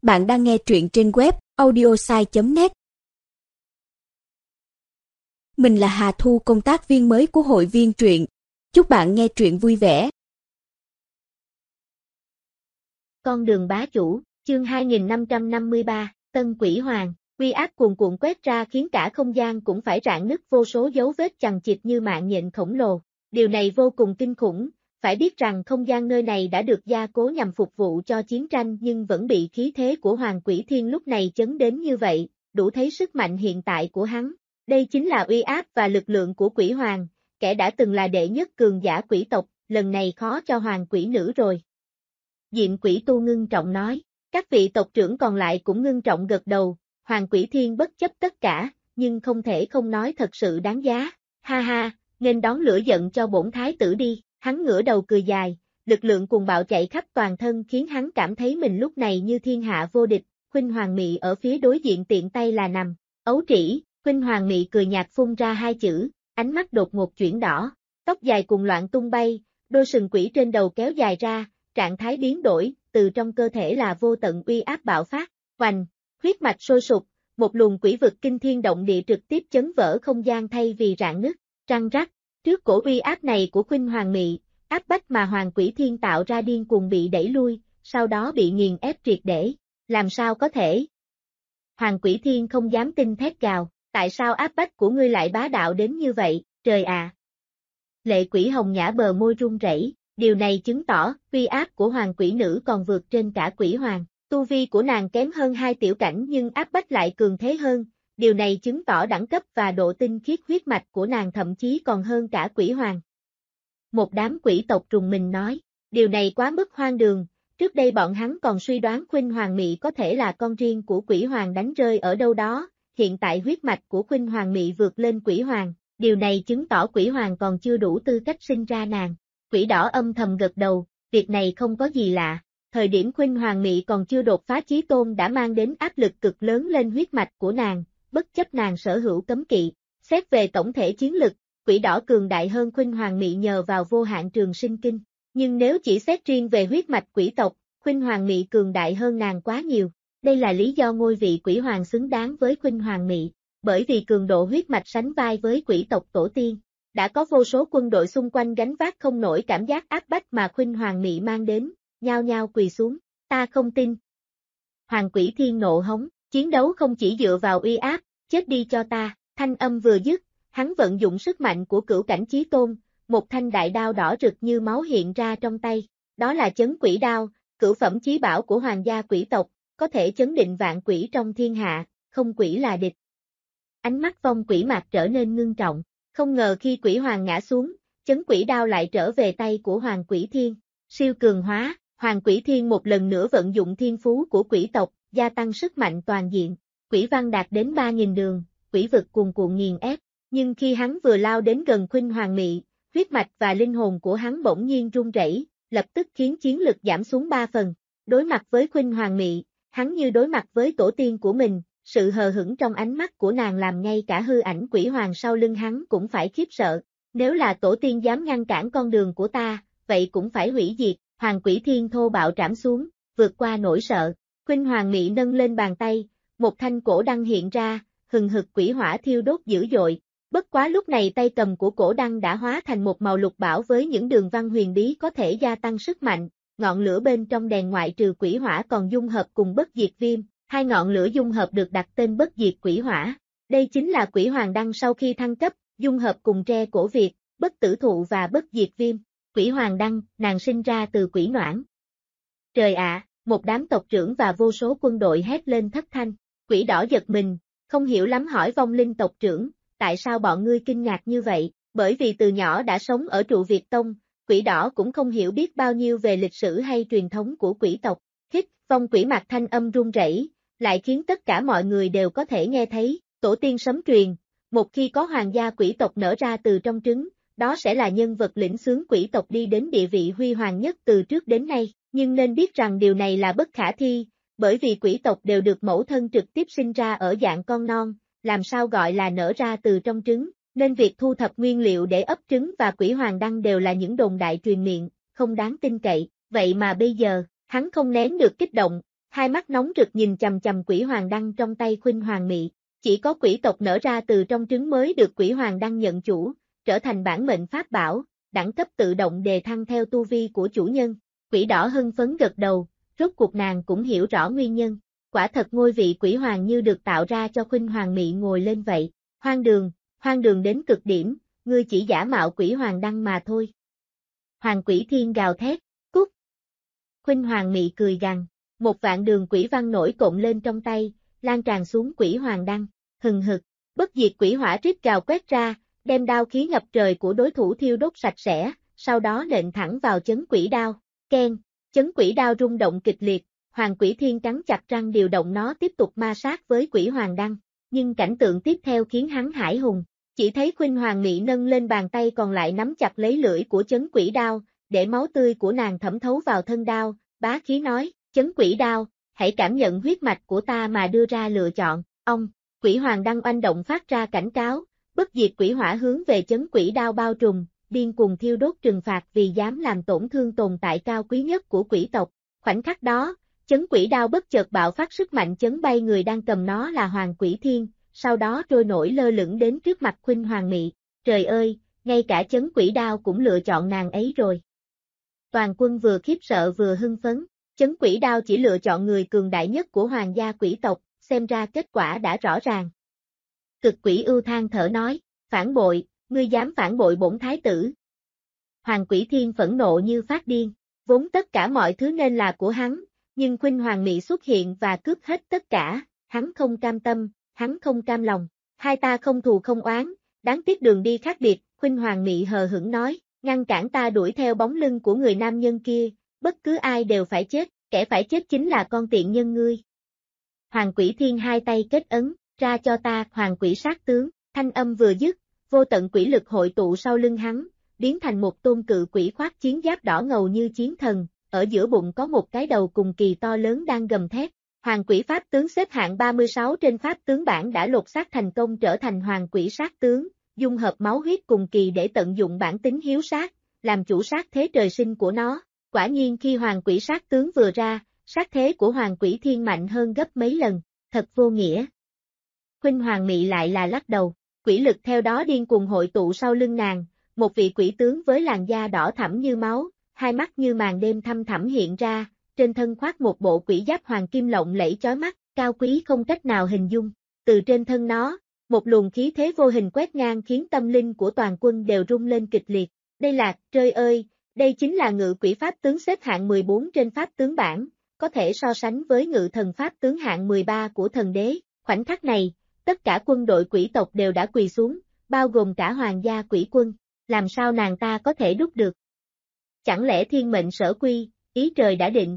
Bạn đang nghe truyện trên web audiosai.net. Mình là Hà Thu, công tác viên mới của hội viên truyện. Chúc bạn nghe truyện vui vẻ. Con đường bá chủ, chương 2553, Tân Quỷ Hoàng, uy áp cuồn cuộn quét ra khiến cả không gian cũng phải rạn nứt, vô số dấu vết chằng chịt như mạng nhện khổng lồ. Điều này vô cùng kinh khủng, phải biết rằng không gian nơi này đã được gia cố nhằm phục vụ cho chiến tranh nhưng vẫn bị khí thế của Hoàng Quỷ Thiên lúc này chấn đến như vậy, đủ thấy sức mạnh hiện tại của hắn. Đây chính là uy áp và lực lượng của Quỷ Hoàng, kẻ đã từng là đệ nhất cường giả quỷ tộc, lần này khó cho Hoàng Quỷ Nữ rồi. Diệm Quỷ Tu ngưng trọng nói, các vị tộc trưởng còn lại cũng ngưng trọng gật đầu, Hoàng Quỷ Thiên bất chấp tất cả, nhưng không thể không nói thật sự đáng giá, ha ha, nên đón lửa giận cho bổn thái tử đi, hắn ngửa đầu cười dài, lực lượng cuồng bạo chạy khắp toàn thân khiến hắn cảm thấy mình lúc này như thiên hạ vô địch. Khuynh Hoàng Mị ở phía đối diện tiện tay là nằm, ấu trĩ. Khuynh Hoàng Mị cười nhạt phun ra hai chữ, ánh mắt đột ngột chuyển đỏ, tóc dài cuồng loạn tung bay, đôi sừng quỷ trên đầu kéo dài ra, trạng thái biến đổi, từ trong cơ thể là vô tận uy áp bạo phát, oành, huyết mạch sôi sục, một luồng quỷ vực kinh thiên động địa trực tiếp chấn vỡ không gian thay vì rạn nứt, răng rắc. Trước cổ uy áp này của Khuynh Hoàng Mị, áp bách mà Hoàng Quỷ Thiên tạo ra điên cuồng bị đẩy lui, sau đó bị nghiền ép triệt để. Làm sao có thể? Hoàng Quỷ Thiên không dám tin thét gào, tại sao áp bách của ngươi lại bá đạo đến như vậy, trời à! Lệ Quỷ Hồng Nhã bờ môi run rẩy, điều này chứng tỏ uy áp của Hoàng Quỷ Nữ còn vượt trên cả Quỷ Hoàng. Tu vi của nàng kém hơn 2 tiểu cảnh nhưng áp bách lại cường thế hơn. Điều này chứng tỏ đẳng cấp và độ tinh khiết huyết mạch của nàng thậm chí còn hơn cả Quỷ Hoàng. Một đám quỷ tộc rùng mình nói, điều này quá mức hoang đường, trước đây bọn hắn còn suy đoán Khuynh Hoàng Mị có thể là con riêng của Quỷ Hoàng đánh rơi ở đâu đó, hiện tại huyết mạch của Khuynh Hoàng Mị vượt lên Quỷ Hoàng, điều này chứng tỏ Quỷ Hoàng còn chưa đủ tư cách sinh ra nàng. Quỷ đỏ âm thầm gật đầu, việc này không có gì lạ. Thời điểm Khuynh Hoàng Mị còn chưa đột phá chí tôn đã mang đến áp lực cực lớn lên huyết mạch của nàng, bất chấp nàng sở hữu cấm kỵ. Xét về tổng thể chiến lực, quỷ đỏ cường đại hơn Khuynh Hoàng Mị nhờ vào vô hạn trường sinh kinh. Nhưng nếu chỉ xét riêng về huyết mạch quỷ tộc, Khuynh Hoàng Mị cường đại hơn nàng quá nhiều. Đây là lý do ngôi vị quỷ hoàng xứng đáng với Khuynh Hoàng Mị, bởi vì cường độ huyết mạch sánh vai với quỷ tộc tổ tiên. Đã có vô số quân đội xung quanh gánh vác không nổi cảm giác áp bách mà Khuynh Hoàng Mị mang đến, nhao nhao quỳ xuống, ta không tin. Hoàng Quỷ Thiên nộ hống, chiến đấu không chỉ dựa vào uy áp, chết đi cho ta, thanh âm vừa dứt, hắn vận dụng sức mạnh của cửu cảnh chí tôn, một thanh đại đao đỏ rực như máu hiện ra trong tay, đó là chấn quỷ đao, cửu phẩm chí bảo của hoàng gia quỷ tộc, có thể chấn định vạn quỷ trong thiên hạ, không quỷ là địch. Ánh mắt Phong Quỷ Mạc trở nên ngưng trọng, không ngờ khi quỷ hoàng ngã xuống, chấn quỷ đao lại trở về tay của Hoàng Quỷ Thiên, siêu cường hóa. Hoàng Quỷ Thiên một lần nữa vận dụng thiên phú của quỷ tộc, gia tăng sức mạnh toàn diện, quỷ văn đạt đến 3.000 đường, quỷ vực cuồn cuộn nghiền ép, nhưng khi hắn vừa lao đến gần Khuynh Hoàng Mị, huyết mạch và linh hồn của hắn bỗng nhiên run rẩy, lập tức khiến chiến lực giảm xuống 3 phần. Đối mặt với Khuynh Hoàng Mị, hắn như đối mặt với tổ tiên của mình, sự hờ hững trong ánh mắt của nàng làm ngay cả hư ảnh quỷ hoàng sau lưng hắn cũng phải khiếp sợ. Nếu là tổ tiên dám ngăn cản con đường của ta, vậy cũng phải hủy diệt. Hoàng Quỷ Thiên thô bạo trảm xuống, vượt qua nỗi sợ. Khuynh Hoàng Mị nâng lên bàn tay, một thanh cổ đăng hiện ra, hừng hực quỷ hỏa thiêu đốt dữ dội. Bất quá lúc này tay cầm của cổ đăng đã hóa thành một màu lục bảo với những đường văn huyền bí có thể gia tăng sức mạnh. Ngọn lửa bên trong đèn ngoại trừ quỷ hỏa còn dung hợp cùng bất diệt viêm, hai ngọn lửa dung hợp được đặt tên bất diệt quỷ hỏa. Đây chính là quỷ hoàng đăng sau khi thăng cấp, dung hợp cùng tre cổ Việt, bất tử thụ và bất diệt viêm. Quỷ hoàng đăng, nàng sinh ra từ quỷ noãn. Trời ạ, một đám tộc trưởng và vô số quân đội hét lên thất thanh. Quỷ đỏ giật mình, không hiểu lắm hỏi vong linh tộc trưởng, tại sao bọn ngươi kinh ngạc như vậy, bởi vì từ nhỏ đã sống ở trụ Việt Tông, quỷ đỏ cũng không hiểu biết bao nhiêu về lịch sử hay truyền thống của quỷ tộc. Hít, Phong Quỷ Mạc thanh âm run rẩy, lại khiến tất cả mọi người đều có thể nghe thấy, tổ tiên sấm truyền, một khi có hoàng gia quỷ tộc nở ra từ trong trứng, đó sẽ là nhân vật lĩnh xướng quỷ tộc đi đến địa vị huy hoàng nhất từ trước đến nay, nhưng nên biết rằng điều này là bất khả thi, bởi vì quỷ tộc đều được mẫu thân trực tiếp sinh ra ở dạng con non, làm sao gọi là nở ra từ trong trứng, nên việc thu thập nguyên liệu để ấp trứng và quỷ hoàng đăng đều là những đồn đại truyền miệng, không đáng tin cậy, vậy mà bây giờ, hắn không nén được kích động, hai mắt nóng rực nhìn chằm chằm quỷ hoàng đăng trong tay Khuynh Hoàng Mị. Chỉ có quỷ tộc nở ra từ trong trứng mới được quỷ hoàng đăng nhận chủ, trở thành bản mệnh pháp bảo, đẳng cấp tự động đề thăng theo tu vi của chủ nhân. Quỷ đỏ hưng phấn gật đầu, rốt cuộc nàng cũng hiểu rõ nguyên nhân. Quả thật ngôi vị quỷ hoàng như được tạo ra cho Khuynh Hoàng Mị ngồi lên vậy. Hoang đường đến cực điểm, ngươi chỉ giả mạo quỷ hoàng đăng mà thôi. Hoàng Quỷ Thiên gào thét, cút. Khuynh Hoàng Mị cười gằn, một vạn đường quỷ văn nổi cộm lên trong tay, lan tràn xuống quỷ hoàng đăng, hừng hực, bất diệt quỷ hỏa rít gào quét ra, đem đao khí ngập trời của đối thủ thiêu đốt sạch sẽ, sau đó nện thẳng vào chấn quỷ đao. Keng, chấn quỷ đao rung động kịch liệt, Hoàng Quỷ Thiên cắn chặt răng điều động nó tiếp tục ma sát với quỷ hoàng đăng, nhưng cảnh tượng tiếp theo khiến hắn hãi hùng. Chỉ thấy Khuynh Hoàng Mị nâng lên bàn tay còn lại nắm chặt lấy lưỡi của chấn quỷ đao, để máu tươi của nàng thẩm thấu vào thân đao, bá khí nói, chấn quỷ đao, hãy cảm nhận huyết mạch của ta mà đưa ra lựa chọn. Ông, quỷ hoàng đăng oanh động phát ra cảnh cáo, bất diệt quỷ hỏa hướng về chấn quỷ đao bao trùm, điên cuồng thiêu đốt trừng phạt vì dám làm tổn thương tồn tại cao quý nhất của quỷ tộc. Khoảnh khắc đó, chấn quỷ đao bất chợt bạo phát sức mạnh chấn bay người đang cầm nó là Hoàng Quỷ Thiên, sau đó trôi nổi lơ lửng đến trước mặt Khuynh Hoàng Mị. Trời ơi, ngay cả chấn quỷ đao cũng lựa chọn nàng ấy rồi. Toàn quân vừa khiếp sợ vừa hưng phấn, chấn quỷ đao chỉ lựa chọn người cường đại nhất của hoàng gia quỷ tộc, xem ra kết quả đã rõ ràng. Cực quỷ ưu than thở nói, phản bội, ngươi dám phản bội bổn thái tử. Hoàng Quỷ Thiên phẫn nộ như phát điên, vốn tất cả mọi thứ nên là của hắn, nhưng Khuynh Hoàng Mị xuất hiện và cướp hết tất cả, hắn không cam tâm, hắn không cam lòng, hai ta không thù không oán, đáng tiếc đường đi khác biệt. Khuynh Hoàng Mị hờ hững nói, ngăn cản ta đuổi theo bóng lưng của người nam nhân kia, bất cứ ai đều phải chết, kẻ phải chết chính là con tiện nhân ngươi. Hoàng Quỷ Thiên hai tay kết ấn, ra cho ta Hoàng Quỷ sát tướng, thanh âm vừa dứt, vô tận quỷ lực hội tụ sau lưng hắn, biến thành một tôn cự quỷ khoác chiến giáp đỏ ngầu như chiến thần, ở giữa bụng có một cái đầu cùng kỳ to lớn đang gầm thét. Hoàng Quỷ pháp tướng xếp hạng 36 trên pháp tướng bảng đã lột xác thành công trở thành Hoàng Quỷ sát tướng, dung hợp máu huyết cùng kỳ để tận dụng bản tính hiếu sát, làm chủ sát thế trời sinh của nó. Quả nhiên khi Hoàng Quỷ sát tướng vừa ra, sát thế của Hoàng Quỷ Thiên mạnh hơn gấp mấy lần, thật vô nghĩa. Khuynh Hoàng Mị lại là lắc đầu, quỷ lực theo đó điên cuồng hội tụ sau lưng nàng, một vị quỷ tướng với làn da đỏ thẫm như máu, hai mắt như màn đêm thăm thẳm hiện ra, trên thân khoác một bộ quỷ giáp hoàng kim lộng lẫy chói mắt, cao quý không cách nào hình dung. Từ trên thân nó, một luồng khí thế vô hình quét ngang khiến tâm linh của toàn quân đều rung lên kịch liệt. Đây là, trời ơi, đây chính là ngự quỷ pháp tướng xếp hạng 14 trên pháp tướng bảng, có thể so sánh với ngự thần pháp tướng hạng 13 của thần đế. Khoảnh khắc này, tất cả quân đội quỷ tộc đều đã quỳ xuống, bao gồm cả hoàng gia quỷ quân. Làm sao nàng ta có thể đúc được? Chẳng lẽ thiên mệnh sở quy, ý trời đã định?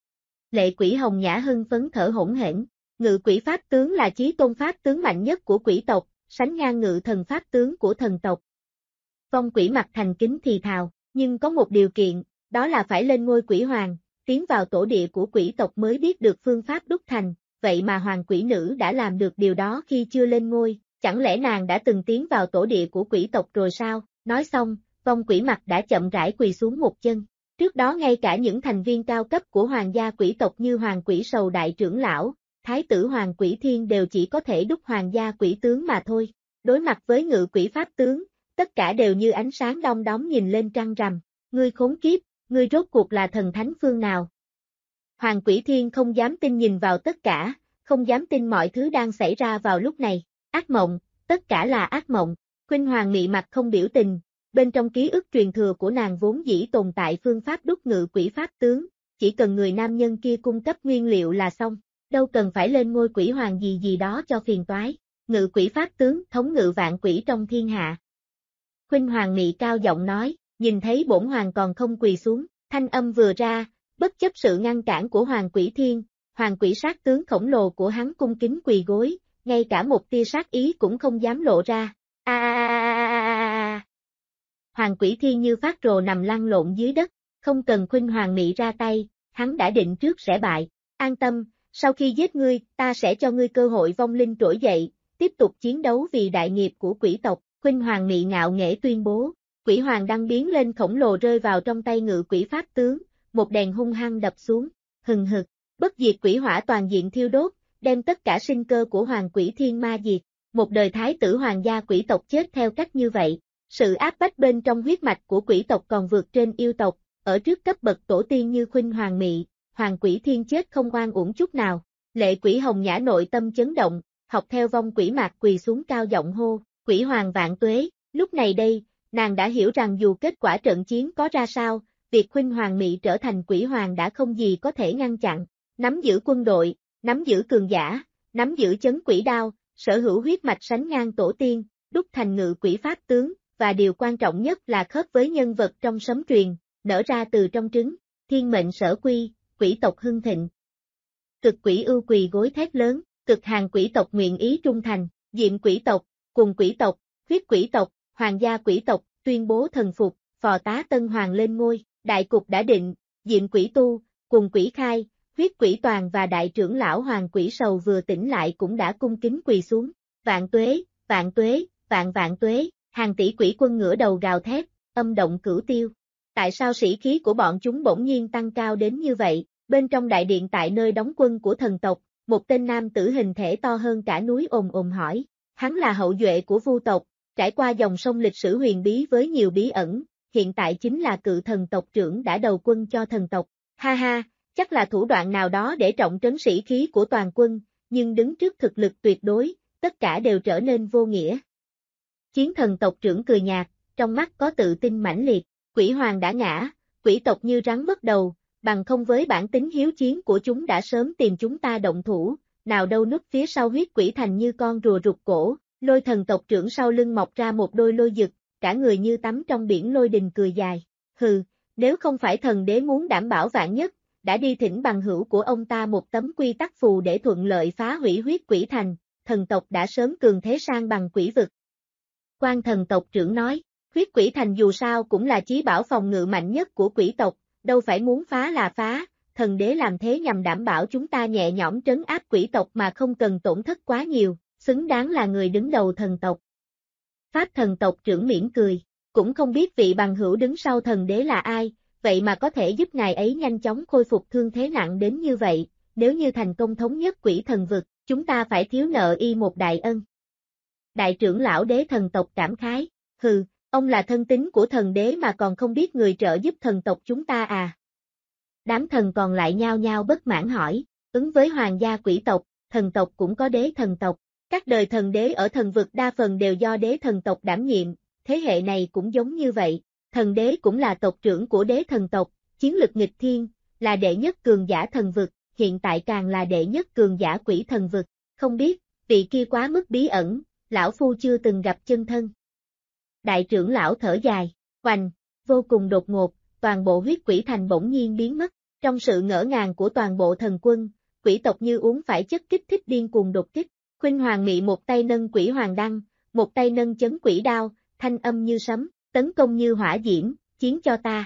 Lệ Quỷ Hồng Nhã hưng phấn thở hổn hển, ngự quỷ pháp tướng là chí tôn pháp tướng mạnh nhất của quỷ tộc, sánh ngang ngự thần pháp tướng của thần tộc. Phong Quỷ mặt thành kính thì thào, nhưng có một điều kiện, đó là phải lên ngôi quỷ hoàng, tiến vào tổ địa của quỷ tộc mới biết được phương pháp đúc thành, vậy mà hoàng quỷ nữ đã làm được điều đó khi chưa lên ngôi, chẳng lẽ nàng đã từng tiến vào tổ địa của quỷ tộc rồi sao? Nói xong, Phong Quỷ mặt đã chậm rãi quỳ xuống một chân. Trước đó ngay cả những thành viên cao cấp của hoàng gia quỷ tộc như Hoàng Quỷ Sầu đại trưởng lão, Thái tử Hoàng Quỷ Thiên đều chỉ có thể đúc hoàng gia quỷ tướng mà thôi. Đối mặt với ngự quỷ pháp tướng, tất cả đều như ánh sáng đom đóm nhìn lên trăng rằm. Ngươi khốn kiếp, ngươi rốt cuộc là thần thánh phương nào? Hoàng Quỷ Thiên không dám tin nhìn vào tất cả, không dám tin mọi thứ đang xảy ra vào lúc này. Ác mộng, tất cả là ác mộng. Khuynh Hoàng Mị mặt không biểu tình, bên trong ký ức truyền thừa của nàng vốn dĩ tồn tại phương pháp đúc ngự quỷ pháp tướng, chỉ cần người nam nhân kia cung cấp nguyên liệu là xong, đâu cần phải lên ngôi quỷ hoàng gì đó cho phiền toái. Ngự quỷ pháp tướng thống ngự vạn quỷ trong thiên hạ. Khuynh Hoàng Mị cao giọng nói, nhìn thấy bổn hoàng còn không quỳ xuống, thanh âm vừa ra, bất chấp sự ngăn cản của Hoàng Quỷ Thiên, Hoàng Quỷ sát tướng khổng lồ của hắn cung kính quỳ gối, ngay cả một tia sát ý cũng không dám lộ ra. Hoàng Quỷ Thiên như phát rồ nằm lăn lộn dưới đất, không cần Khuynh Hoàng Mị ra tay, hắn đã định trước sẽ bại. An tâm, sau khi giết ngươi, ta sẽ cho ngươi cơ hội vong linh trỗi dậy, tiếp tục chiến đấu vì đại nghiệp của quỷ tộc. Khuynh Hoàng Mị ngạo nghễ tuyên bố, quỷ hoàng đăng biến lên khổng lồ rơi vào trong tay ngự quỷ pháp tướng, một đèn hung hăng đập xuống, hừng hực, Bất diệt quỷ hỏa toàn diện thiêu đốt, đem tất cả sinh cơ của hoàng quỷ thiên ma diệt. Một đời thái tử hoàng gia quỷ tộc chết theo cách như vậy. Sự áp bách bên trong huyết mạch của quỷ tộc còn vượt trên yêu tộc, ở trước cấp bậc tổ tiên như Khuynh Hoàng Mị, hoàng quỷ thiên chết không oan uổng chút nào. Lệ Quỷ Hồng Nhã nội tâm chấn động, học theo vong quỷ mạc quỳ xuống cao giọng hô, quỷ hoàng vạn tuế. Lúc này đây, nàng đã hiểu rằng dù kết quả trận chiến có ra sao, việc Khuynh Hoàng Mị trở thành quỷ hoàng đã không gì có thể ngăn chặn. Nắm giữ quân đội, nắm giữ cường giả, nắm giữ chấn quỷ đao, sở hữu huyết mạch sánh ngang tổ tiên, đúc thành ngự quỷ pháp tướng, và điều quan trọng nhất là khớp với nhân vật trong sấm truyền, nở ra từ trong trứng, thiên mệnh sở quy, quỷ tộc hưng thịnh. Cực quỷ ưu quỳ gối thét lớn, cực hàng quỷ tộc nguyện ý trung thành, diệm quỷ tộc, cùng quỷ tộc, huyết quỷ tộc, hoàng gia quỷ tộc, tuyên bố thần phục, phò tá tân hoàng lên ngôi, đại cục đã định, diệm quỷ tu, cùng quỷ khai, huyết quỷ toàn và đại trưởng lão hoàng quỷ sầu vừa tỉnh lại cũng đã cung kính quỳ xuống, vạn tuế, vạn tuế, vạn vạn tuế, hàng tỷ quỷ quân ngửa đầu gào thét, âm động cửu tiêu. Tại sao sĩ khí của bọn chúng bỗng nhiên tăng cao đến như vậy? Bên trong đại điện tại nơi đóng quân của thần tộc, một tên nam tử hình thể to hơn cả núi ồm hỏi. Hắn là hậu duệ của Vu tộc, trải qua dòng sông lịch sử huyền bí với nhiều bí ẩn, hiện tại chính là cự thần tộc trưởng đã đầu quân cho thần tộc. Ha ha, chắc là thủ đoạn nào đó để trọng trấn sĩ khí của toàn quân, nhưng đứng trước thực lực tuyệt đối, tất cả đều trở nên vô nghĩa. Chiến thần tộc trưởng cười nhạt, trong mắt có tự tin mãnh liệt, quỷ hoàng đã ngã, quỷ tộc như rắn mất đầu, bằng không với bản tính hiếu chiến của chúng đã sớm tìm chúng ta động thủ, nào đâu núp phía sau huyết quỷ thành như con rùa rụt cổ, lôi thần tộc trưởng sau lưng mọc ra một đôi lôi dực, cả người như tắm trong biển lôi đình cười dài, hừ, nếu không phải thần đế muốn đảm bảo vạn nhất, đã đi thỉnh bằng hữu của ông ta một tấm quy tắc phù để thuận lợi phá hủy huyết quỷ thành, thần tộc đã sớm cường thế sang bằng quỷ vực. Quan thần tộc trưởng nói, huyết quỷ thành dù sao cũng là chí bảo phòng ngự mạnh nhất của quỷ tộc, đâu phải muốn phá là phá, thần đế làm thế nhằm đảm bảo chúng ta nhẹ nhõm trấn áp quỷ tộc mà không cần tổn thất quá nhiều, xứng đáng là người đứng đầu thần tộc. Pháp thần tộc trưởng mỉm cười, cũng không biết vị bằng hữu đứng sau thần đế là ai, vậy mà có thể giúp ngài ấy nhanh chóng khôi phục thương thế nặng đến như vậy, nếu như thành công thống nhất quỷ thần vực, chúng ta phải thiếu nợ y một đại ân. Đại trưởng lão đế thần tộc cảm khái, hừ, ông là thân tín của thần đế mà còn không biết người trợ giúp thần tộc chúng ta à. Đám thần còn lại nhao nhao bất mãn hỏi, ứng với hoàng gia quỷ tộc, thần tộc cũng có đế thần tộc, các đời thần đế ở thần vực đa phần đều do đế thần tộc đảm nhiệm, thế hệ này cũng giống như vậy, thần đế cũng là tộc trưởng của đế thần tộc, chiến lực nghịch thiên, là đệ nhất cường giả thần vực, hiện tại càng là đệ nhất cường giả quỷ thần vực, không biết, vị kia quá mức bí ẩn, lão phu chưa từng gặp chân thân. Đại trưởng lão thở dài, oành, vô cùng đột ngột, toàn bộ huyết quỷ thành bỗng nhiên biến mất, trong sự ngỡ ngàng của toàn bộ thần quân, quỷ tộc như uống phải chất kích thích điên cuồng đột kích, Khuynh Hoàng Mị một tay nâng quỷ hoàng đăng, một tay nâng chấn quỷ đao, thanh âm như sấm, tấn công như hỏa diễm, chiến cho ta.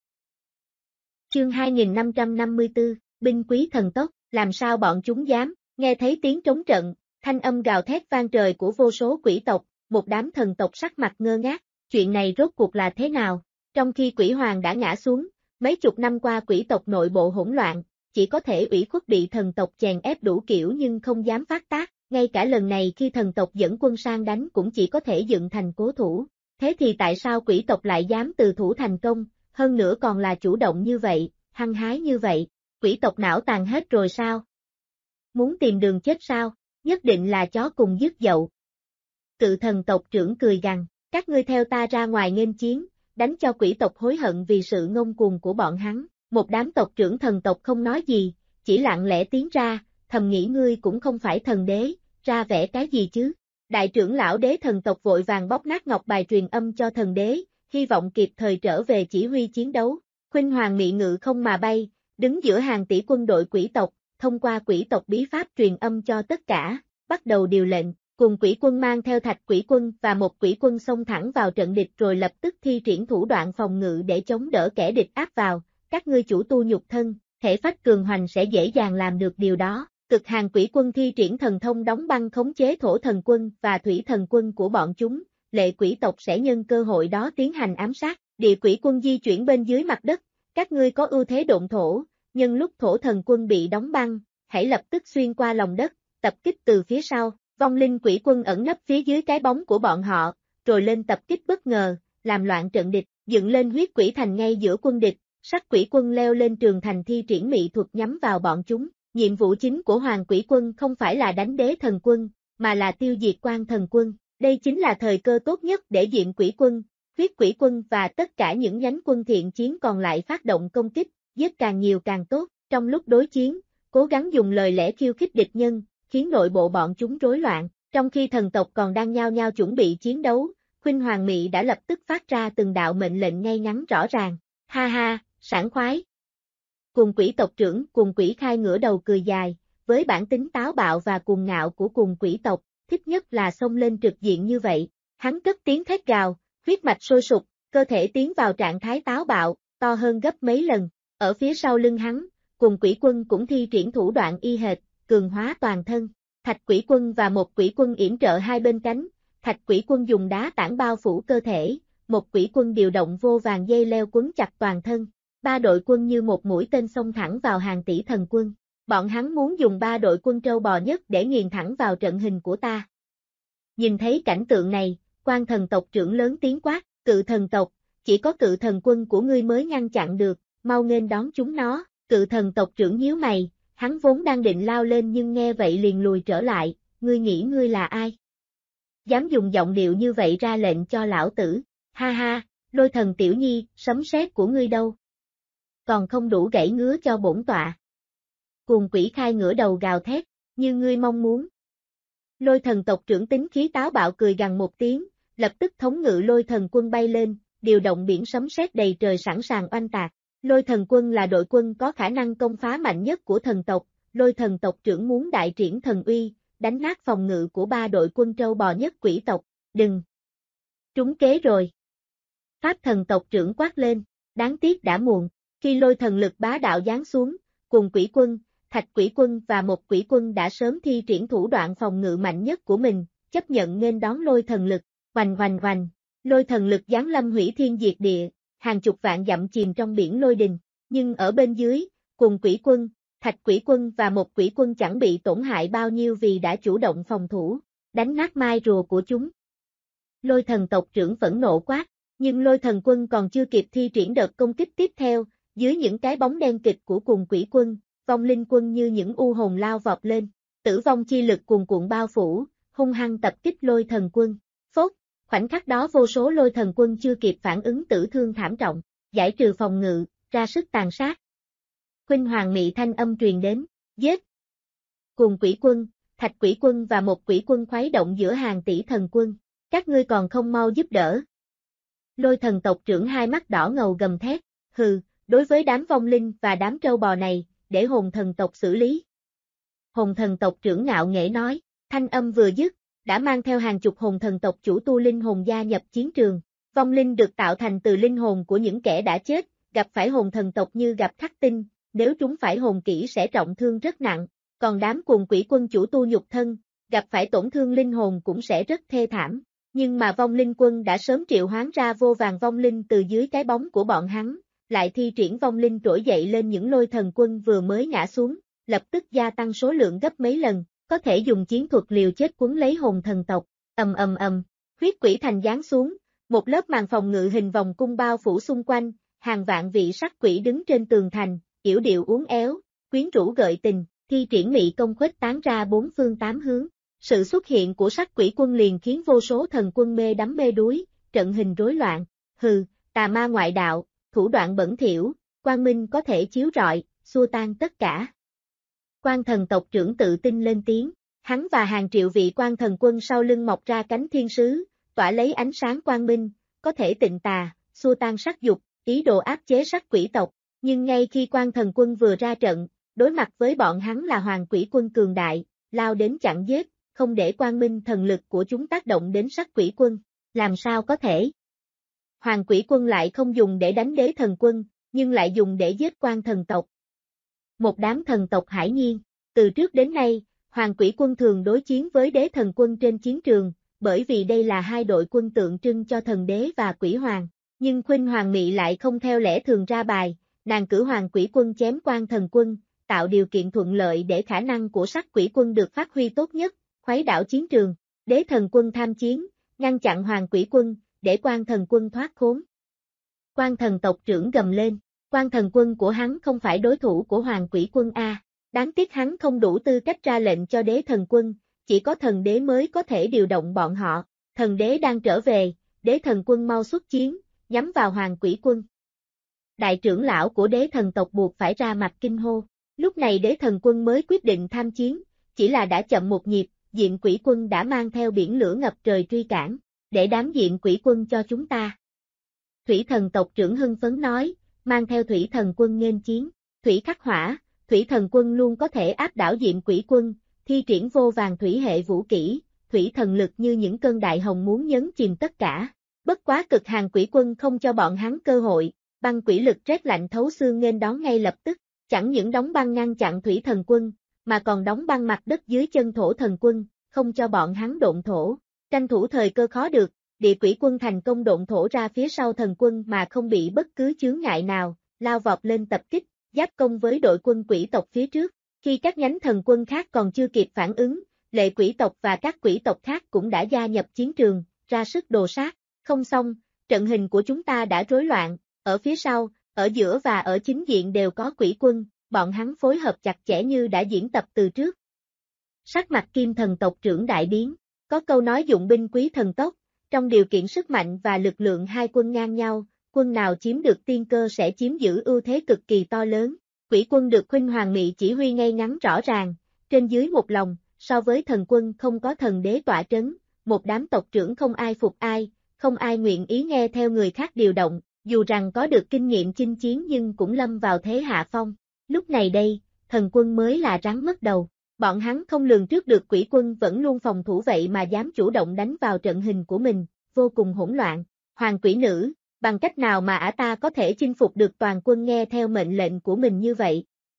Chương 2554, binh quý thần tốc, làm sao bọn chúng dám, nghe thấy tiếng trống trận, thanh âm gào thét vang trời của vô số quỷ tộc, một đám thần tộc sắc mặt ngơ ngác, chuyện này rốt cuộc là thế nào? Trong khi quỷ hoàng đã ngã xuống, mấy chục năm qua quỷ tộc nội bộ hỗn loạn, chỉ có thể ủy khuất bị thần tộc chèn ép đủ kiểu nhưng không dám phát tác, ngay cả lần này khi thần tộc dẫn quân sang đánh cũng chỉ có thể dựng thành cố thủ. Thế thì tại sao quỷ tộc lại dám từ thủ thành công, hơn nữa còn là chủ động như vậy, hăng hái như vậy, quỷ tộc não tàn hết rồi sao? Muốn tìm đường chết sao? Nhất định là chó cùng dứt dậu. Cự thần tộc trưởng cười gằn, các ngươi theo ta ra ngoài nghênh chiến, đánh cho quỷ tộc hối hận vì sự ngông cuồng của bọn hắn. Một đám tộc trưởng thần tộc không nói gì, chỉ lặng lẽ tiến ra, thầm nghĩ ngươi cũng không phải thần đế, ra vẻ cái gì chứ. Đại trưởng lão đế thần tộc vội vàng bóp nát ngọc bài truyền âm cho thần đế, hy vọng kịp thời trở về chỉ huy chiến đấu. Khuynh Hoàng Mị ngự không mà bay, đứng giữa hàng tỷ quân đội quỷ tộc, thông qua quỷ tộc bí pháp truyền âm cho tất cả, bắt đầu điều lệnh, cùng quỷ quân mang theo thạch quỷ quân và một quỷ quân xông thẳng vào trận địch rồi lập tức thi triển thủ đoạn phòng ngự để chống đỡ kẻ địch áp vào, các ngươi chủ tu nhục thân, thể phách cường hoành sẽ dễ dàng làm được điều đó. Cực hàng quỷ quân thi triển thần thông đóng băng khống chế thổ thần quân và thủy thần quân của bọn chúng, lệ quỷ tộc sẽ nhân cơ hội đó tiến hành ám sát, địa quỷ quân di chuyển bên dưới mặt đất, các ngươi có ưu thế độn thổ, nhân lúc thổ thần quân bị đóng băng, hãy lập tức xuyên qua lòng đất, tập kích từ phía sau, vong linh quỷ quân ẩn nấp phía dưới cái bóng của bọn họ, rồi lên tập kích bất ngờ, làm loạn trận địch, dựng lên huyết quỷ thành ngay giữa quân địch, sắc quỷ quân leo lên tường thành thi triển mị thuật nhắm vào bọn chúng. Nhiệm vụ chính của Hoàng Quỷ Quân không phải là đánh đế thần quân, mà là tiêu diệt quan thần quân. Đây chính là thời cơ tốt nhất để Diệm Quỷ Quân, Huyết Quỷ Quân và tất cả những nhánh quân thiện chiến còn lại phát động công kích, giết càng nhiều càng tốt. Trong lúc đối chiến, cố gắng dùng lời lẽ khiêu khích địch nhân, khiến nội bộ bọn chúng rối loạn. Trong khi thần tộc còn đang nhao nhao chuẩn bị chiến đấu, Khuynh Hoàng Mị đã lập tức phát ra từng đạo mệnh lệnh ngay ngắn rõ ràng. Ha ha, sảng khoái. Cùng quỷ tộc trưởng Cùng Quỷ Khai ngửa đầu cười dài, với bản tính táo bạo và cuồng ngạo của cùng quỷ tộc, thích nhất là xông lên trực diện như vậy. Hắn cất tiếng thét gào, huyết mạch sôi sục, cơ thể tiến vào trạng thái táo bạo, to hơn gấp mấy lần. Ở phía sau lưng hắn, Cùng Quỷ Quân cũng thi triển thủ đoạn y hệt, cường hóa toàn thân. Thạch Quỷ Quân và một Quỷ Quân yểm trợ hai bên cánh, Thạch Quỷ Quân dùng đá tảng bao phủ cơ thể, một Quỷ Quân điều động vô vàng dây leo quấn chặt toàn thân. Ba đội quân như một mũi tên xông thẳng vào hàng tỷ thần quân. Bọn hắn muốn dùng ba đội quân trâu bò nhất để nghiền thẳng vào trận hình của ta. Nhìn thấy cảnh tượng này, quan thần tộc trưởng lớn tiếng quát, Cự thần tộc, chỉ có Cự thần quân của ngươi mới ngăn chặn được, mau nghênh đón chúng nó. Cự thần tộc trưởng nhíu mày, hắn vốn đang định lao lên nhưng nghe vậy liền lùi trở lại, ngươi nghĩ ngươi là ai? Dám dùng giọng điệu như vậy ra lệnh cho lão tử, ha ha, Lôi thần tiểu nhi, sấm sét của ngươi đâu? Còn không đủ gãy ngứa cho bổn tọa. Cùng Quỷ Khai ngửa đầu gào thét, như ngươi mong muốn. Lôi thần tộc trưởng tính khí táo bạo cười gằn một tiếng, lập tức thống ngự lôi thần quân bay lên, điều động biển sấm sét đầy trời sẵn sàng oanh tạc. Lôi thần quân là đội quân có khả năng công phá mạnh nhất của thần tộc, lôi thần tộc trưởng muốn đại triển thần uy, đánh nát phòng ngự của ba đội quân trâu bò nhất quỷ tộc. Đừng! Trúng kế rồi. Pháp thần tộc trưởng quát lên, đáng tiếc đã muộn. Khi lôi thần lực bá đạo giáng xuống, Cùng Quỷ Quân, Thạch Quỷ Quân và một Quỷ Quân đã sớm thi triển thủ đoạn phòng ngự mạnh nhất của mình, chấp nhận nghênh đón lôi thần lực. Oành oành oành, lôi thần lực giáng lâm hủy thiên diệt địa, hàng chục vạn dặm chìm trong biển lôi đình. Nhưng ở bên dưới, Cùng Quỷ Quân, Thạch Quỷ Quân và một Quỷ Quân chẳng bị tổn hại bao nhiêu vì đã chủ động phòng thủ, đánh nát mai rùa của chúng. Lôi thần tộc trưởng phẫn nộ quát, nhưng lôi thần quân còn chưa kịp thi triển đợt công kích tiếp theo. Dưới những cái bóng đen kịch của Cùng Quỷ Quân, vong linh quân như những u hồn lao vọt lên, tử vong chi lực cuồn cuộn bao phủ, hung hăng tập kích lôi thần quân. Phốt, khoảnh khắc đó vô số lôi thần quân chưa kịp phản ứng tử thương thảm trọng, giải trừ phòng ngự, ra sức tàn sát. Khuynh Hoàng Mị thanh âm truyền đến, giết. Cùng Quỷ Quân, Thạch Quỷ Quân và một Quỷ Quân khuấy động giữa hàng tỷ thần quân, các ngươi còn không mau giúp đỡ. Lôi thần tộc trưởng hai mắt đỏ ngầu gầm thét, hừ. Đối với đám vong linh và đám trâu bò này, để hồn thần tộc xử lý. Hồn thần tộc trưởng ngạo nghễ nói, thanh âm vừa dứt, đã mang theo hàng chục hồn thần tộc chủ tu linh hồn gia nhập chiến trường. Vong linh được tạo thành từ linh hồn của những kẻ đã chết, gặp phải hồn thần tộc như gặp khắc tinh, nếu chúng phải hồn kỹ sẽ trọng thương rất nặng. Còn đám Cùng Quỷ Quân chủ tu nhục thân, gặp phải tổn thương linh hồn cũng sẽ rất thê thảm. Nhưng mà vong linh quân đã sớm triệu hoán ra vô vàng vong linh từ dưới cái bóng của bọn hắn. Lại thi triển vong linh trỗi dậy lên những lôi thần quân vừa mới ngã xuống, lập tức gia tăng số lượng gấp mấy lần, có thể dùng chiến thuật liều chết quấn lấy hồn thần tộc. Huyết quỷ thành giáng xuống, một lớp màn phòng ngự hình vòng cung bao phủ xung quanh, hàng vạn vị sắc quỷ đứng trên tường thành, yểu điệu uốn éo, quyến rũ gợi tình, thi triển mị công khuếch tán ra bốn phương tám hướng. Sự xuất hiện của sắc quỷ quân liền khiến vô số thần quân mê đắm mê đuối, trận hình rối loạn. Hừ, tà ma ngoại đạo, thủ đoạn bẩn thỉu, quang minh có thể chiếu rọi, xua tan tất cả. Quan thần tộc trưởng tự tin lên tiếng, hắn và hàng triệu vị quan thần quân sau lưng mọc ra cánh thiên sứ, tỏa lấy ánh sáng quang minh, có thể tịnh tà, xua tan sắc dục, ý đồ áp chế sắc quỷ tộc. Nhưng ngay khi quan thần quân vừa ra trận, đối mặt với bọn hắn là hoàng quỷ quân cường đại, lao đến chặn giết, không để quang minh thần lực của chúng tác động đến sắc quỷ quân. Làm sao có thể? Hoàng quỷ quân lại không dùng để đánh đế thần quân, nhưng lại dùng để giết quan thần tộc. Một đám thần tộc hải nhiên, từ trước đến nay, Hoàng quỷ quân thường đối chiến với đế thần quân trên chiến trường, bởi vì đây là hai đội quân tượng trưng cho thần đế và quỷ hoàng. Nhưng Khuynh Hoàng Mị lại không theo lẽ thường ra bài, nàng cử Hoàng Quỷ Quân chém Quan Thần Quân, tạo điều kiện thuận lợi để khả năng của Sắc Quỷ Quân được phát huy tốt nhất, khuấy đảo chiến trường. Đế Thần Quân tham chiến, ngăn chặn Hoàng Quỷ Quân, để Quan Thần Quân thoát khốn. Quan Thần tộc trưởng gầm lên, Quan Thần Quân của hắn không phải đối thủ của Hoàng Quỷ Quân a. Đáng tiếc hắn không đủ tư cách ra lệnh cho Đế Thần Quân, chỉ có thần đế mới có thể điều động bọn họ. Thần đế đang trở về, Đế Thần Quân mau xuất chiến, nhắm vào Hoàng Quỷ Quân. Đại trưởng lão của Đế Thần tộc buộc phải ra mặt kinh hô. Lúc này Đế Thần Quân mới quyết định tham chiến, chỉ là đã chậm một nhịp, Diện Quỷ Quân đã mang theo biển lửa ngập trời truy cản, để đám Diện Quỷ Quân cho chúng ta. Thủy Thần tộc trưởng hưng phấn nói, mang theo Thủy Thần Quân nghênh chiến. Thủy khắc hỏa, Thủy Thần Quân luôn có thể áp đảo Diện Quỷ Quân, thi triển vô vàng thủy hệ vũ kỹ, thủy thần lực như những cơn đại hồng muốn nhấn chìm tất cả. Bất quá Cực Hàn Quỷ Quân không cho bọn hắn cơ hội, băng quỷ lực rét lạnh thấu xương nghênh đón ngay lập tức, chẳng những đóng băng ngăn chặn Thủy Thần Quân, mà còn đóng băng mặt đất dưới chân Thổ Thần Quân, không cho bọn hắn độn thổ. Tranh thủ thời cơ khó được, Địa Quỷ Quân thành công độn thổ ra phía sau Thần Quân mà không bị bất cứ chướng ngại nào, lao vọt lên tập kích, giáp công với đội quân quỷ tộc phía trước. Khi các nhánh thần quân khác còn chưa kịp phản ứng, Lệ quỷ tộc và các quỷ tộc khác cũng đã gia nhập chiến trường, ra sức đồ sát. Không xong, trận hình của chúng ta đã rối loạn, ở phía sau, ở giữa và ở chính diện đều có quỷ quân, bọn hắn phối hợp chặt chẽ như đã diễn tập từ trước. Sắc mặt Kim Thần tộc trưởng đại biến, có câu nói dụng binh quý thần tốc, trong điều kiện sức mạnh và lực lượng hai quân ngang nhau, quân nào chiếm được tiên cơ sẽ chiếm giữ ưu thế cực kỳ to lớn. Quỷ quân được Khuynh Hoàng Mị chỉ huy ngay ngắn rõ ràng, trên dưới một lòng, so với thần quân không có thần đế tọa trấn, một đám tộc trưởng không ai phục ai, không ai nguyện ý nghe theo người khác điều động, dù rằng có được kinh nghiệm chinh chiến nhưng cũng lâm vào thế hạ phong. Lúc này đây, thần quân mới là rắn mất đầu, bọn hắn không lường trước được quỷ quân vẫn luôn phòng thủ vậy mà dám chủ động đánh vào trận hình của mình, vô cùng hỗn loạn. Hoàng quỷ nữ, bằng cách nào mà ả ta có thể chinh phục được toàn quân nghe theo mệnh lệnh của mình như vậy?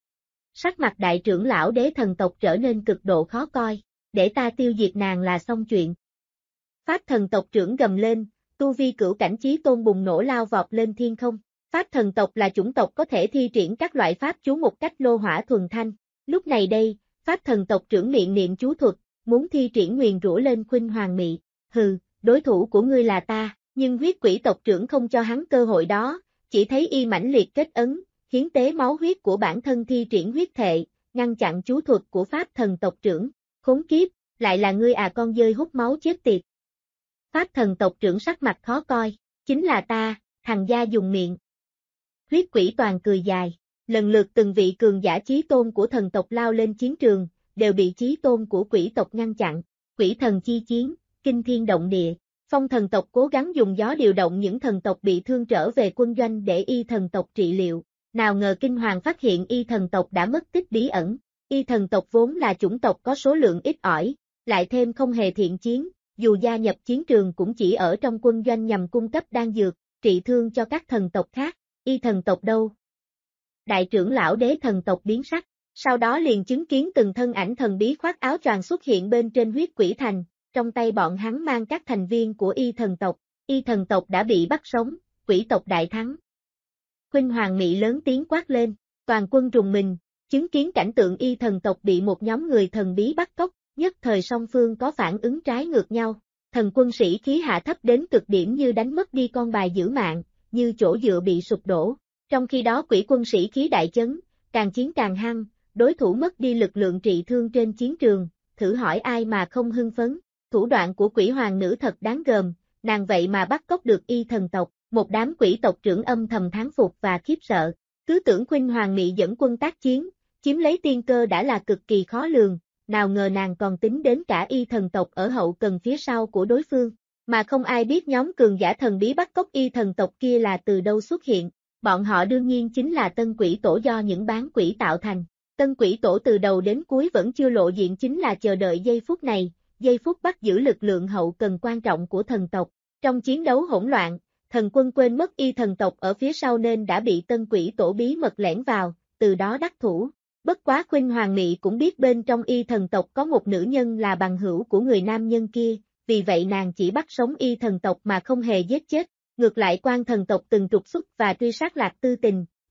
Sắc mặt đại trưởng lão Đế Thần tộc trở nên cực độ khó coi, để ta tiêu diệt nàng là xong chuyện. Pháp Thần tộc trưởng gầm lên, tu vi cửu cảnh chí tôn bùng nổ lao vọt lên thiên không. Pháp Thần tộc là chủng tộc có thể thi triển các loại pháp chú một cách lô hỏa thuần thanh. Lúc này đây, Pháp Thần tộc trưởng miệng niệm chú thuật, muốn thi triển nguyền rủa lên Khuynh Hoàng Mị. Hừ, đối thủ của ngươi là ta. Nhưng huyết quỷ tộc trưởng không cho hắn cơ hội đó, chỉ thấy y mãnh liệt kết ấn, hiến tế máu huyết của bản thân thi triển huyết thệ, ngăn chặn chú thuật của Pháp Thần tộc trưởng. Khốn kiếp, lại là ngươi à con dơi hút máu chết tiệt. Pháp Thần tộc trưởng sắc mặt khó coi, chính là ta, thằng gia dùng miệng. Huyết quỷ toàn cười dài, lần lượt từng vị cường giả chí tôn của thần tộc lao lên chiến trường, đều bị chí tôn của quỷ tộc ngăn chặn. Quỷ thần chi chiến, kinh thiên động địa. Phong Thần tộc cố gắng dùng gió điều động những thần tộc bị thương trở về quân doanh để Y Thần tộc trị liệu. Nào ngờ Kinh Hoàng phát hiện Y Thần tộc đã mất tích bí ẩn. Y Thần tộc vốn là chủng tộc có số lượng ít ỏi, lại thêm không hề thiện chiến, dù gia nhập chiến trường cũng chỉ ở trong quân doanh nhằm cung cấp đan dược, trị thương cho các thần tộc khác. Y Thần tộc đâu? Đại trưởng lão Đế Thần tộc biến sắc, sau đó liền chứng kiến từng thân ảnh thần bí khoác áo choàng xuất hiện bên trên huyết quỷ thành. Trong tay bọn hắn mang các thành viên của Y Thần tộc. Y Thần tộc đã bị bắt sống, quỷ tộc đại thắng. Khuynh Hoàng Mị lớn tiếng quát lên, toàn quân rùng mình, chứng kiến cảnh tượng Y Thần tộc bị một nhóm người thần bí bắt cóc, nhất thời song phương có phản ứng trái ngược nhau. Thần quân sĩ khí hạ thấp đến cực điểm như đánh mất đi con bài giữ mạng, như chỗ dựa bị sụp đổ. Trong khi đó quỷ quân sĩ khí đại chấn, càng chiến càng hăng, đối thủ mất đi lực lượng trị thương trên chiến trường, thử hỏi ai mà không hưng phấn. Thủ đoạn của quỷ hoàng nữ thật đáng gờm, nàng vậy mà bắt cóc được Y Thần tộc, một đám quỷ tộc trưởng âm thầm thán phục và khiếp sợ. Cứ tưởng Khuynh Hoàng Mị dẫn quân tác chiến, chiếm lấy tiên cơ đã là cực kỳ khó lường, nào ngờ nàng còn tính đến cả Y Thần tộc ở hậu cần phía sau của đối phương, mà không ai biết nhóm cường giả thần bí bắt cóc Y Thần tộc kia là từ đâu xuất hiện. Bọn họ đương nhiên chính là Tân Quỷ Tổ do những bán quỷ tạo thành. Tân Quỷ Tổ từ đầu đến cuối vẫn chưa lộ diện, chính là chờ đợi giây phút này. Giây phút bắt giữ lực lượng hậu cần quan trọng của thần tộc. Trong chiến đấu hỗn loạn, thần quân quên mất Y Thần tộc ở phía sau nên đã bị Tân Quỷ Tổ bí mật lẻn vào, từ đó đắc thủ. Bất quá Khuynh Hoàng Mị cũng biết bên trong Y Thần tộc có một nữ nhân là bằng hữu của người nam nhân kia, vì vậy nàng chỉ bắt sống Y Thần tộc mà không hề giết chết. Ngược lại Quan Thần tộc từng trục xuất và truy sát Lạc Tư Tình,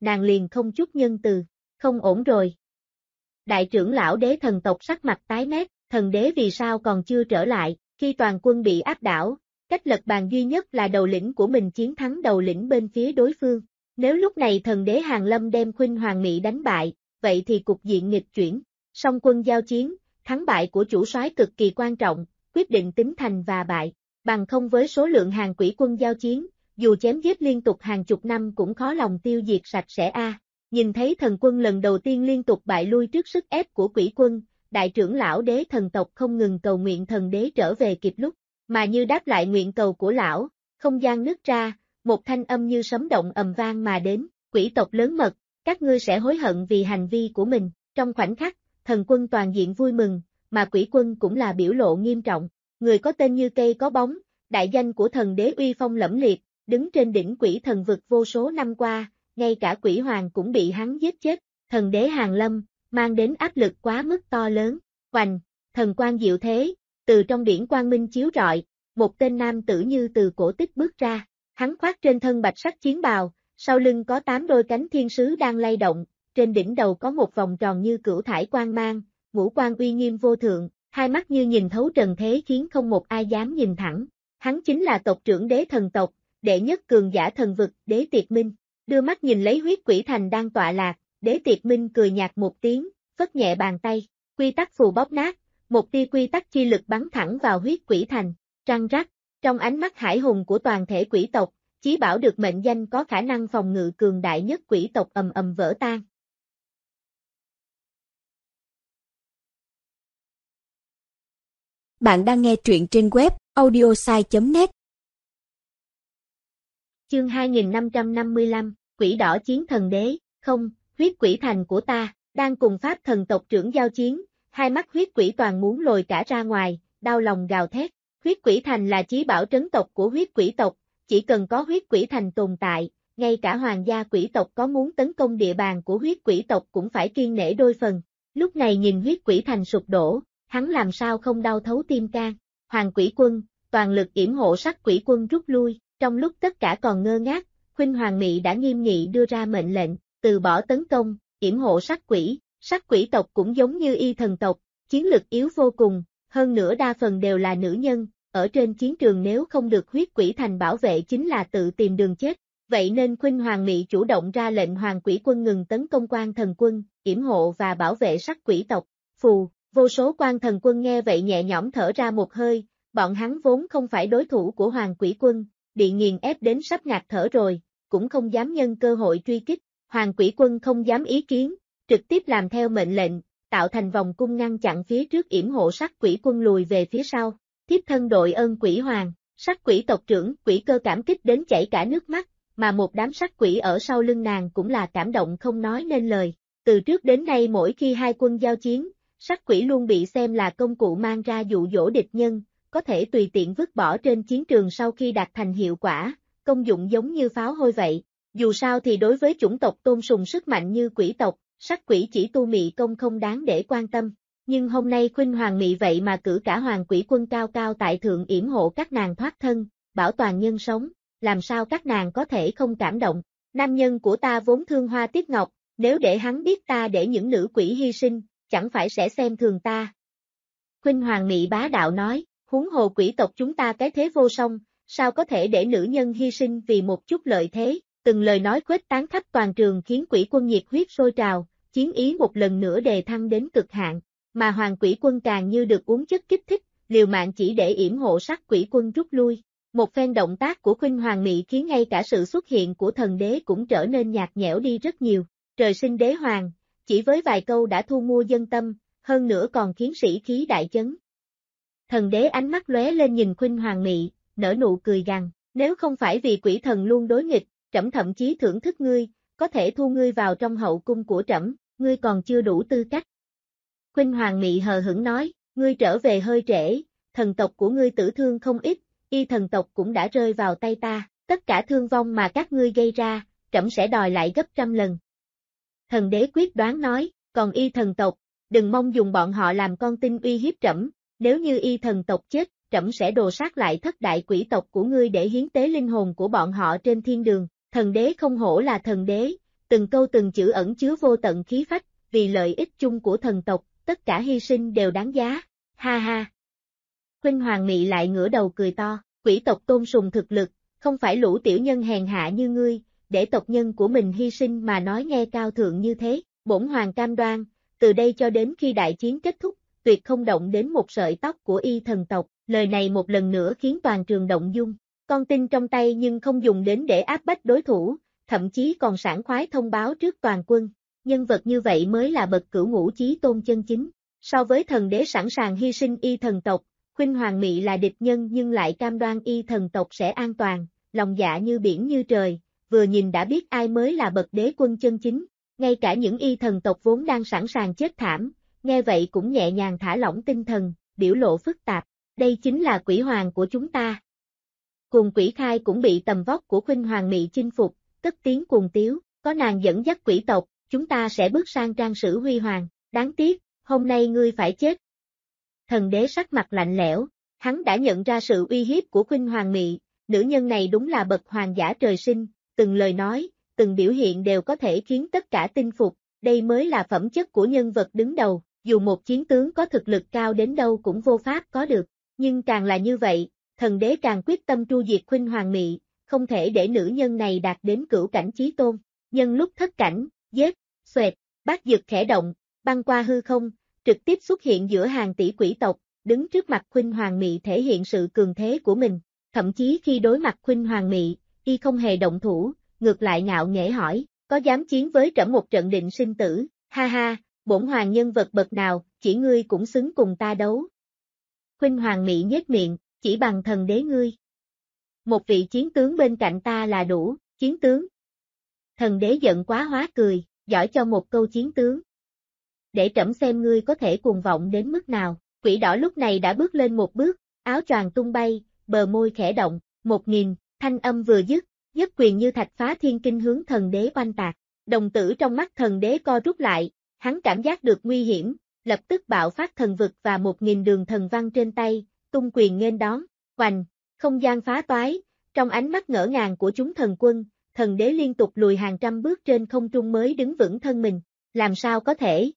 nàng liền không chút nhân từ, không ổn rồi. Đại trưởng lão đế thần tộc sắc mặt tái mét, thần đế vì sao còn chưa trở lại, khi toàn quân bị áp đảo, cách lật bàn duy nhất là đầu lĩnh của mình chiến thắng đầu lĩnh bên phía đối phương. Nếu lúc này thần đế Hàn Lâm đem Khuynh Hoàng Mị đánh bại, vậy thì cục diện nghịch chuyển. Song quân giao chiến, thắng bại của chủ soái cực kỳ quan trọng, quyết định tính thành và bại. Bằng không với số lượng hàng quỷ quân giao chiến, dù chém giết liên tục hàng chục năm cũng khó lòng tiêu diệt sạch sẽ a. Nhìn thấy thần quân lần đầu tiên liên tục bại lui trước sức ép của quỷ quân, đại trưởng lão đế thần tộc không ngừng cầu nguyện thần đế trở về kịp lúc, mà như đáp lại nguyện cầu của lão, không gian nứt ra, một thanh âm như sấm động ầm vang mà đến, quỷ tộc lớn mật, các ngươi sẽ hối hận vì hành vi của mình. Trong khoảnh khắc, thần quân toàn diện vui mừng, mà quỷ quân cũng là biểu lộ nghiêm trọng. Người có tên như cây có bóng, đại danh của thần đế uy phong lẫm liệt, đứng trên đỉnh quỷ thần vực vô số năm qua, ngay cả quỷ hoàng cũng bị hắn giết chết. Thần đế Hàn Lâm, mang đến áp lực quá mức to lớn. Hoành, thần quang diệu thế, từ trong điển quang minh chiếu rọi, một tên nam tử như từ cổ tích bước ra. Hắn khoác trên thân bạch sắc chiến bào, sau lưng có 8 đôi cánh thiên sứ đang lay động, trên đỉnh đầu có một vòng tròn như cửu thải quang mang, ngũ quan uy nghiêm vô thượng, hai mắt như nhìn thấu trần thế khiến không một ai dám nhìn thẳng. Hắn chính là tộc trưởng đế thần tộc, đệ nhất cường giả thần vực, Đế Tiệt Minh. Đưa mắt nhìn lấy huyết quỷ thành đang tọa lạc, Đế Tiệt Minh cười nhạt một tiếng, phất nhẹ bàn tay, quy tắc phù bóp nát, một tia quy tắc chi lực bắn thẳng vào huyết quỷ thành, răng rắc, trong ánh mắt hải hùng của toàn thể quỷ tộc, chí bảo được mệnh danh có khả năng phòng ngự cường đại nhất quỷ tộc ầm ầm vỡ tan. Bạn đang nghe truyện trên web audiosai.net. Chương 2555, Quỷ đỏ chiến thần đế, không, huyết quỷ thành của ta, đang cùng pháp thần tộc trưởng giao chiến, hai mắt huyết quỷ toàn muốn lồi cả ra ngoài, đau lòng gào thét. Huyết quỷ thành là chí bảo trấn tộc của huyết quỷ tộc, chỉ cần có huyết quỷ thành tồn tại, ngay cả hoàng gia quỷ tộc có muốn tấn công địa bàn của huyết quỷ tộc cũng phải kiêng nể đôi phần. Lúc này nhìn huyết quỷ thành sụp đổ, hắn làm sao không đau thấu tim can. Hoàng quỷ quân, toàn lực yểm hộ sắc quỷ quân rút lui, trong lúc tất cả còn ngơ ngác, Khuynh Hoàng Mị đã nghiêm nghị đưa ra mệnh lệnh, từ bỏ tấn công, yểm hộ sắc quỷ tộc cũng giống như y thần tộc, chiến lực yếu vô cùng, hơn nữa đa phần đều là nữ nhân, ở trên chiến trường nếu không được huyết quỷ thành bảo vệ chính là tự tìm đường chết. Vậy nên Khuynh Hoàng Mị chủ động ra lệnh hoàng quỷ quân ngừng tấn công quan thần quân, yểm hộ và bảo vệ sắc quỷ tộc. Phù, vô số quan thần quân nghe vậy nhẹ nhõm thở ra một hơi, bọn hắn vốn không phải đối thủ của hoàng quỷ quân, bị nghiền ép đến sắp ngạt thở rồi, cũng không dám nhân cơ hội truy kích. Hoàng quỷ quân không dám ý kiến, trực tiếp làm theo mệnh lệnh, tạo thành vòng cung ngăn chặn phía trước yểm hộ sắc quỷ quân lùi về phía sau. Thiếp thân đội ơn quỷ hoàng, sắc quỷ tộc trưởng quỷ cơ cảm kích đến chảy cả nước mắt, mà một đám sắc quỷ ở sau lưng nàng cũng là cảm động không nói nên lời. Từ trước đến nay mỗi khi hai quân giao chiến, sắc quỷ luôn bị xem là công cụ mang ra dụ dỗ địch nhân, có thể tùy tiện vứt bỏ trên chiến trường sau khi đạt thành hiệu quả, công dụng giống như pháo hôi vậy. Dù sao thì đối với chủng tộc tôn sùng sức mạnh như quỷ tộc, sắc quỷ chỉ tu mị công không đáng để quan tâm. Nhưng hôm nay Khuynh Hoàng Mị vậy mà cử cả hoàng quỷ quân cao cao tại thượng yểm hộ các nàng thoát thân, bảo toàn nhân sống, làm sao các nàng có thể không cảm động. Nam nhân của ta vốn thương hoa tiếc ngọc, nếu để hắn biết ta để những nữ quỷ hy sinh, chẳng phải sẽ xem thường ta. Khuynh Hoàng Mị bá đạo nói, huống hồ quỷ tộc chúng ta cái thế vô song, sao có thể để nữ nhân hy sinh vì một chút lợi thế. Từng lời nói khuếch tán khắp toàn trường khiến quỷ quân nhiệt huyết sôi trào, chiến ý một lần nữa đề thăng đến cực hạn. Mà hoàng quỷ quân càng như được uống chất kích thích, liều mạng chỉ để yểm hộ sắc quỷ quân rút lui. Một phen động tác của Khuynh Hoàng Mị khiến ngay cả sự xuất hiện của thần đế cũng trở nên nhạt nhẽo đi rất nhiều. Trời sinh đế hoàng, chỉ với vài câu đã thu mua dân tâm, hơn nữa còn khiến sĩ khí đại chấn. Thần đế ánh mắt lóe lên nhìn Khuynh Hoàng Mị, nở nụ cười gằn, nếu không phải vì quỷ thần luôn đối nghịch, trẫm thậm chí thưởng thức ngươi, có thể thu ngươi vào trong hậu cung của trẫm, ngươi còn chưa đủ tư cách. Khuynh Hoàng Mị hờ hững nói, ngươi trở về hơi trễ, thần tộc của ngươi tử thương không ít, y thần tộc cũng đã rơi vào tay ta, tất cả thương vong mà các ngươi gây ra, trẫm sẽ đòi lại gấp trăm lần. Thần đế quyết đoán nói, còn y thần tộc, đừng mong dùng bọn họ làm con tin uy hiếp trẫm, nếu như y thần tộc chết, trẫm sẽ đồ sát lại thất đại quỷ tộc của ngươi để hiến tế linh hồn của bọn họ trên thiên đường. Thần đế không hổ là thần đế, từng câu từng chữ ẩn chứa vô tận khí phách, vì lợi ích chung của thần tộc, tất cả hy sinh đều đáng giá, ha ha. Khuynh Hoàng Mị lại ngửa đầu cười to, quỷ tộc tôn sùng thực lực, không phải lũ tiểu nhân hèn hạ như ngươi, để tộc nhân của mình hy sinh mà nói nghe cao thượng như thế, bổn hoàng cam đoan, từ đây cho đến khi đại chiến kết thúc, tuyệt không động đến một sợi tóc của y thần tộc, lời này một lần nữa khiến toàn trường động dung, con tin trong tay nhưng không dùng đến để áp bách đối thủ, thậm chí còn sảng khoái thông báo trước toàn quân, nhân vật như vậy mới là bậc cửu ngũ chí tôn chân chính, so với thần đế sẵn sàng hy sinh y thần tộc, Khuynh Hoàng Mị là địch nhân nhưng lại cam đoan y thần tộc sẽ an toàn, lòng dạ như biển như trời, vừa nhìn đã biết ai mới là bậc đế quân chân chính, ngay cả những y thần tộc vốn đang sẵn sàng chết thảm, nghe vậy cũng nhẹ nhàng thả lỏng tinh thần, biểu lộ phức tạp, đây chính là quỷ hoàng của chúng ta. Cuồng Quỷ Khai cũng bị tầm vóc của Khuynh Hoàng Mị chinh phục, cất tiếng cuồng tiếu, có nàng dẫn dắt quỷ tộc, chúng ta sẽ bước sang trang sử huy hoàng, đáng tiếc, hôm nay ngươi phải chết. Thần đế sắc mặt lạnh lẽo, hắn đã nhận ra sự uy hiếp của Khuynh Hoàng Mị, nữ nhân này đúng là bậc hoàng giả trời sinh, từng lời nói, từng biểu hiện đều có thể khiến tất cả tin phục, đây mới là phẩm chất của nhân vật đứng đầu, dù một chiến tướng có thực lực cao đến đâu cũng vô pháp có được, nhưng càng là như vậy, thần đế càng quyết tâm tru diệt Khuynh Hoàng Mị, không thể để nữ nhân này đạt đến cửu cảnh chí tôn, nhân lúc thất cảnh, giết, xoẹt, bát dực khẽ động, băng qua hư không, trực tiếp xuất hiện giữa hàng tỷ quỷ tộc, đứng trước mặt Khuynh Hoàng Mị thể hiện sự cường thế của mình, thậm chí khi đối mặt Khuynh Hoàng Mị, y không hề động thủ, ngược lại ngạo nghễ hỏi, có dám chiến với trẫm một trận định sinh tử, ha ha, bổn hoàng nhân vật bậc nào, chỉ ngươi cũng xứng cùng ta đấu. Khuynh Hoàng Mị nhếch miệng, chỉ bằng thần đế ngươi. Một vị chiến tướng bên cạnh ta là đủ, chiến tướng. Thần đế giận quá hóa cười, giỏi cho một câu chiến tướng. Để trẫm xem ngươi có thể cuồng vọng đến mức nào, quỷ đỏ lúc này đã bước lên một bước, áo choàng tung bay, bờ môi khẽ động, 1000, thanh âm vừa dứt, nhất quyền như thạch phá thiên kinh hướng thần đế oanh tạc, đồng tử trong mắt thần đế co rút lại, hắn cảm giác được nguy hiểm, lập tức bạo phát thần vực và 1000 đường thần văn trên tay, tung quyền nghênh đón, oanh, không gian phá toái, trong ánh mắt ngỡ ngàng của chúng thần quân, thần đế liên tục lùi hàng trăm bước trên không trung mới đứng vững thân mình, làm sao có thể?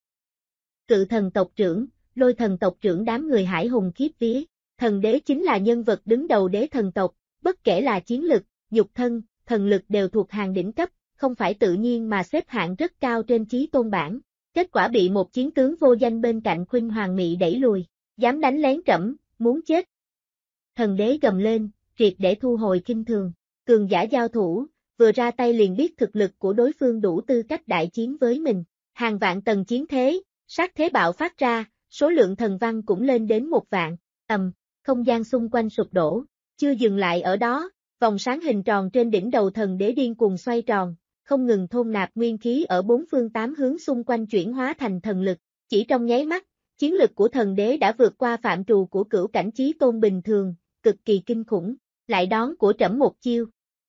Cự thần tộc trưởng, Lôi thần tộc trưởng đám người hải hùng khiếp vía, thần đế chính là nhân vật đứng đầu đế thần tộc, bất kể là chiến lực, nhục thân, thần lực đều thuộc hàng đỉnh cấp, không phải tự nhiên mà xếp hạng rất cao trên chí tôn bảng. Kết quả bị một chiến tướng vô danh bên cạnh Khuynh Hoàng Mị đẩy lùi, dám đánh lén trẫm, muốn chết. Thần đế gầm lên, triệt để thu hồi kinh thường, cường giả giao thủ, vừa ra tay liền biết thực lực của đối phương đủ tư cách đại chiến với mình, hàng vạn tầng chiến thế, sát thế bạo phát ra, số lượng thần văn cũng lên đến 1 vạn, không gian xung quanh sụp đổ, chưa dừng lại ở đó, vòng sáng hình tròn trên đỉnh đầu thần đế điên cuồng xoay tròn, không ngừng thôn nạp nguyên khí ở 4 phương 8 hướng xung quanh chuyển hóa thành thần lực, chỉ trong nháy mắt, chiến lực của thần đế đã vượt qua phạm trù của cửu cảnh chí tôn bình thường, cực kỳ kinh khủng, lại đón của trẫm một chiêu.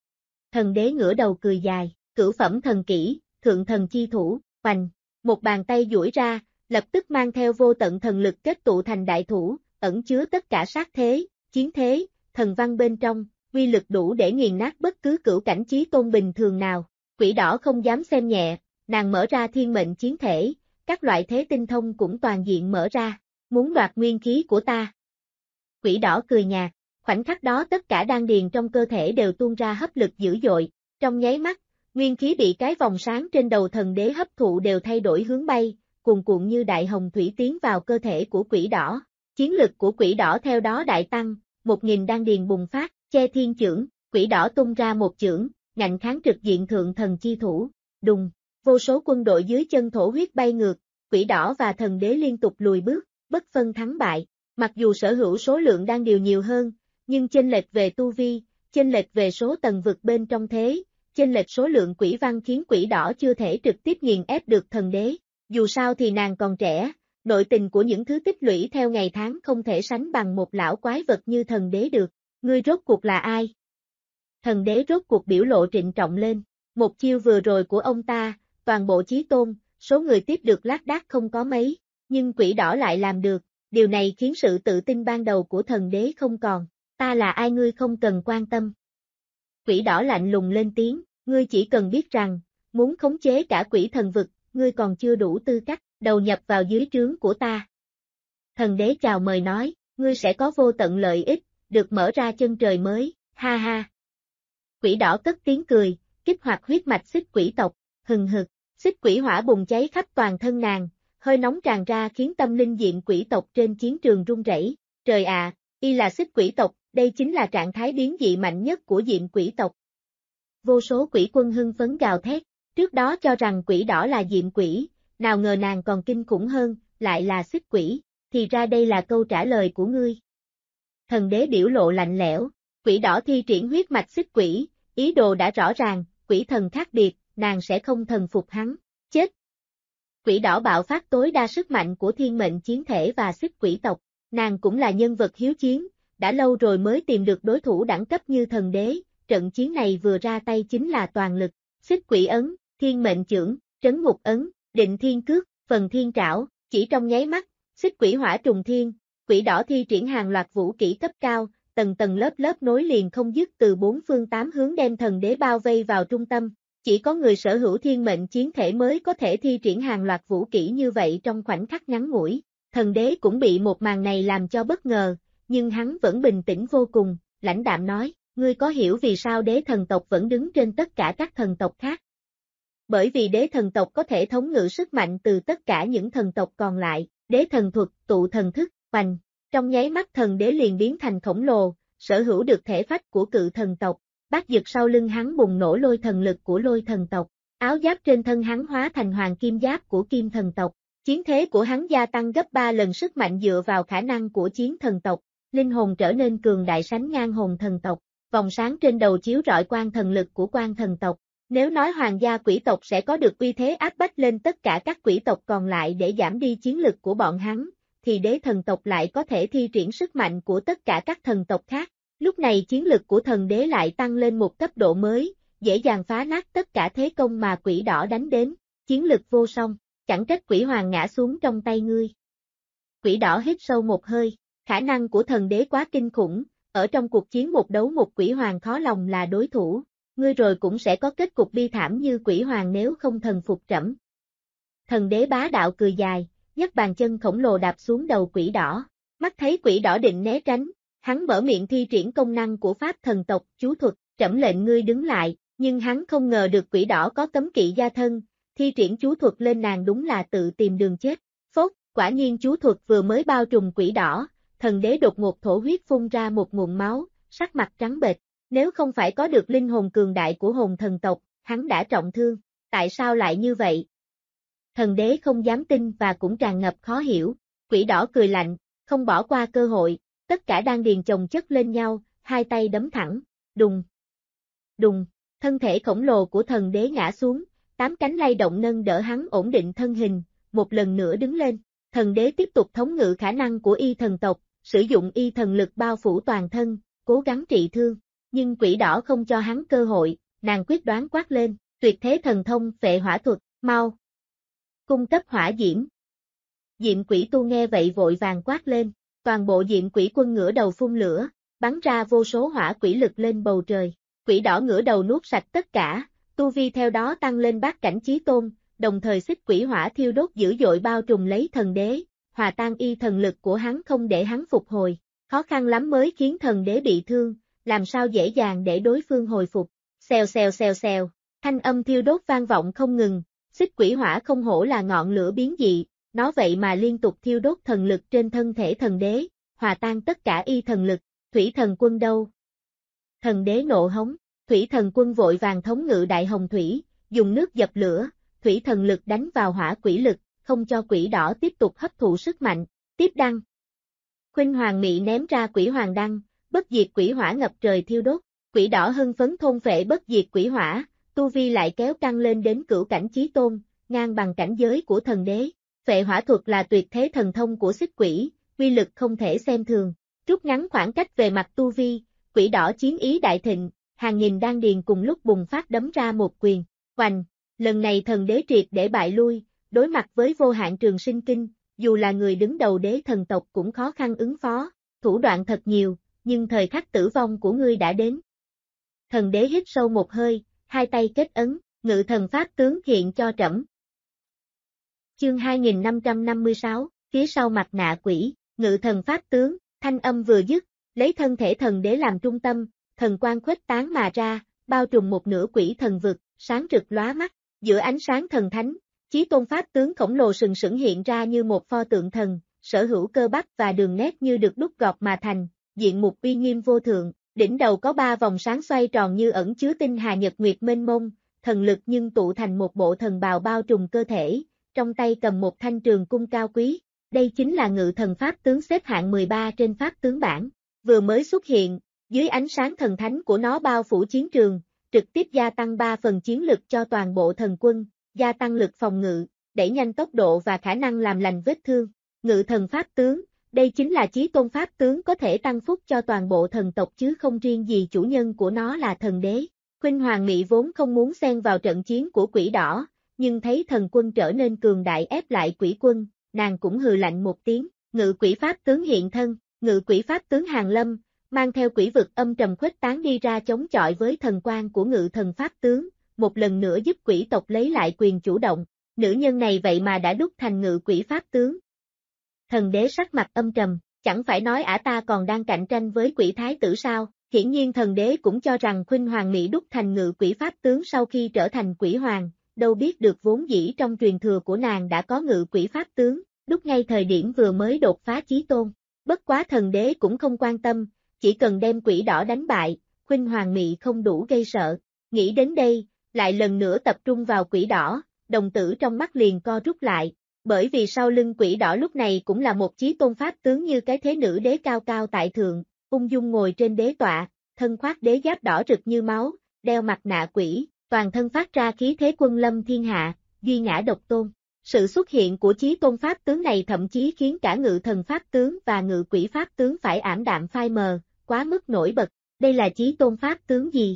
Thần đế ngửa đầu cười dài, cửu phẩm thần kỹ, thượng thần chi thủ, oanh, một bàn tay duỗi ra, lập tức mang theo vô tận thần lực kết tụ thành đại thủ, ẩn chứa tất cả sát thế, chiến thế, thần văn bên trong, uy lực đủ để nghiền nát bất cứ cửu cảnh chí tôn bình thường nào. Quỷ đỏ không dám xem nhẹ, nàng mở ra thiên mệnh chiến thể, các loại thế tinh thông cũng toàn diện mở ra, muốn đoạt nguyên khí của ta. Quỷ đỏ cười nhạt, khoảnh khắc đó tất cả đan điền trong cơ thể đều tuôn ra hấp lực dữ dội, trong nháy mắt, nguyên khí bị cái vòng sáng trên đầu thần đế hấp thụ đều thay đổi hướng bay, cuồn cuộn như đại hồng thủy tiến vào cơ thể của quỷ đỏ. Chiến lực của quỷ đỏ theo đó đại tăng, 1000 đan điền bùng phát, che thiên chưởng, quỷ đỏ tung ra một chưởng, ngạnh kháng trực diện thượng thần chi thủ, đùng, vô số quân đội dưới chân thổ huyết bay ngược, quỷ đỏ và thần đế liên tục lùi bước, bất phân thắng bại, mặc dù sở hữu số lượng đan điều nhiều hơn, nhưng chênh lệch về tu vi, chênh lệch về số tầng vực bên trong thế, chênh lệch số lượng quỷ văn khiến quỷ đỏ chưa thể trực tiếp nghiền ép được thần đế, dù sao thì nàng còn trẻ, nội tình của những thứ tích lũy theo ngày tháng không thể sánh bằng một lão quái vật như thần đế được, ngươi rốt cuộc là ai? Thần đế rốt cuộc biểu lộ trịnh trọng lên, một chiêu vừa rồi của ông ta, toàn bộ chí tôn, số người tiếp được lác đác không có mấy, nhưng quỷ đỏ lại làm được, điều này khiến sự tự tin ban đầu của thần đế không còn, ta là ai ngươi không cần quan tâm. Quỷ đỏ lạnh lùng lên tiếng, ngươi chỉ cần biết rằng, muốn khống chế cả quỷ thần vực, ngươi còn chưa đủ tư cách, đầu nhập vào dưới trướng của ta. Thần đế chào mời nói, ngươi sẽ có vô tận lợi ích, được mở ra chân trời mới, ha ha. Quỷ đỏ cất tiếng cười, kích hoạt huyết mạch xích quỷ tộc, hừng hực, xích quỷ hỏa bùng cháy khắp toàn thân nàng, hơi nóng tràn ra khiến tâm linh diện quỷ tộc trên chiến trường rung rẩy. Trời ạ, y là xích quỷ tộc, đây chính là trạng thái biến dị mạnh nhất của diện quỷ tộc. Vô số quỷ quân hưng phấn gào thét, trước đó cho rằng quỷ đỏ là diện quỷ, nào ngờ nàng còn kinh khủng hơn, lại là xích quỷ, thì ra đây là câu trả lời của ngươi. Thần đế biểu lộ lạnh lẽo, quỷ đỏ thi triển huyết mạch xích quỷ, ý đồ đã rõ ràng, quỷ thần khác biệt, nàng sẽ không thần phục hắn, chết. Quỷ đỏ bạo phát tối đa sức mạnh của thiên mệnh chiến thể và xích quỷ tộc, nàng cũng là nhân vật hiếu chiến, đã lâu rồi mới tìm được đối thủ đẳng cấp như thần đế, trận chiến này vừa ra tay chính là toàn lực, xích quỷ ấn, thiên mệnh chưởng, trấn ngục ấn, định thiên cước, phần thiên trảo, chỉ trong nháy mắt, xích quỷ hỏa trùng thiên, quỷ đỏ thi triển hàng loạt vũ kỹ cấp cao, tầng tầng lớp lớp nối liền không dứt từ bốn phương tám hướng đem thần đế bao vây vào trung tâm. Chỉ có người sở hữu thiên mệnh chiến thể mới có thể thi triển hàng loạt vũ kỹ như vậy trong khoảnh khắc ngắn ngủi. Thần đế cũng bị một màn này làm cho bất ngờ, nhưng hắn vẫn bình tĩnh vô cùng, lãnh đạm nói, ngươi có hiểu vì sao đế thần tộc vẫn đứng trên tất cả các thần tộc khác? Bởi vì đế thần tộc có thể thống ngự sức mạnh từ tất cả những thần tộc còn lại, đế thần thuật, tụ thần thức, hoành. Trong nháy mắt thần đế liền biến thành khổng lồ, sở hữu được thể phách của cự thần tộc. Bát dực sau lưng hắn bùng nổ lôi thần lực của lôi thần tộc, áo giáp trên thân hắn hóa thành hoàng kim giáp của kim thần tộc, chiến thế của hắn gia tăng gấp 3 lần sức mạnh dựa vào khả năng của chiến thần tộc, linh hồn trở nên cường đại sánh ngang hồn thần tộc, vòng sáng trên đầu chiếu rọi quan thần lực của quan thần tộc. Nếu nói hoàng gia quỷ tộc sẽ có được uy thế áp bách lên tất cả các quỷ tộc còn lại để giảm đi chiến lực của bọn hắn, thì đế thần tộc lại có thể thi triển sức mạnh của tất cả các thần tộc khác. Lúc này chiến lực của thần đế lại tăng lên một cấp độ mới, dễ dàng phá nát tất cả thế công mà quỷ đỏ đánh đến, chiến lực vô song, chẳng trách quỷ hoàng ngã xuống trong tay ngươi. Quỷ đỏ hít sâu một hơi, khả năng của thần đế quá kinh khủng, ở trong cuộc chiến một đấu một quỷ hoàng khó lòng là đối thủ, ngươi rồi cũng sẽ có kết cục bi thảm như quỷ hoàng nếu không thần phục trẫm. Thần đế bá đạo cười dài, nhấc bàn chân khổng lồ đạp xuống đầu quỷ đỏ, mắt thấy quỷ đỏ định né tránh. Hắn mở miệng thi triển công năng của pháp thần tộc, chú thuật, trẫm lệnh ngươi đứng lại, nhưng hắn không ngờ được quỷ đỏ có cấm kỵ gia thân, thi triển chú thuật lên nàng đúng là tự tìm đường chết. Phốt, quả nhiên chú thuật vừa mới bao trùm quỷ đỏ, thần đế đột ngột thổ huyết phun ra một nguồn máu, sắc mặt trắng bệch, nếu không phải có được linh hồn cường đại của hồn thần tộc, hắn đã trọng thương, tại sao lại như vậy? Thần đế không dám tin và cũng tràn ngập khó hiểu, quỷ đỏ cười lạnh, không bỏ qua cơ hội. Tất cả đan điền chồng chất lên nhau, hai tay đấm thẳng, đùng, đùng, thân thể khổng lồ của thần đế ngã xuống, 8 cánh lay động nâng đỡ hắn ổn định thân hình, một lần nữa đứng lên, thần đế tiếp tục thống ngự khả năng của y thần tộc, sử dụng y thần lực bao phủ toàn thân, cố gắng trị thương, nhưng quỷ đỏ không cho hắn cơ hội, nàng quyết đoán quát lên, tuyệt thế thần thông phệ hỏa thuật, mau, cung cấp hỏa diễm. Diệm quỷ tu nghe vậy vội vàng quát lên. Toàn bộ diệm quỷ quân ngửa đầu phun lửa, bắn ra vô số hỏa quỷ lực lên bầu trời. Quỷ đỏ ngửa đầu nuốt sạch tất cả, tu vi theo đó tăng lên bát cảnh chí tôn, đồng thời xích quỷ hỏa thiêu đốt dữ dội bao trùm lấy thần đế, hòa tan y thần lực của hắn không để hắn phục hồi. Khó khăn lắm mới khiến thần đế bị thương, làm sao dễ dàng để đối phương hồi phục. Xèo xèo xèo xèo, thanh âm thiêu đốt vang vọng không ngừng, xích quỷ hỏa không hổ là ngọn lửa biến dị. Nó vậy mà liên tục thiêu đốt thần lực trên thân thể thần đế, hòa tan tất cả y thần lực, thủy thần quân đâu? Thần đế nộ hống, thủy thần quân vội vàng thống ngự đại hồng thủy, dùng nước dập lửa, thủy thần lực đánh vào hỏa quỷ lực, không cho quỷ đỏ tiếp tục hấp thụ sức mạnh, tiếp đăng. Khuynh Hoàng Mị ném ra quỷ hoàng đăng, bất diệt quỷ hỏa ngập trời thiêu đốt, quỷ đỏ hưng phấn thôn phệ bất diệt quỷ hỏa, tu vi lại kéo căng lên đến cửu cảnh chí tôn, ngang bằng cảnh giới của thần đế. Phệ hỏa thuật là tuyệt thế thần thông của xích quỷ, uy lực không thể xem thường. Rút ngắn khoảng cách về mặt tu vi, quỷ đỏ chiến ý đại thịnh, hàng nghìn đan điền cùng lúc bùng phát đấm ra một quyền. Hoành, lần này thần đế triệt để bại lui, đối mặt với vô hạn trường sinh kinh, dù là người đứng đầu đế thần tộc cũng khó khăn ứng phó, thủ đoạn thật nhiều, nhưng thời khắc tử vong của ngươi đã đến. Thần đế hít sâu một hơi, hai tay kết ấn, ngự thần pháp tướng hiện cho trẫm. Chương 2556, phía sau mặt nạ quỷ, ngự thần pháp tướng, thanh âm vừa dứt, lấy thân thể thần đế làm trung tâm, thần quang khuếch tán mà ra, bao trùm một nửa quỷ thần vực, sáng rực lóa mắt, giữa ánh sáng thần thánh, chí tôn pháp tướng khổng lồ sừng sững hiện ra như một pho tượng thần, sở hữu cơ bắp và đường nét như được đúc gọt mà thành, diện mục uy nghiêm vô thượng, đỉnh đầu có 3 vòng sáng xoay tròn như ẩn chứa tinh hà nhật nguyệt mênh mông, thần lực nhưng tụ thành một bộ thần bào bao trùm cơ thể, trong tay cầm một thanh trường cung cao quý. Đây chính là ngự thần pháp tướng xếp hạng 13 trên pháp tướng bảng, vừa mới xuất hiện, dưới ánh sáng thần thánh của nó bao phủ chiến trường, trực tiếp gia tăng 3 phần chiến lực cho toàn bộ thần quân, gia tăng lực phòng ngự, đẩy nhanh tốc độ và khả năng làm lành vết thương. Ngự thần pháp tướng, đây chính là chí tôn pháp tướng có thể tăng phúc cho toàn bộ thần tộc chứ không riêng gì chủ nhân của nó là thần đế. Khuynh Hoàng Mị vốn không muốn xen vào trận chiến của quỷ đỏ, nhưng thấy thần quân trở nên cường đại ép lại quỷ quân, nàng cũng hừ lạnh một tiếng, ngự quỷ pháp tướng hiện thân, ngự quỷ pháp tướng hàng lâm, mang theo quỷ vực âm trầm khuếch tán đi ra chống chọi với thần quang của ngự thần pháp tướng, một lần nữa giúp quỷ tộc lấy lại quyền chủ động, nữ nhân này vậy mà đã đúc thành ngự quỷ pháp tướng. Thần đế sắc mặt âm trầm, chẳng phải nói ả ta còn đang cạnh tranh với quỷ thái tử sao, hiển nhiên thần đế cũng cho rằng Khuynh Hoàng Mị đúc thành ngự quỷ pháp tướng sau khi trở thành quỷ hoàng, đâu biết được vốn dĩ trong truyền thừa của nàng đã có ngự quỷ pháp tướng, đúc ngay thời điểm vừa mới đột phá chí tôn. Bất quá thần đế cũng không quan tâm, chỉ cần đem quỷ đỏ đánh bại, Khuynh Hoàng Mị không đủ gây sợ. Nghĩ đến đây, lại lần nữa tập trung vào quỷ đỏ, đồng tử trong mắt liền co rút lại, bởi vì sau lưng quỷ đỏ lúc này cũng là một chí tôn pháp tướng như cái thế nữ đế cao cao tại thượng, ung dung ngồi trên đế tọa, thân khoác đế giáp đỏ rực như máu, đeo mặt nạ quỷ, toàn thân phát ra khí thế quân lâm thiên hạ, duy ngã độc tôn. Sự xuất hiện của chí tôn pháp tướng này thậm chí khiến cả ngự thần pháp tướng và ngự quỷ pháp tướng phải ảm đạm phai mờ, quá mức nổi bật. Đây là chí tôn pháp tướng gì?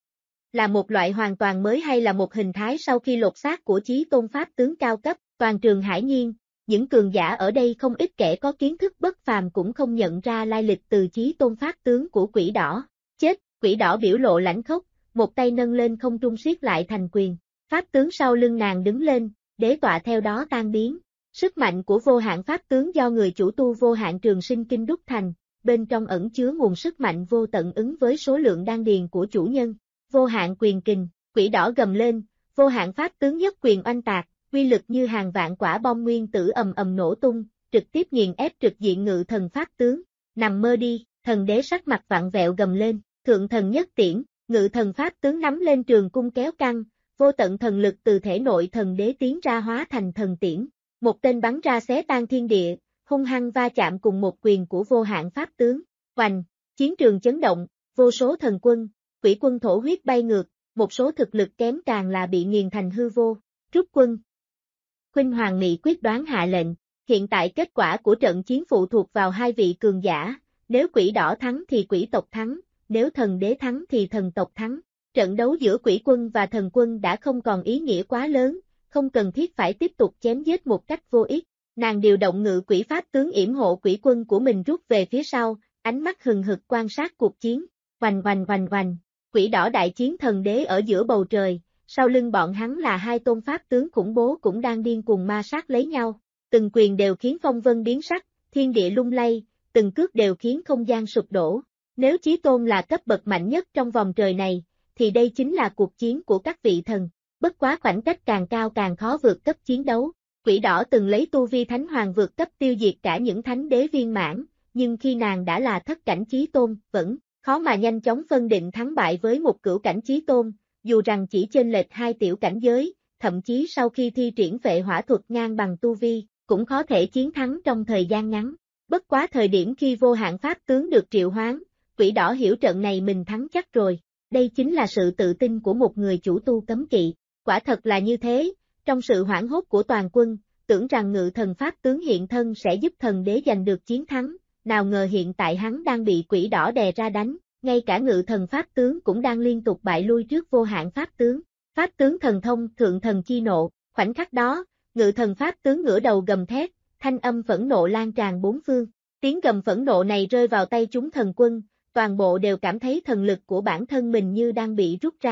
Là một loại hoàn toàn mới hay là một hình thái sau khi lột xác của chí tôn pháp tướng cao cấp? Toàn trường hải nhiên, những cường giả ở đây không ít kẻ có kiến thức bất phàm cũng không nhận ra lai lịch từ chí tôn pháp tướng của quỷ đỏ. Chết, quỷ đỏ biểu lộ lãnh khốc, một tay nâng lên không trung siết lại thành quyền. Pháp tướng sau lưng nàng đứng lên, đế tọa theo đó tan biến. Sức mạnh của vô hạn pháp tướng do người chủ tu vô hạn trường sinh kinh đúc thành, bên trong ẩn chứa nguồn sức mạnh vô tận ứng với số lượng đan điền của chủ nhân. Vô hạn quyền kình, quỷ đỏ gầm lên, vô hạn pháp tướng nhất quyền oanh tạc, uy lực như hàng vạn quả bom nguyên tử ầm ầm nổ tung, trực tiếp nghiền ép trực diện ngự thần pháp tướng. Nằm mơ đi, thần đế sắc mặt vặn vẹo gầm lên, thượng thần nhất tiễn, ngự thần pháp tướng nắm lên trường cung kéo căng, vô tận thần lực từ thể nội thần đế tiến ra hóa thành thần tiễn. Một tên bắn ra xé tan thiên địa, hung hăng va chạm cùng một quyền của vô hạn pháp tướng. Oành, chiến trường chấn động, vô số thần quân, quỷ quân thổ huyết bay ngược, một số thực lực kém càng là bị nghiền thành hư vô. Rút quân. Khuynh Hoàng Mị quyết đoán hạ lệnh, hiện tại kết quả của trận chiến phụ thuộc vào 2 vị cường giả, nếu quỷ đỏ thắng thì quỷ tộc thắng, nếu thần đế thắng thì thần tộc thắng. Trận đấu giữa quỷ quân và thần quân đã không còn ý nghĩa quá lớn, không cần thiết phải tiếp tục chém giết một cách vô ích. Nàng điều động ngự quỷ pháp tướng yểm hộ quỷ quân của mình rút về phía sau, ánh mắt hừng hực quan sát cuộc chiến. Oành oành oành oành, quỷ đỏ đại chiến thần đế ở giữa bầu trời, sau lưng bọn hắn là 2 tôn pháp tướng khủng bố cũng đang điên cuồng ma sát lấy nhau. Từng quyền đều khiến phong vân biến sắc, thiên địa lung lay, từng cước đều khiến không gian sụp đổ. Nếu chí tôn là cấp bậc mạnh nhất trong vòng trời này, thì đây chính là cuộc chiến của các vị thần. Bất quá khoảnh cách càng cao càng khó vượt cấp chiến đấu. Quỷ đỏ từng lấy tu vi thánh hoàng vượt cấp tiêu diệt cả những thánh đế viên mãn, nhưng khi nàng đã là thất cảnh chí tôn, vẫn khó mà nhanh chóng phân định thắng bại với một cửu cảnh chí tôn, dù rằng chỉ chênh lệch 2 tiểu cảnh giới, thậm chí sau khi thi triển phệ hỏa thuật ngang bằng tu vi, cũng khó thể chiến thắng trong thời gian ngắn. Bất quá thời điểm khi vô hạn pháp tướng được triệu hoán, quỷ đỏ hiểu trận này mình thắng chắc rồi. Đây chính là sự tự tin của một người chủ tu cấm kỵ. Quả thật là như thế, trong sự hoảng hốt của toàn quân, tưởng rằng ngự thần pháp tướng hiện thân sẽ giúp thần đế giành được chiến thắng, nào ngờ hiện tại hắn đang bị quỷ đỏ đè ra đánh, ngay cả ngự thần pháp tướng cũng đang liên tục bại lui trước vô hạn pháp tướng. Pháp tướng thần thông thượng thần chi nộ, khoảnh khắc đó, ngự thần pháp tướng ngửa đầu gầm thét, thanh âm phẫn nộ lan tràn bốn phương. Tiếng gầm phẫn nộ này rơi vào tay chúng thần quân, toàn bộ đều cảm thấy thần lực của bản thân mình như đang bị rút ra.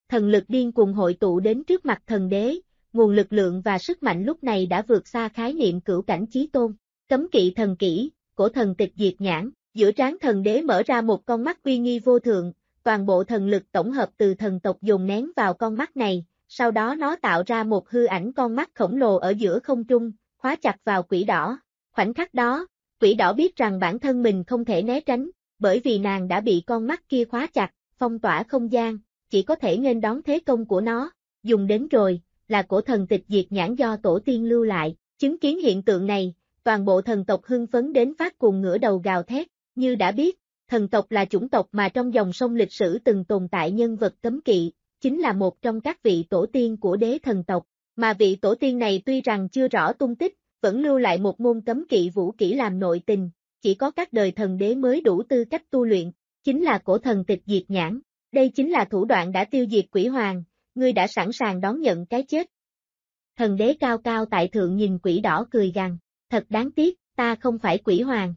thần lực điên cuồng hội tụ đến trước mặt thần đế, nguồn lực lượng và sức mạnh lúc này đã vượt xa khái niệm cửu cảnh chí tôn. Cấm kỵ thần kỹ, cổ thần tịch diệt nhãn, giữa trán thần đế mở ra một con mắt uy nghi vô thượng, toàn bộ thần lực tổng hợp từ thần tộc dồn nén vào con mắt này, sau đó nó tạo ra một hư ảnh con mắt khổng lồ ở giữa không trung, khóa chặt vào quỷ đỏ. Khoảnh khắc đó, quỷ đỏ biết rằng bản thân mình không thể né tránh, bởi vì nàng đã bị con mắt kia khóa chặt, phong tỏa không gian, chỉ có thể nghênh đón thế công của nó. Dùng đến rồi, là cổ thần tịch diệt nhãn do tổ tiên lưu lại. Chứng kiến hiện tượng này, toàn bộ thần tộc hưng phấn đến phát cuồng ngửa đầu gào thét. Như đã biết, thần tộc là chủng tộc mà trong dòng sông lịch sử từng tồn tại nhân vật cấm kỵ, chính là một trong các vị tổ tiên của đế thần tộc, mà vị tổ tiên này tuy rằng chưa rõ tung tích, vẫn lưu lại một môn cấm kỵ vũ kỹ làm nội tình, chỉ có các đời thần đế mới đủ tư cách tu luyện, chính là cổ thần tịch diệt nhãn. Đây chính là thủ đoạn đã tiêu diệt quỷ hoàng, ngươi đã sẵn sàng đón nhận cái chết. Thần đế cao cao tại thượng nhìn quỷ đỏ cười gằn, thật đáng tiếc, ta không phải quỷ hoàng.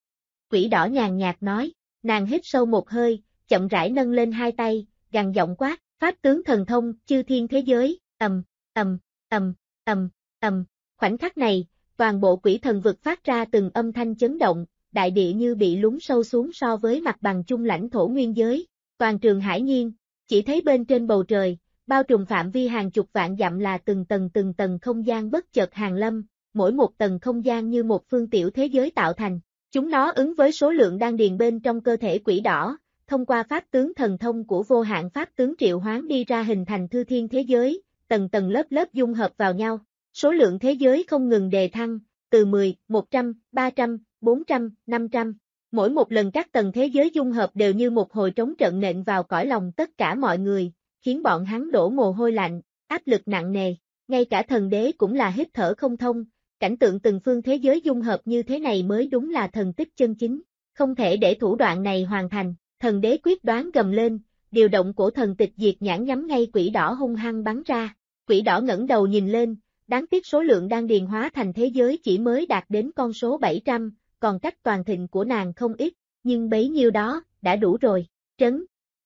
Quỷ đỏ nhàn nhạt nói, nàng hít sâu một hơi, chậm rãi nâng lên hai tay, gằn giọng quát, pháp tướng thần thông, chư thiên thế giới, ầm, ầm, ầm, ầm, ầm. Khoảnh khắc này, toàn bộ quỷ thần vực phát ra từng âm thanh chấn động, đại địa như bị lún sâu xuống so với mặt bằng chung lãnh thổ nguyên giới. Toàn trường hải nhiên, chỉ thấy bên trên bầu trời, bao trùm phạm vi hàng chục vạn dặm là từng tầng không gian bất chợt hàng lâm, mỗi một tầng không gian như một phương tiểu thế giới tạo thành. Chúng nó ứng với số lượng đan điền bên trong cơ thể quỷ đỏ, thông qua pháp tướng thần thông của vô hạn pháp tướng triệu hoán đi ra hình thành thư thiên thế giới, tầng lớp dung hợp vào nhau. Số lượng thế giới không ngừng đề thăng, từ 10, 100, 300, 400, 500. Mỗi một lần các tầng thế giới dung hợp đều như một hồi trống trận nện vào cõi lòng tất cả mọi người, khiến bọn hắn đổ mồ hôi lạnh, áp lực nặng nề. Ngay cả thần đế cũng là hít thở không thông, cảnh tượng từng phương thế giới dung hợp như thế này mới đúng là thần tích chân chính. Không thể để thủ đoạn này hoàn thành, thần đế quyết đoán gầm lên, điều động cổ thần tịch diệt nhãn nhắm ngay quỷ đỏ hung hăng bắn ra. Quỷ đỏ ngẩng đầu nhìn lên, đáng tiếc số lượng đan điền hóa thành thế giới chỉ mới đạt đến con số 700, còn cách toàn thịnh của nàng không ít, nhưng bấy nhiêu đó, đã đủ rồi. Trấn.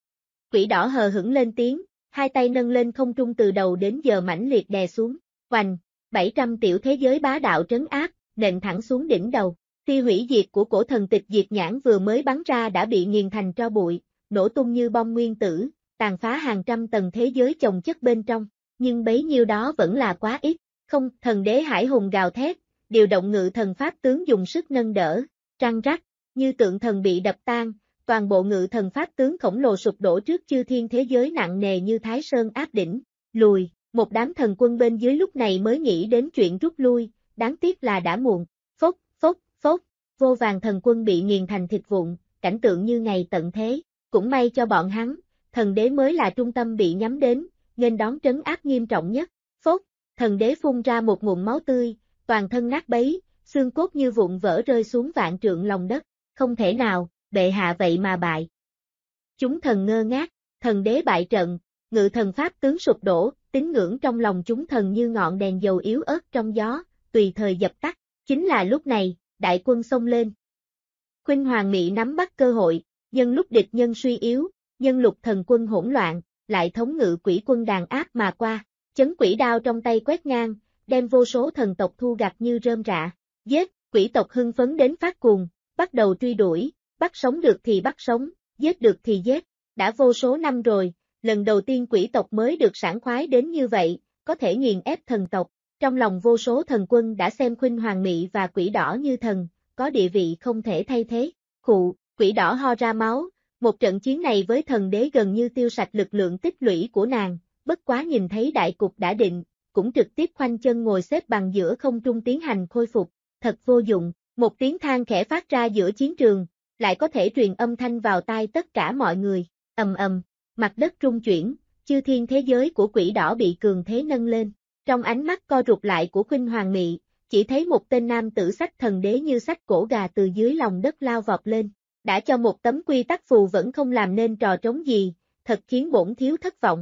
Quỷ đỏ hờ hững lên tiếng, hai tay nâng lên không trung từ đầu đến giờ mãnh liệt đè xuống. Hoành, 700 tiểu thế giới bá đạo trấn áp, nện thẳng xuống đỉnh đầu. Tia hủy diệt của cổ thần tịch diệt nhãn vừa mới bắn ra đã bị nghiền thành tro bụi, nổ tung như bom nguyên tử, tàn phá hàng trăm tầng thế giới chồng chất bên trong, nhưng bấy nhiêu đó vẫn là quá ít. Không, thần đế hải hùng gào thét, điều động ngự thần pháp tướng dùng sức nâng đỡ, răng rắc, như tượng thần bị đập tan, toàn bộ ngự thần pháp tướng khổng lồ sụp đổ trước chư thiên thế giới nặng nề như Thái Sơn áp đỉnh, lùi, một đám thần quân bên dưới lúc này mới nghĩ đến chuyện rút lui, đáng tiếc là đã muộn, phốc, phốc, phốc, vô vàn thần quân bị nghiền thành thịt vụn, cảnh tượng như ngày tận thế, cũng may cho bọn hắn, thần đế mới là trung tâm bị nhắm đến, nghênh đón trấn áp nghiêm trọng nhất, phốc, thần đế phun ra một ngụm máu tươi, toàn thân nát bấy, xương cốt như vụn vỡ rơi xuống vạn trượng lòng đất, không thể nào, bệ hạ vậy mà bại. Chúng thần ngơ ngác, thần đế bại trận, ngự thần pháp tướng sụp đổ, tín ngưỡng trong lòng chúng thần như ngọn đèn dầu yếu ớt trong gió, tùy thời dập tắt, chính là lúc này, đại quân xông lên. Khuynh Hoàng Mị nắm bắt cơ hội, nhân lúc địch nhân suy yếu, nhân lục thần quân hỗn loạn, lại thống ngự quỷ quân đàn áp mà qua, chấn quỷ đao trong tay quét ngang, đem vô số thần tộc thu gặt như rơm rạ, giết, quỷ tộc hưng phấn đến phát cuồng, bắt đầu truy đuổi, bắt sống được thì bắt sống, giết được thì giết, đã vô số năm rồi, lần đầu tiên quỷ tộc mới được sảng khoái đến như vậy, có thể nghiền ép thần tộc, trong lòng vô số thần quân đã xem Khuynh Hoàng Mị và quỷ đỏ như thần, có địa vị không thể thay thế, quỷ đỏ ho ra máu, một trận chiến này với thần đế gần như tiêu sạch lực lượng tích lũy của nàng, bất quá nhìn thấy đại cục đã định, cũng trực tiếp khoanh chân ngồi xếp bằng giữa không trung tiến hành khôi phục, thật vô dụng, một tiếng than khẽ phát ra giữa chiến trường, lại có thể truyền âm thanh vào tai tất cả mọi người, ầm ầm, mặt đất rung chuyển, chư thiên thế giới của quỷ đỏ bị cường thế nâng lên, trong ánh mắt co rụt lại của Khuynh Hoàng Mị, chỉ thấy một tên nam tử xách thần đế như xách cổ gà từ dưới lòng đất lao vọt lên, đã cho một tấm quy tắc phù vẫn không làm nên trò trống gì, thật khiến bổn thiếu thất vọng.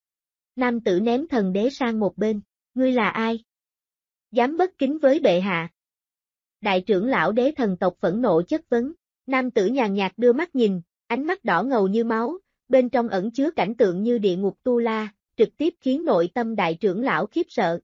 Nam tử ném thần đế sang một bên, ngươi là ai? Dám bất kính với bệ hạ. Đại trưởng lão đế thần tộc phẫn nộ chất vấn, nam tử nhàn nhạt đưa mắt nhìn, ánh mắt đỏ ngầu như máu, bên trong ẩn chứa cảnh tượng như địa ngục tu la, trực tiếp khiến nội tâm đại trưởng lão khiếp sợ.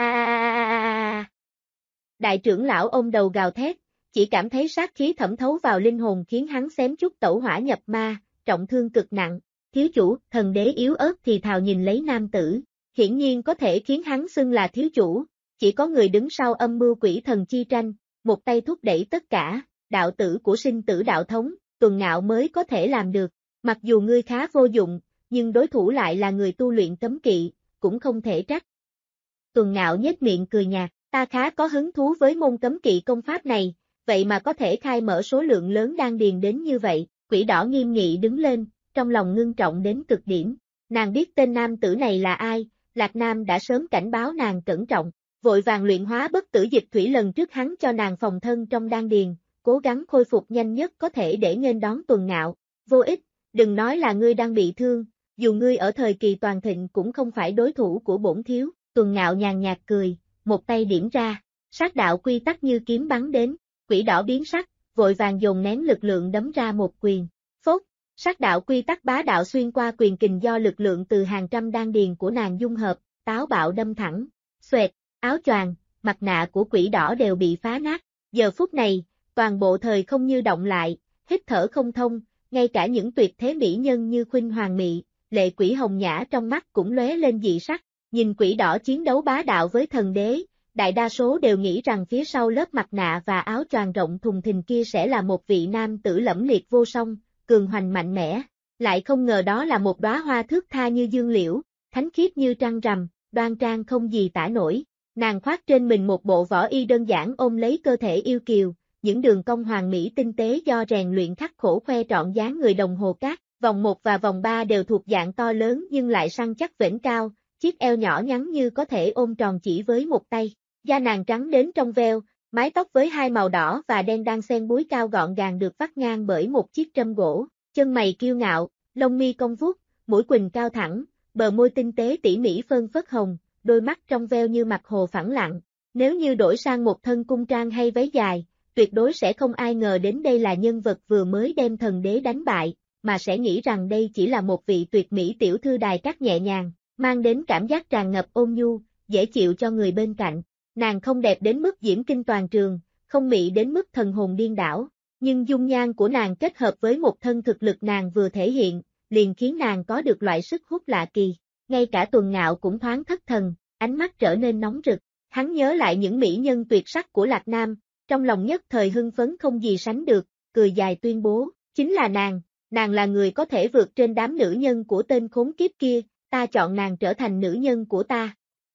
Đại trưởng lão ôm đầu gào thét, chỉ cảm thấy sát khí thẩm thấu vào linh hồn khiến hắn xém chút tẩu hỏa nhập ma, trọng thương cực nặng. Thiếu chủ, thần đế yếu ớt thì thào nhìn lấy nam tử, hiển nhiên có thể khiến hắn xưng là thiếu chủ, chỉ có người đứng sau âm mưu quỷ thần chi tranh, một tay thúc đẩy tất cả, đạo tử của sinh tử đạo thống, Tuần Ngạo mới có thể làm được. Mặc dù ngươi khá vô dụng, nhưng đối thủ lại là người tu luyện cấm kỵ, cũng không thể trách. Tuần Ngạo nhếch miệng cười nhạt, ta khá có hứng thú với môn cấm kỵ công pháp này, vậy mà có thể khai mở số lượng lớn đan điền đến như vậy. Quỷ đỏ nghiêm nghị đứng lên, trong lòng ngưng trọng đến cực điểm. Nàng biết tên nam tử này là ai, Lạc Nam đã sớm cảnh báo nàng cẩn trọng, vội vàng luyện hóa bất tử dịch thủy lần trước hắn cho nàng phòng thân trong đan điền, cố gắng khôi phục nhanh nhất có thể để nghênh đón Tuần Ngạo. Vô ích, đừng nói là ngươi đang bị thương, dù ngươi ở thời kỳ toàn thịnh cũng không phải đối thủ của bổn thiếu. Tuần Ngạo nhàn nhạt cười, một tay điểm ra, sát đạo quy tắc như kiếm bắn đến, quỷ đỏ biến sắc, vội vàng dồn nén lực lượng đấm ra một quyền. Phốt, sát đạo quy tắc bá đạo xuyên qua quyền kình do lực lượng từ hàng trăm đan điền của nàng dung hợp, táo bạo đâm thẳng. Xoẹt, áo choàng, mặt nạ của quỷ đỏ đều bị phá nát. Giờ phút này, toàn bộ thời không như động lại, hít thở không thông, ngay cả những tuyệt thế mỹ nhân như Khuynh Hoàng Mị, Lệ Quỷ Hồng Nhã trong mắt cũng lóe lên dị sắc. Nhìn quỷ đỏ chiến đấu bá đạo với thần đế, đại đa số đều nghĩ rằng phía sau lớp mặt nạ và áo choàng rộng thùng thình kia sẽ là một vị nam tử lẫm liệt vô song, cường hoành mạnh mẽ. Lại không ngờ đó là một đóa hoa thước tha như dương liễu, thánh khiết như trăng rằm, đoan trang không gì tả nổi. Nàng khoác trên mình một bộ võ y đơn giản ôm lấy cơ thể yêu kiều, những đường cong hoàn mỹ tinh tế do rèn luyện khắc khổ khoe trọn dáng người đồng hồ cát, vòng 1 và vòng 3 đều thuộc dạng to lớn nhưng lại săn chắc vểnh cao, chiếc eo nhỏ nhắn như có thể ôm tròn chỉ với một tay. Da nàng trắng đến trong veo, mái tóc với hai màu đỏ và đen đang xen búi cao gọn gàng được vắt ngang bởi một chiếc trâm gỗ, chân mày kiêu ngạo, lông mi cong vút, mũi quỳnh cao thẳng, bờ môi tinh tế tỉ mỉ phơn phất hồng, đôi mắt trong veo như mặt hồ phẳng lặng. Nếu như đổi sang một thân cung trang hay váy dài, tuyệt đối sẽ không ai ngờ đến đây là nhân vật vừa mới đem thần đế đánh bại, mà sẽ nghĩ rằng đây chỉ là một vị tuyệt mỹ tiểu thư đài cát nhẹ nhàng, mang đến cảm giác tràn ngập ôn nhu, dễ chịu cho người bên cạnh. Nàng không đẹp đến mức diễm kinh toàn trường, không mỹ đến mức thần hồn điên đảo, nhưng dung nhan của nàng kết hợp với một thân thực lực nàng vừa thể hiện, liền khiến nàng có được loại sức hút lạ kỳ. Ngay cả Tuần Ngạo cũng thoáng thất thần, ánh mắt trở nên nóng rực. Hắn nhớ lại những mỹ nhân tuyệt sắc của Lạc Nam, trong lòng nhất thời hưng phấn không gì sánh được, cười dài tuyên bố, chính là nàng là người có thể vượt trên đám nữ nhân của tên khốn kiếp kia, ta chọn nàng trở thành nữ nhân của ta.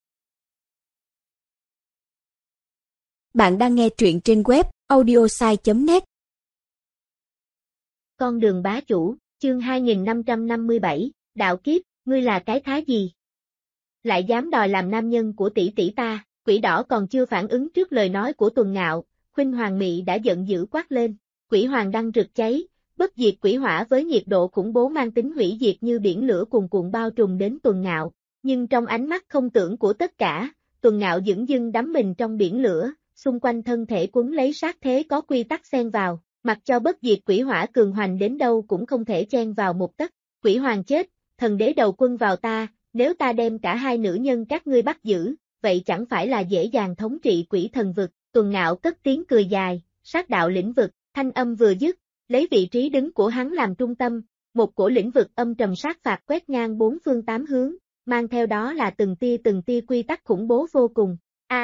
Bạn đang nghe truyện trên web audiosai.net. Con đường bá chủ, chương 2557, đạo kiếp, ngươi là cái thá gì? Lại dám đòi làm nam nhân của tỷ tỷ ta, quỷ đỏ còn chưa phản ứng trước lời nói của Tuần Ngạo, Khuynh Hoàng Mị đã giận dữ quát lên, quỷ hoàng đang rực cháy, bất diệt quỷ hỏa với nhiệt độ khủng bố mang tính hủy diệt như biển lửa cuồn cuộn bao trùm đến Tuần Ngạo, nhưng trong ánh mắt không tưởng của tất cả, Tuần Ngạo dửng dưng đắm mình trong biển lửa, xung quanh thân thể quấn lấy sát thế có quy tắc xen vào, mặc cho bất diệt quỷ hỏa cường hoành đến đâu cũng không thể chen vào một tấc. Quỷ hoàng chết, thần đế đầu quân vào ta, nếu ta đem cả hai nữ nhân các ngươi bắt giữ, vậy chẳng phải là dễ dàng thống trị quỷ thần vực. Tuần Ngạo cất tiếng cười dài, sát đạo lĩnh vực, thanh âm vừa dứt, lấy vị trí đứng của hắn làm trung tâm, một cổ lĩnh vực âm trầm sát phạt quét ngang bốn phương tám hướng, mang theo đó là từng tia quy tắc khủng bố vô cùng.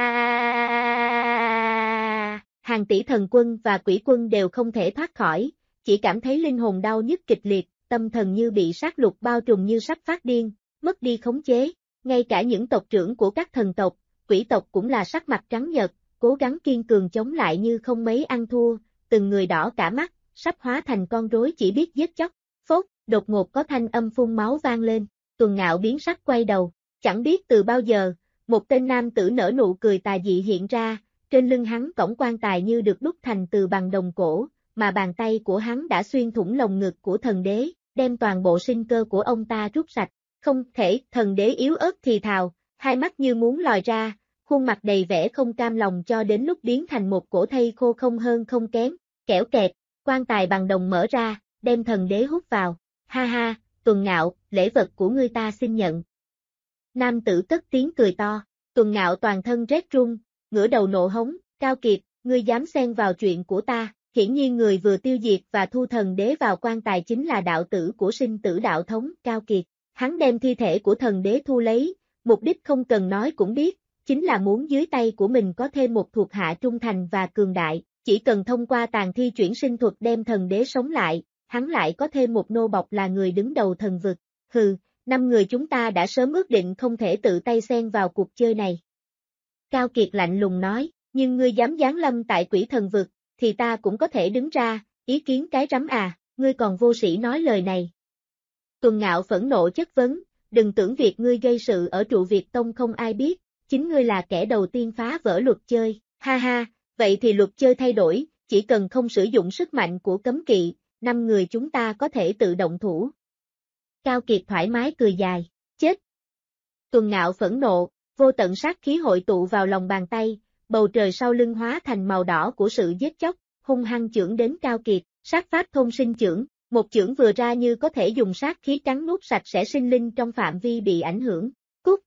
Hàng tỷ thần quân và quỷ quân đều không thể thoát khỏi, chỉ cảm thấy linh hồn đau nhức kịch liệt, tâm thần như bị sát lục bao trùm như sắp phát điên, mất đi khống chế. Ngay cả những tộc trưởng của các thần tộc, quỷ tộc cũng là sắc mặt trắng nhợt, cố gắng kiên cường chống lại như không mấy ăn thua, từng người đỏ cả mắt, sắp hóa thành con rối chỉ biết giết chóc. Phốt, đột ngột có thanh âm phun máu vang lên, Tuần Ngạo biến sắc quay đầu, chẳng biết từ bao giờ, một tên nam tử nở nụ cười tà dị hiện ra, trên lưng hắn cổng quan tài như được đúc thành từ bằng đồng cổ, mà bàn tay của hắn đã xuyên thủng lồng ngực của thần đế, đem toàn bộ sinh cơ của ông ta rút sạch. Không thể, thần đế yếu ớt thì thào, hai mắt như muốn lòi ra, khuôn mặt đầy vẻ không cam lòng cho đến lúc biến thành một cổ thây khô không hơn không kém, kẽo kẹt, quan tài bằng đồng mở ra, đem thần đế hút vào. Ha ha, Tuần Ngạo, lễ vật của ngươi ta xin nhận. Nam tử cất tiếng cười to, Tuần Ngạo toàn thân rét run, ngửa đầu nộ hống, Cao Kiệt, ngươi dám xen vào chuyện của ta, hiển nhiên người vừa tiêu diệt và thu thần đế vào quan tài chính là đạo tử của sinh tử đạo thống, Cao Kiệt. Hắn đem thi thể của thần đế thu lấy, mục đích không cần nói cũng biết, chính là muốn dưới tay của mình có thêm một thuộc hạ trung thành và cường đại, chỉ cần thông qua tàn thi chuyển sinh thuật đem thần đế sống lại, hắn lại có thêm một nô bộc là người đứng đầu thần vực. Hừ, 5 người chúng ta đã sớm ước định không thể tự tay xen vào cuộc chơi này. Cao Kiệt lạnh lùng nói, nhưng ngươi dám giáng lâm tại quỷ thần vực, thì ta cũng có thể đứng ra, ý kiến cái rắm à, ngươi còn vô sĩ nói lời này. Tuần Ngạo phẫn nộ chất vấn, đừng tưởng việc ngươi gây sự ở trụ Việt Tông không ai biết, chính ngươi là kẻ đầu tiên phá vỡ luật chơi, ha ha, vậy thì luật chơi thay đổi, chỉ cần không sử dụng sức mạnh của cấm kỵ, 5 người chúng ta có thể tự động thủ. Cao Kiệt thoải mái cười dài, chết. Tuần Ngạo phẫn nộ, vô tận sát khí hội tụ vào lòng bàn tay, bầu trời sau lưng hóa thành màu đỏ của sự giết chóc, hung hăng chưởng đến Cao Kiệt, sát pháp thôn sinh chưởng, một chưởng vừa ra như có thể dùng sát khí cắn nuốt sạch sẽ sinh linh trong phạm vi bị ảnh hưởng. Cút!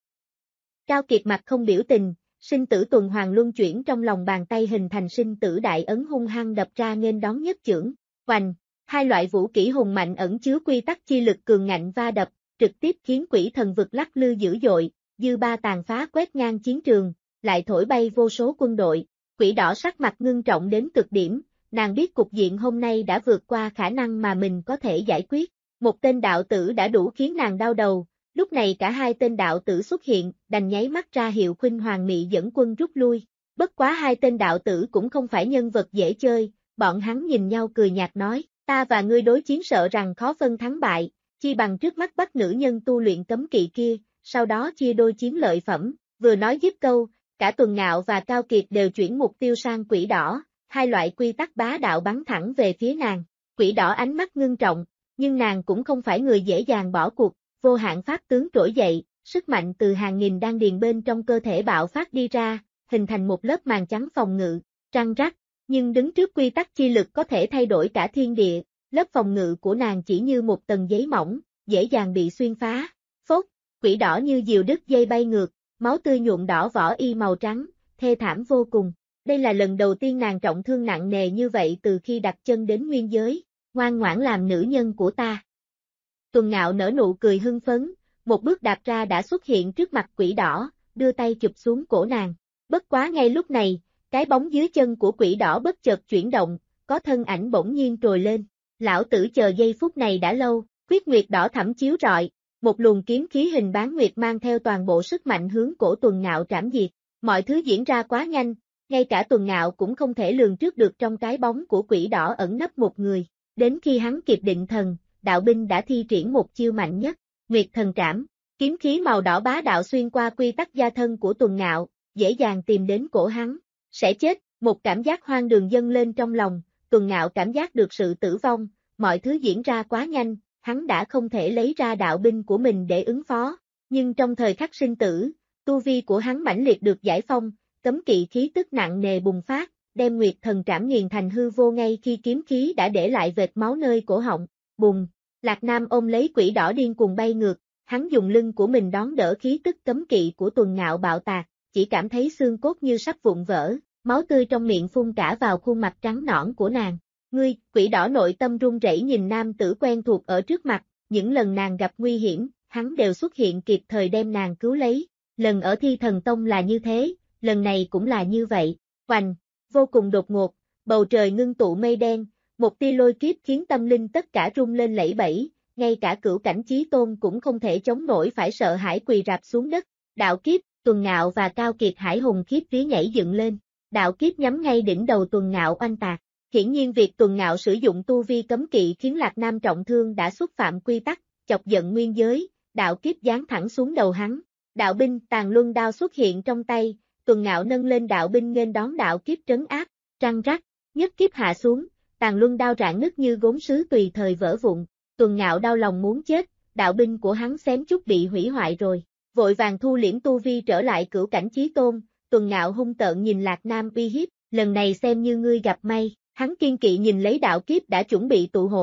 Cao Kiệt mặt không biểu tình, sinh tử tuần hoàn luân chuyển trong lòng bàn tay hình thành sinh tử đại ấn hung hăng đập ra nghênh đón nhất chưởng. Hoành! Hai loại vũ kỹ hùng mạnh ẩn chứa quy tắc chi lực cường ngạnh va đập, trực tiếp khiến quỷ thần vực lắc lư dữ dội, dư ba tàn phá quét ngang chiến trường, lại thổi bay vô số quân đội. Quỷ đỏ sắc mặt ngưng trọng đến cực điểm, nàng biết cục diện hôm nay đã vượt qua khả năng mà mình có thể giải quyết. Một tên đạo tử đã đủ khiến nàng đau đầu, lúc này cả hai tên đạo tử xuất hiện, đành nháy mắt ra hiệu khuynh Hoàng Mị dẫn quân rút lui. Bất quá hai tên đạo tử cũng không phải nhân vật dễ chơi, bọn hắn nhìn nhau cười nhạt nói, ta và ngươi đối chiến sợ rằng khó phân thắng bại, chi bằng trước mắt bắt nữ nhân tu luyện cấm kỵ kia, sau đó chia đôi chiến lợi phẩm. Vừa nói dứt câu, cả Tuần Ngạo và Cao Kiệt đều chuyển mục tiêu sang quỷ đỏ, hai loại quy tắc bá đạo bắn thẳng về phía nàng. Quỷ đỏ ánh mắt ngưng trọng, nhưng nàng cũng không phải người dễ dàng bỏ cuộc, vô hạn pháp tướng trỗi dậy, sức mạnh từ hàng nghìn đan điền bên trong cơ thể bạo phát đi ra, hình thành một lớp màn trắng phòng ngự, trăng rắc, nhưng đứng trước quy tắc chi lực có thể thay đổi cả thiên địa, lớp phòng ngự của nàng chỉ như một tầng giấy mỏng, dễ dàng bị xuyên phá. Phốt, quỷ đỏ như diều đứt dây bay ngược, máu tươi nhuộm đỏ vỏ y màu trắng, thê thảm vô cùng. Đây là lần đầu tiên nàng trọng thương nặng nề như vậy từ khi đặt chân đến nguyên giới, ngoan ngoãn làm nữ nhân của ta. Tuần Ngạo nở nụ cười hưng phấn, một bước đạp ra đã xuất hiện trước mặt quỷ đỏ, đưa tay chụp xuống cổ nàng. Bất quá ngay lúc này, cái bóng dưới chân của quỷ đỏ bất chợt chuyển động, có thân ảnh bỗng nhiên trồi lên. Lão tử chờ giây phút này đã lâu, huyết nguyệt đỏ thẫm chiếu rọi, một luồng kiếm khí hình bán nguyệt mang theo toàn bộ sức mạnh hướng cổ Tuần Ngạo trảm diệt. Mọi thứ diễn ra quá nhanh, ngay cả Tuần Ngạo cũng không thể lường trước được trong cái bóng của quỷ đỏ ẩn nấp một người. Đến khi hắn kịp định thần, đạo binh đã thi triển một chiêu mạnh nhất, Nguyệt Thần Trảm, kiếm khí màu đỏ bá đạo xuyên qua quy tắc gia thân của Tuần Ngạo, dễ dàng tìm đến cổ hắn. Sẽ chết, một cảm giác hoang đường dâng lên trong lòng, Tuần Ngạo cảm giác được sự tử vong, mọi thứ diễn ra quá nhanh, hắn đã không thể lấy ra đạo binh của mình để ứng phó, nhưng trong thời khắc sinh tử, tu vi của hắn mãnh liệt được giải phong, cấm kỵ khí tức nặng nề bùng phát, đem Nguyệt Thần Trảm nghiền thành hư vô ngay khi kiếm khí đã để lại vệt máu nơi cổ họng. Bùng, Lạc Nam ôm lấy quỷ đỏ điên cuồng bay ngược, hắn dùng lưng của mình đón đỡ khí tức cấm kỵ của Tuần Ngạo bạo tạc, chỉ cảm thấy xương cốt như sắp vụn vỡ, máu tươi trong miệng phun cả vào khuôn mặt trắng nõn của nàng. Ngươi, quỷ đỏ nội tâm run rẩy nhìn nam tử quen thuộc ở trước mặt, những lần nàng gặp nguy hiểm, hắn đều xuất hiện kịp thời đem nàng cứu lấy. Lần ở Thi Thần Tông là như thế, lần này cũng là như vậy. Oành, vô cùng đột ngột, bầu trời ngưng tụ mây đen, một tia lôi kiếp khiến tâm linh tất cả rung lên lẫy bẫy, ngay cả Cửu Cảnh Chí Tôn cũng không thể chống nổi phải sợ hãi quỳ rạp xuống đất. Đạo kiếp, Tuần Ngạo và Cao Kiệt Hải hùng khiếp vía nhảy dựng lên, đạo kiếp nhắm ngay đỉnh đầu Tuần Ngạo oanh tạc. Hiển nhiên việc Tuần Ngạo sử dụng tu vi cấm kỵ khiến Lạc Nam trọng thương đã xúc phạm quy tắc, chọc giận nguyên giới, đạo kiếp giáng thẳng xuống đầu hắn. Đạo binh Tàn Luân đao xuất hiện trong tay, Tuần Ngạo nâng lên đạo binh nghênh đón đạo kiếp trấn áp, trăng rắc, nhất kiếp hạ xuống, Tàn Luân đao rạn nứt như gốm sứ tùy thời vỡ vụn. Tuần Ngạo đau lòng muốn chết, đạo binh của hắn xém chút bị hủy hoại rồi, vội vàng thu liễm tu vi trở lại Cửu Cảnh Chí Tôn. Tuần Ngạo hung tợn nhìn Lạc Nam uy hiếp, lần này xem như ngươi gặp may. Hắn kiên kỵ nhìn lấy đạo kiếp đã chuẩn bị tụ hội,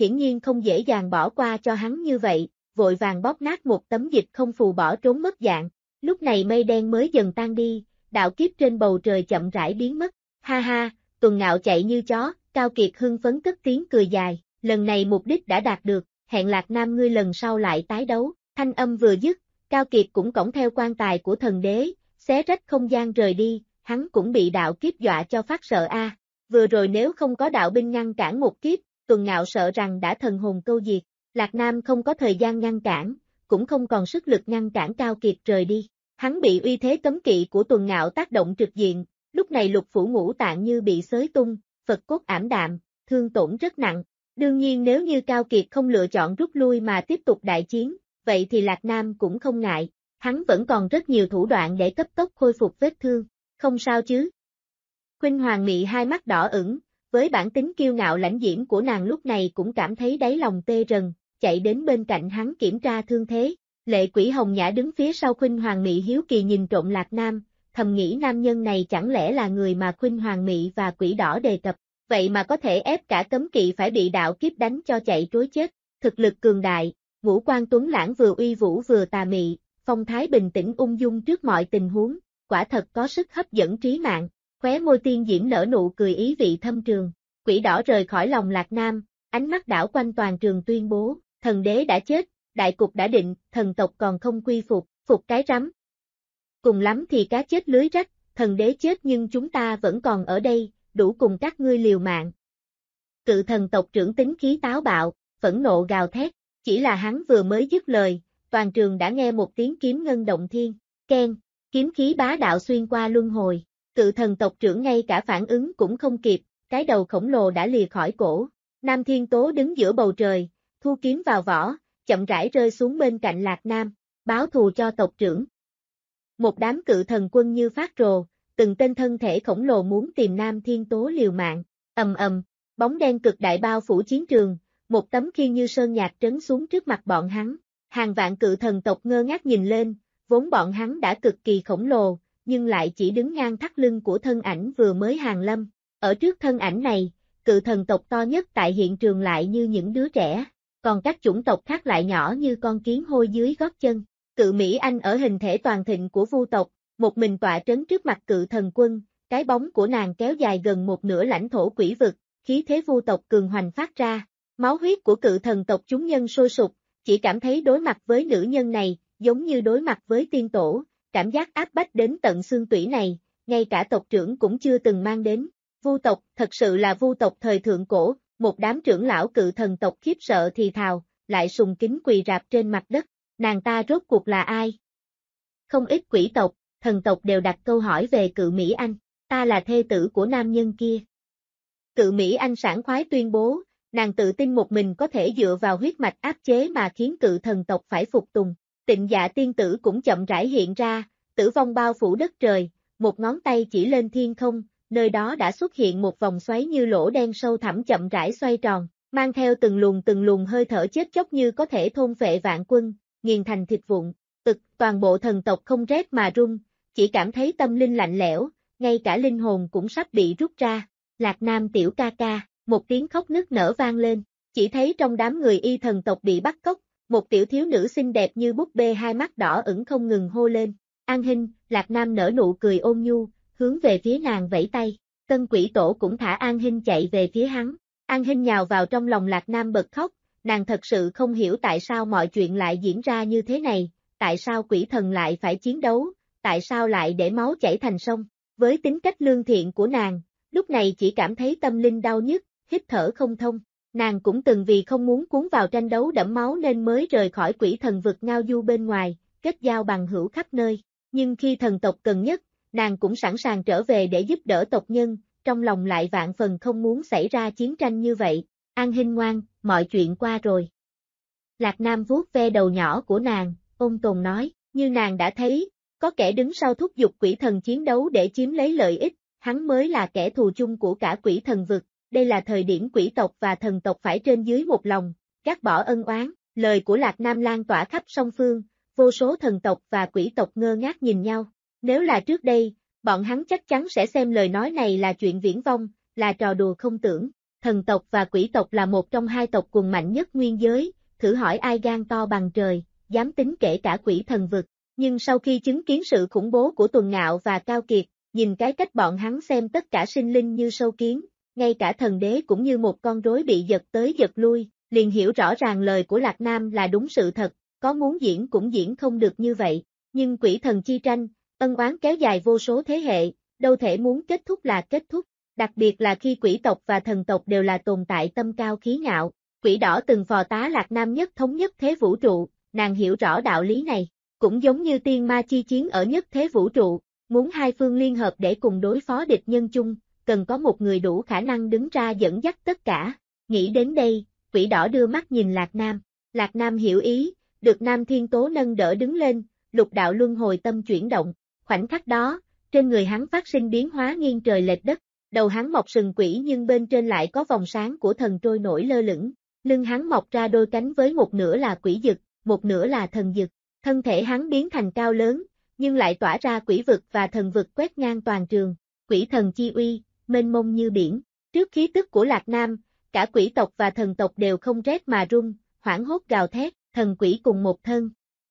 hiển nhiên không dễ dàng bỏ qua cho hắn như vậy, vội vàng bóp nát một tấm dịch không phù bỏ trốn mất dạng. Lúc này mây đen mới dần tan đi, đạo kiếp trên bầu trời chậm rãi biến mất. Ha ha, Tuần Ngạo chạy như chó, Cao Kiệt hưng phấn cất tiếng cười dài, lần này mục đích đã đạt được, hẹn Lạc Nam ngươi lần sau lại tái đấu. Thanh âm vừa dứt, Cao Kiệt cũng cõng theo quan tài của thần đế, xé rách không gian rời đi, hắn cũng bị đạo kiếp dọa cho phát sợ a. Vừa rồi nếu không có đạo binh ngăn cản một kiếp, Tuần Ngạo sợ rằng đã thần hồn câu diệt. Lạc Nam không có thời gian ngăn cản, cũng không còn sức lực ngăn cản Cao Kiệt rời đi. Hắn bị uy thế cấm kỵ của Tuần Ngạo tác động trực diện, lúc này lục phủ ngũ tạng như bị xới tung, Phật cốt ảm đạm, thương tổn rất nặng. Đương nhiên nếu như Cao Kiệt không lựa chọn rút lui mà tiếp tục đại chiến, vậy thì Lạc Nam cũng không ngại, hắn vẫn còn rất nhiều thủ đoạn để cấp tốc khôi phục vết thương. Không sao chứ? Khuynh Hoàng Mị hai mắt đỏ ửng, với bản tính kiêu ngạo lãnh diễm của nàng lúc này cũng cảm thấy đáy lòng tê rần, chạy đến bên cạnh hắn kiểm tra thương thế. Lệ Quỷ Hồng Nhã đứng phía sau Khuynh Hoàng Mị hiếu kỳ nhìn trộm Lạc Nam, thầm nghĩ nam nhân này chẳng lẽ là người mà Khuynh Hoàng Mị và Quỷ Đỏ đề cập, vậy mà có thể ép cả cấm kỵ phải bị đạo kiếp đánh cho chạy trối chết. Thực lực cường đại, ngũ quan tuấn lãng vừa uy vũ vừa tà mị, phong thái bình tĩnh ung dung trước mọi tình huống, quả thật có sức hấp dẫn trí mạng. Khóe môi tiên diễm nở nụ cười ý vị thâm trường. Quỷ Đỏ rời khỏi lòng Lạc Nam, ánh mắt đảo quanh toàn trường tuyên bố, thần đế đã chết, đại cục đã định, thần tộc còn không quy phục, phục cái rắm. Cùng lắm thì cá chết lưới rách, thần đế chết nhưng chúng ta vẫn còn ở đây, đủ cùng các ngươi liều mạng. Cự thần tộc trưởng tính khí táo bạo, phẫn nộ gào thét, chỉ là hắn vừa mới dứt lời, toàn trường đã nghe một tiếng kiếm ngân động thiên, keng, kiếm khí bá đạo xuyên qua luân hồi. Cự thần tộc trưởng ngay cả phản ứng cũng không kịp, cái đầu khổng lồ đã lìa khỏi cổ. Nam Thiên Tố đứng giữa bầu trời, thu kiếm vào vỏ, chậm rãi rơi xuống bên cạnh Lạc Nam, báo thù cho tộc trưởng. Một đám cự thần quân như phát rồ, từng tên thân thể khổng lồ muốn tìm Nam Thiên Tố liều mạng. Ầm ầm, bóng đen cực đại bao phủ chiến trường, một tấm khiên như sơn nhạc trấn xuống trước mặt bọn hắn. Hàng vạn cự thần tộc ngơ ngác nhìn lên, vốn bọn hắn đã cực kỳ khổng lồ, nhưng lại chỉ đứng ngang thắt lưng của thân ảnh vừa mới hàng lâm. Ở trước thân ảnh này, cự thần tộc to nhất tại hiện trường lại như những đứa trẻ, còn các chủng tộc khác lại nhỏ như con kiến hôi dưới gót chân. Cự Mỹ Anh ở hình thể toàn thịnh của Vu tộc, một mình tọa trấn trước mặt cự thần quân, cái bóng của nàng kéo dài gần một nửa lãnh thổ quỷ vực, khí thế Vu tộc cường hoành phát ra. Máu huyết của cự thần tộc chúng nhân sôi sục, chỉ cảm thấy đối mặt với nữ nhân này, giống như đối mặt với tiên tổ. Cảm giác áp bách đến tận xương tủy này, ngay cả tộc trưởng cũng chưa từng mang đến. Vu tộc, thật sự là Vu tộc thời thượng cổ, một đám trưởng lão cự thần tộc khiếp sợ thì thào, lại sùng kính quỳ rạp trên mặt đất, nàng ta rốt cuộc là ai? Không ít quỷ tộc, thần tộc đều đặt câu hỏi về Cự Mỹ Anh, ta là thê tử của nam nhân kia. Cự Mỹ Anh sảng khoái tuyên bố, nàng tự tin một mình có thể dựa vào huyết mạch áp chế mà khiến cự thần tộc phải phục tùng. Tịnh Dạ tiên tử cũng chậm rãi hiện ra, tử vong bao phủ đất trời, một ngón tay chỉ lên thiên không, nơi đó đã xuất hiện một vòng xoáy như lỗ đen sâu thẳm chậm rãi xoay tròn, mang theo từng luồng hơi thở chết chóc như có thể thôn phệ vạn quân, nghiền thành thịt vụn. Toàn bộ thần tộc không rét mà run, chỉ cảm thấy tâm linh lạnh lẽo, ngay cả linh hồn cũng sắp bị rút ra. Lạc Nam tiểu ca ca, một tiếng khóc nức nở vang lên, chỉ thấy trong đám người y thần tộc bị bắt cóc, một tiểu thiếu nữ xinh đẹp như búp bê hai mắt đỏ ửng không ngừng hô lên. An Hinh, Lạc Nam nở nụ cười ôn nhu, hướng về phía nàng vẫy tay. Tân Quỷ Tổ cũng thả An Hinh chạy về phía hắn. An Hinh nhào vào trong lòng Lạc Nam bật khóc, nàng thật sự không hiểu tại sao mọi chuyện lại diễn ra như thế này, tại sao quỷ thần lại phải chiến đấu, tại sao lại để máu chảy thành sông. Với tính cách lương thiện của nàng, lúc này chỉ cảm thấy tâm linh đau nhức, hít thở không thông. Nàng cũng từng vì không muốn cuốn vào tranh đấu đẫm máu nên mới rời khỏi quỷ thần vực ngao du bên ngoài, kết giao bằng hữu khắp nơi. Nhưng khi thần tộc cần nhất, nàng cũng sẵn sàng trở về để giúp đỡ tộc nhân, trong lòng lại vạn phần không muốn xảy ra chiến tranh như vậy. An Hinh ngoan, mọi chuyện qua rồi. Lạc Nam vuốt ve đầu nhỏ của nàng, ôn tồn nói, như nàng đã thấy, có kẻ đứng sau thúc giục quỷ thần chiến đấu để chiếm lấy lợi ích, hắn mới là kẻ thù chung của cả quỷ thần vực. Đây là thời điểm quỷ tộc và thần tộc phải trên dưới một lòng, gác bỏ ân oán. Lời của Lạc Nam lan tỏa khắp song phương, vô số thần tộc và quỷ tộc ngơ ngác nhìn nhau. Nếu là trước đây, bọn hắn chắc chắn sẽ xem lời nói này là chuyện viển vông, là trò đùa không tưởng. Thần tộc và quỷ tộc là một trong hai tộc quần mạnh nhất nguyên giới, thử hỏi ai gan to bằng trời, dám tính kể cả quỷ thần vực. Nhưng sau khi chứng kiến sự khủng bố của Tuần Ngạo và Cao Kiệt, nhìn cái cách bọn hắn xem tất cả sinh linh như sâu kiến, ngay cả thần đế cũng như một con rối bị giật tới giật lui, liền hiểu rõ ràng lời của Lạc Nam là đúng sự thật, có muốn diễn cũng diễn không được như vậy. Nhưng quỷ thần chi tranh, ân oán kéo dài vô số thế hệ, đâu thể muốn kết thúc là kết thúc, đặc biệt là khi quỷ tộc và thần tộc đều là tồn tại tâm cao khí ngạo. Quỷ đỏ từng phò tá Lạc Nam nhất thống nhất thế vũ trụ, nàng hiểu rõ đạo lý này, cũng giống như tiên ma chi chiến ở nhất thế vũ trụ, muốn hai phương liên hợp để cùng đối phó địch nhân chung, cần có một người đủ khả năng đứng ra dẫn dắt tất cả. Nghĩ đến đây, quỷ đỏ đưa mắt nhìn Lạc Nam hiểu ý, được Nam Thiên Tố nâng đỡ đứng lên, lục đạo luân hồi tâm chuyển động, khoảnh khắc đó, trên người hắn phát sinh biến hóa nghiêng trời lệch đất, đầu hắn mọc sừng quỷ nhưng bên trên lại có vòng sáng của thần trôi nổi lơ lửng, lưng hắn mọc ra đôi cánh với một nửa là quỷ dực, một nửa là thần dực, thân thể hắn biến thành cao lớn, nhưng lại tỏa ra quỷ vực và thần vực quét ngang toàn trường, quỷ thần chi uy, mênh mông như biển, trước khí tức của Lạc Nam, cả quỷ tộc và thần tộc đều không rét mà run, hoảng hốt gào thét, thần quỷ cùng một thân.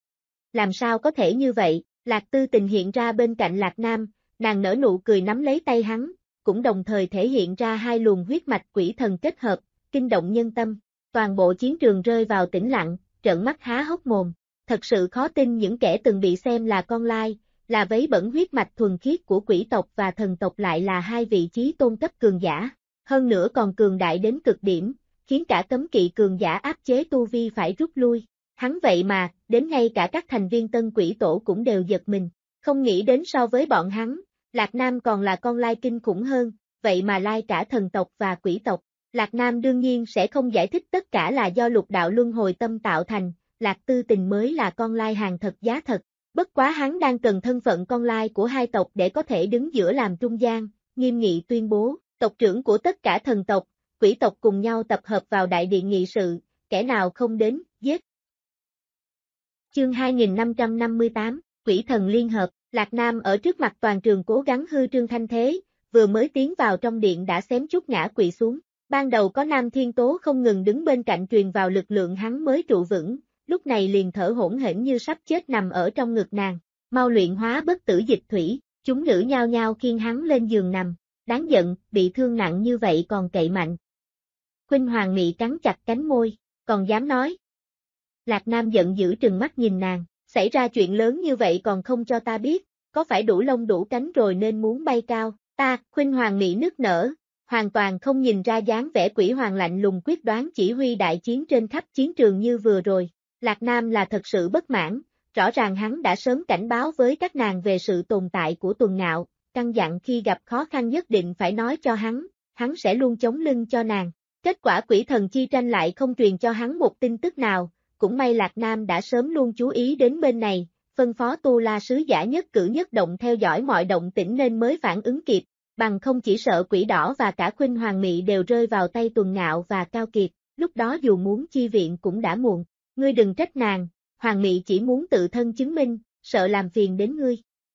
Làm sao có thể như vậy, Lạc Tư Tình hiện ra bên cạnh Lạc Nam, nàng nở nụ cười nắm lấy tay hắn, cũng đồng thời thể hiện ra hai luồng huyết mạch quỷ thần kết hợp, kinh động nhân tâm, toàn bộ chiến trường rơi vào tĩnh lặng, trợn mắt há hốc mồm, thật sự khó tin những kẻ từng bị xem là con lai, là vấy bẩn huyết mạch thuần khiết của quỷ tộc và thần tộc lại là hai vị chí tôn cấp cường giả, hơn nữa còn cường đại đến cực điểm, khiến cả cấm kỵ cường giả áp chế tu vi phải rút lui. Hắn vậy mà, đến ngay cả các thành viên tân quỷ tổ cũng đều giật mình, không nghĩ đến so với bọn hắn, Lạc Nam còn là con lai kinh khủng hơn, vậy mà lai cả thần tộc và quỷ tộc. Lạc Nam đương nhiên sẽ không giải thích tất cả là do lục đạo luân hồi tâm tạo thành, Lạc Tư Tình mới là con lai hàng thật giá thật. Bất quá hắn đang cần thân phận con lai của hai tộc để có thể đứng giữa làm trung gian, nghiêm nghị tuyên bố, tộc trưởng của tất cả thần tộc, quỷ tộc cùng nhau tập hợp vào đại điện nghị sự, kẻ nào không đến, giết. Chương 2558, Quỷ thần liên hợp, Lạc Nam ở trước mặt toàn trường cố gắng hư trương thanh thế, vừa mới tiến vào trong điện đã xém chút ngã quỵ xuống. Ban đầu có Nam Thiên Tố không ngừng đứng bên cạnh truyền vào lực lượng hắn mới trụ vững, lúc này liền thở hổn hển như sắp chết nằm ở trong ngực nàng. Mau luyện hóa bất tử dịch thủy, chúng nữ nhao nhao khiêng hắn lên giường nằm. Đáng giận, bị thương nặng như vậy còn cậy mạnh. Khuynh Hoàng Mị cắn chặt cánh môi, còn dám nói. Lạc Nam giận dữ trừng mắt nhìn nàng, xảy ra chuyện lớn như vậy còn không cho ta biết, có phải đủ lông đủ cánh rồi nên muốn bay cao, ta, Khuynh Hoàng Mị nức nở, hoàn toàn không nhìn ra dáng vẻ quỷ hoàng lạnh lùng quyết đoán chỉ huy đại chiến trên khắp chiến trường như vừa rồi. Lạc Nam là thật sự bất mãn, rõ ràng hắn đã sớm cảnh báo với các nàng về sự tồn tại của Tuần Ngạo, căn dặn khi gặp khó khăn nhất định phải nói cho hắn sẽ luôn chống lưng cho nàng. Kết quả quỷ thần chi tranh lại không truyền cho hắn một tin tức nào, cũng may Lạc Nam đã sớm luôn chú ý đến bên này, phân phó Tu La sứ giả nhất cử nhất động theo dõi mọi động tĩnh nên mới phản ứng kịp, bằng không chỉ sợ quỷ đỏ và cả Khuynh Hoàng Mị đều rơi vào tay Tuần Ngạo và Cao Kiệt, lúc đó dù muốn chi viện cũng đã muộn. Ngươi đừng trách nàng, Hoàng Mị chỉ muốn tự thân chứng minh, sợ làm phiền đến ngươi.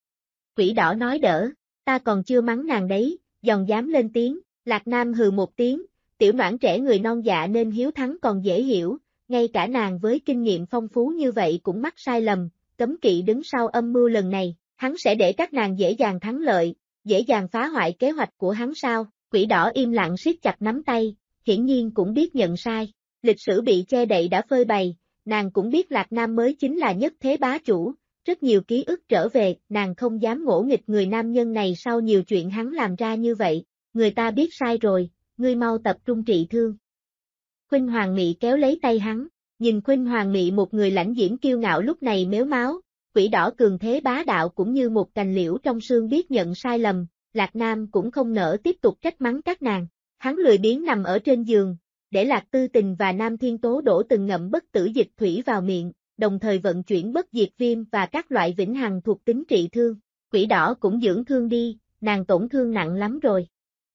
Quỷ đỏ nói đỡ, ta còn chưa mắng nàng đấy, giòn dám lên tiếng, Lạc Nam hừ một tiếng, tiểu noãn trẻ người non dạ nên hiếu thắng còn dễ hiểu, ngay cả nàng với kinh nghiệm phong phú như vậy cũng mắc sai lầm, cấm kỵ đứng sau âm mưu lần này, hắn sẽ để các nàng dễ dàng thắng lợi, dễ dàng phá hoại kế hoạch của hắn sao? Quỷ đỏ im lặng siết chặt nắm tay, hiển nhiên cũng biết nhận sai, lịch sử bị che đậy đã phơi bày. Nàng cũng biết Lạc Nam mới chính là nhất thế bá chủ, rất nhiều ký ức trở về, nàng không dám ngỗ nghịch người nam nhân này sau nhiều chuyện hắn làm ra như vậy, người ta biết sai rồi, ngươi mau tập trung trị thương. Khuynh Hoàng Mị kéo lấy tay hắn, nhìn Khuynh Hoàng Mị một người lãnh diễm kiêu ngạo lúc này méo máu, quỷ đỏ cường thế bá đạo cũng như một cành liễu trong sương biết nhận sai lầm, Lạc Nam cũng không nỡ tiếp tục trách mắng các nàng, hắn lười biếng nằm ở trên giường. Để Lạc Tư Tình và Nam Thiên Tố đổ từng ngậm bất tử dịch thủy vào miệng, đồng thời vận chuyển bất diệt viêm và các loại vĩnh hằng thuộc tính trị thương. Quỷ đỏ cũng dưỡng thương đi, nàng tổn thương nặng lắm rồi.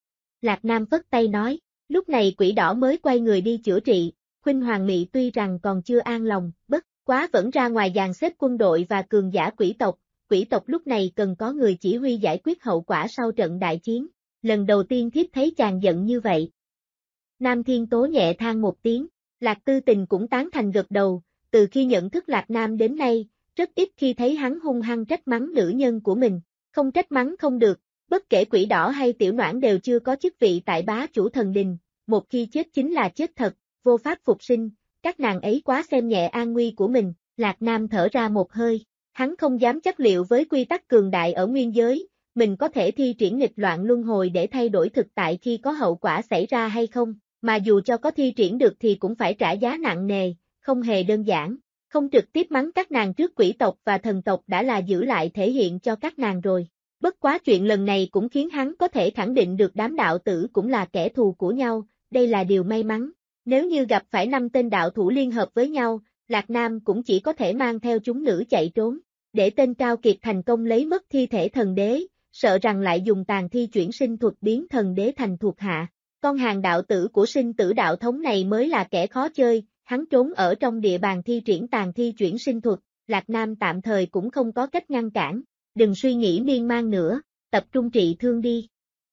Lạc Nam phất tay nói, lúc này quỷ đỏ mới quay người đi chữa trị, Khuynh Hoàng Mị tuy rằng còn chưa an lòng, bất quá vẫn ra ngoài dàn xếp quân đội và cường giả quỷ tộc lúc này cần có người chỉ huy giải quyết hậu quả sau trận đại chiến. Lần đầu tiên thiếp thấy chàng giận như vậy. Nam Thiên Tố nhẹ than một tiếng, Lạc Tư Tình cũng tán thành gật đầu, từ khi nhận thức Lạc Nam đến nay, rất ít khi thấy hắn hung hăng trách mắng nữ nhân của mình, không trách mắng không được, bất kể quỷ đỏ hay tiểu noãn đều chưa có chức vị tại bá chủ thần đình, một khi chết chính là chết thật, vô pháp phục sinh, các nàng ấy quá xem nhẹ an nguy của mình, Lạc Nam thở ra một hơi, hắn không dám chất liệu với quy tắc cường đại ở nguyên giới, mình có thể thi triển nghịch loạn luân hồi để thay đổi thực tại khi có hậu quả xảy ra hay không, mà dù cho có thi triển được thì cũng phải trả giá nặng nề, không hề đơn giản, không trực tiếp mắng các nàng trước quỷ tộc và thần tộc đã là giữ lại thể hiện cho các nàng rồi. Bất quá chuyện lần này cũng khiến hắn có thể khẳng định được đám đạo tử cũng là kẻ thù của nhau, đây là điều may mắn. Nếu như gặp phải 5 tên đạo thủ liên hợp với nhau, Lạc Nam cũng chỉ có thể mang theo chúng nữ chạy trốn, để tên Cao Kiệt thành công lấy mất thi thể thần đế, sợ rằng lại dùng tàn thi chuyển sinh thuật biến thần đế thành thuộc hạ. Con hàng đạo tử của sinh tử đạo thống này mới là kẻ khó chơi, hắn trốn ở trong địa bàn thi triển tàn thi chuyển sinh thuật, Lạc Nam tạm thời cũng không có cách ngăn cản, đừng suy nghĩ miên man nữa, tập trung trị thương đi.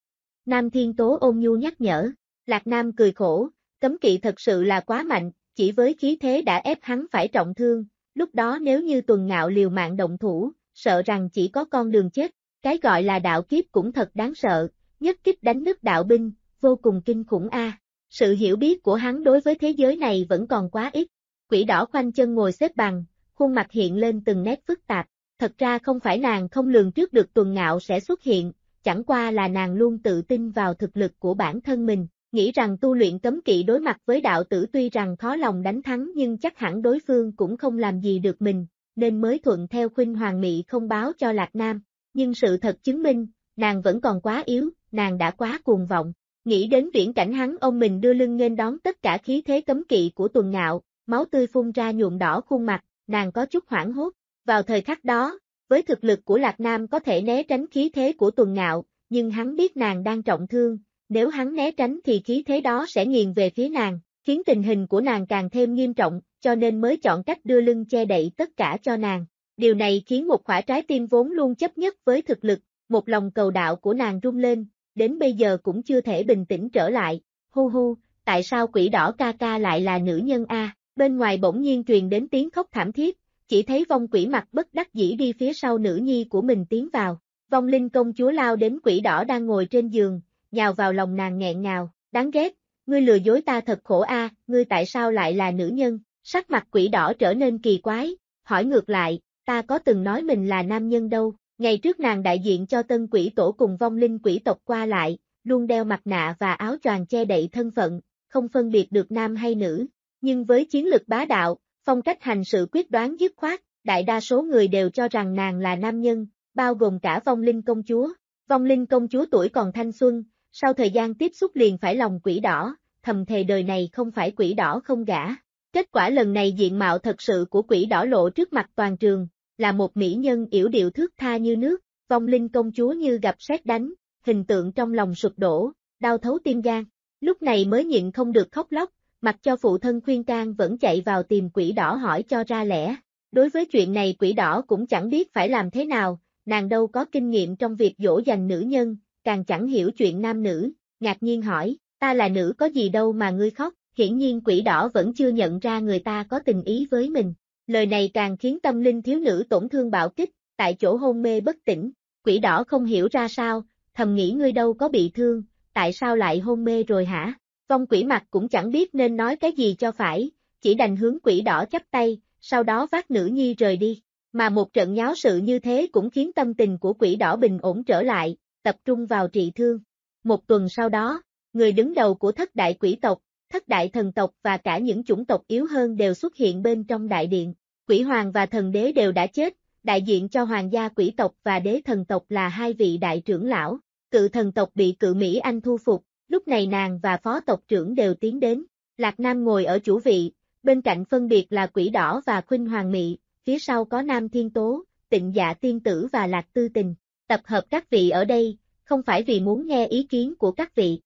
Nam Thiên Tố ôn nhu nhắc nhở, Lạc Nam cười khổ, cấm kỵ thật sự là quá mạnh, chỉ với khí thế đã ép hắn phải trọng thương, lúc đó nếu như Tuần Ngạo liều mạng động thủ, sợ rằng chỉ có con đường chết, cái gọi là đạo kiếp cũng thật đáng sợ, nhất kích đánh nứt đạo binh, vô cùng kinh khủng a. Sự hiểu biết của hắn đối với thế giới này vẫn còn quá ít. Quỷ đỏ khoanh chân ngồi xếp bằng, khuôn mặt hiện lên từng nét phức tạp. Thật ra không phải nàng không lường trước được Tuần Ngạo sẽ xuất hiện, chẳng qua là nàng luôn tự tin vào thực lực của bản thân mình, nghĩ rằng tu luyện cấm kỵ đối mặt với đạo tử tuy rằng khó lòng đánh thắng nhưng chắc hẳn đối phương cũng không làm gì được mình, nên mới thuận theo khuynh Hoàng Mị không báo cho Lạc Nam. Nhưng sự thật chứng minh, nàng vẫn còn quá yếu, nàng đã quá cuồng vọng. Nghĩ đến viễn cảnh hắn ông mình đưa lưng nghênh đón tất cả khí thế cấm kỵ của Tuần Ngạo, máu tươi phun ra nhuộm đỏ khuôn mặt, nàng có chút hoảng hốt. Vào thời khắc đó, với thực lực của Lạc Nam có thể né tránh khí thế của Tuần Ngạo, nhưng hắn biết nàng đang trọng thương, nếu hắn né tránh thì khí thế đó sẽ nghiền về phía nàng, khiến tình hình của nàng càng thêm nghiêm trọng, cho nên mới chọn cách đưa lưng che đậy tất cả cho nàng. Điều này khiến một khỏa trái tim vốn luôn chấp nhất với thực lực, một lòng cầu đạo của nàng rung lên, đến bây giờ cũng chưa thể bình tĩnh trở lại. Hu hu, tại sao quỷ đỏ ca ca lại là nữ nhân a? Bên ngoài bỗng nhiên truyền đến tiếng khóc thảm thiết, chỉ thấy vong quỷ mặt bất đắc dĩ đi phía sau nữ nhi của mình tiến vào. Vong linh công chúa lao đến quỷ đỏ đang ngồi trên giường, nhào vào lòng nàng nghẹn ngào, đáng ghét, ngươi lừa dối ta thật khổ a, ngươi tại sao lại là nữ nhân? Sắc mặt quỷ đỏ trở nên kỳ quái, hỏi ngược lại, ta có từng nói mình là nam nhân đâu. Ngày trước nàng đại diện cho Tân Quỷ Tổ cùng vong linh quỷ tộc qua lại, luôn đeo mặt nạ và áo choàng che đậy thân phận, không phân biệt được nam hay nữ. Nhưng với chiến lực bá đạo, phong cách hành sự quyết đoán dứt khoát, đại đa số người đều cho rằng nàng là nam nhân, bao gồm cả vong linh công chúa. Vong linh công chúa tuổi còn thanh xuân, sau thời gian tiếp xúc liền phải lòng quỷ đỏ, thầm thề đời này không phải quỷ đỏ không gả. Kết quả lần này diện mạo thật sự của quỷ đỏ lộ trước mặt toàn trường, là một mỹ nhân yểu điệu thướt tha như nước, vong linh công chúa như gặp sét đánh, hình tượng trong lòng sụp đổ, đau thấu tim gan. Lúc này mới nhịn không được khóc lóc, mặc cho phụ thân khuyên can vẫn chạy vào tìm quỷ đỏ hỏi cho ra lẽ. Đối với chuyện này quỷ đỏ cũng chẳng biết phải làm thế nào, nàng đâu có kinh nghiệm trong việc dỗ dành nữ nhân, càng chẳng hiểu chuyện nam nữ, ngạc nhiên hỏi, ta là nữ có gì đâu mà ngươi khóc, hiển nhiên quỷ đỏ vẫn chưa nhận ra người ta có tình ý với mình. Lời này càng khiến tâm linh thiếu nữ tổn thương bạo kích, tại chỗ hôn mê bất tỉnh, quỷ đỏ không hiểu ra sao, thầm nghĩ ngươi đâu có bị thương, tại sao lại hôn mê rồi hả? Vong quỷ mặt cũng chẳng biết nên nói cái gì cho phải, chỉ đành hướng quỷ đỏ chắp tay, sau đó vác nữ nhi rời đi. Mà một trận nháo sự như thế cũng khiến tâm tình của quỷ đỏ bình ổn trở lại, tập trung vào trị thương. Một tuần sau đó, người đứng đầu của thất đại quỷ tộc, thất đại thần tộc và cả những chủng tộc yếu hơn đều xuất hiện bên trong đại điện. Quỷ hoàng và thần đế đều đã chết, đại diện cho hoàng gia quỷ tộc và đế thần tộc là hai vị đại trưởng lão. Cự thần tộc bị Cự Mỹ Anh thu phục, lúc này nàng và phó tộc trưởng đều tiến đến. Lạc Nam ngồi ở chủ vị, bên cạnh phân biệt là quỷ đỏ và khuynh Hoàng Mị, phía sau có Nam Thiên Tố, Tịnh Dạ Tiên Tử và Lạc Tư Tình. Tập hợp các vị ở đây, không phải vì muốn nghe ý kiến của các vị.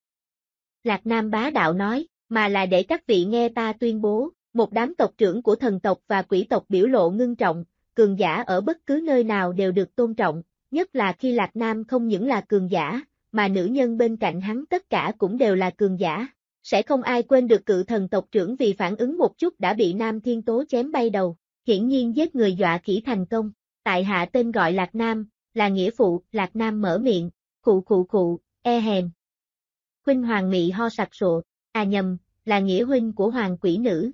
Lạc Nam bá đạo nói, mà là để các vị nghe ta tuyên bố. Một đám tộc trưởng của thần tộc và quỷ tộc biểu lộ ngưng trọng, cường giả ở bất cứ nơi nào đều được tôn trọng, nhất là khi Lạc Nam không những là cường giả, mà nữ nhân bên cạnh hắn tất cả cũng đều là cường giả. sẽ không ai quên được cự thần tộc trưởng vì phản ứng một chút đã bị Nam Thiên Tố chém bay đầu, hiển nhiên giết người dọa khỉ thành công. Tại hạ tên gọi Lạc Nam, là nghĩa phụ. Lạc Nam mở miệng, khụ, hèn. Huynh Hoàng Mị ho sặc sụa, à nhầm, là nghĩa huynh của Hoàng Quỷ Nữ.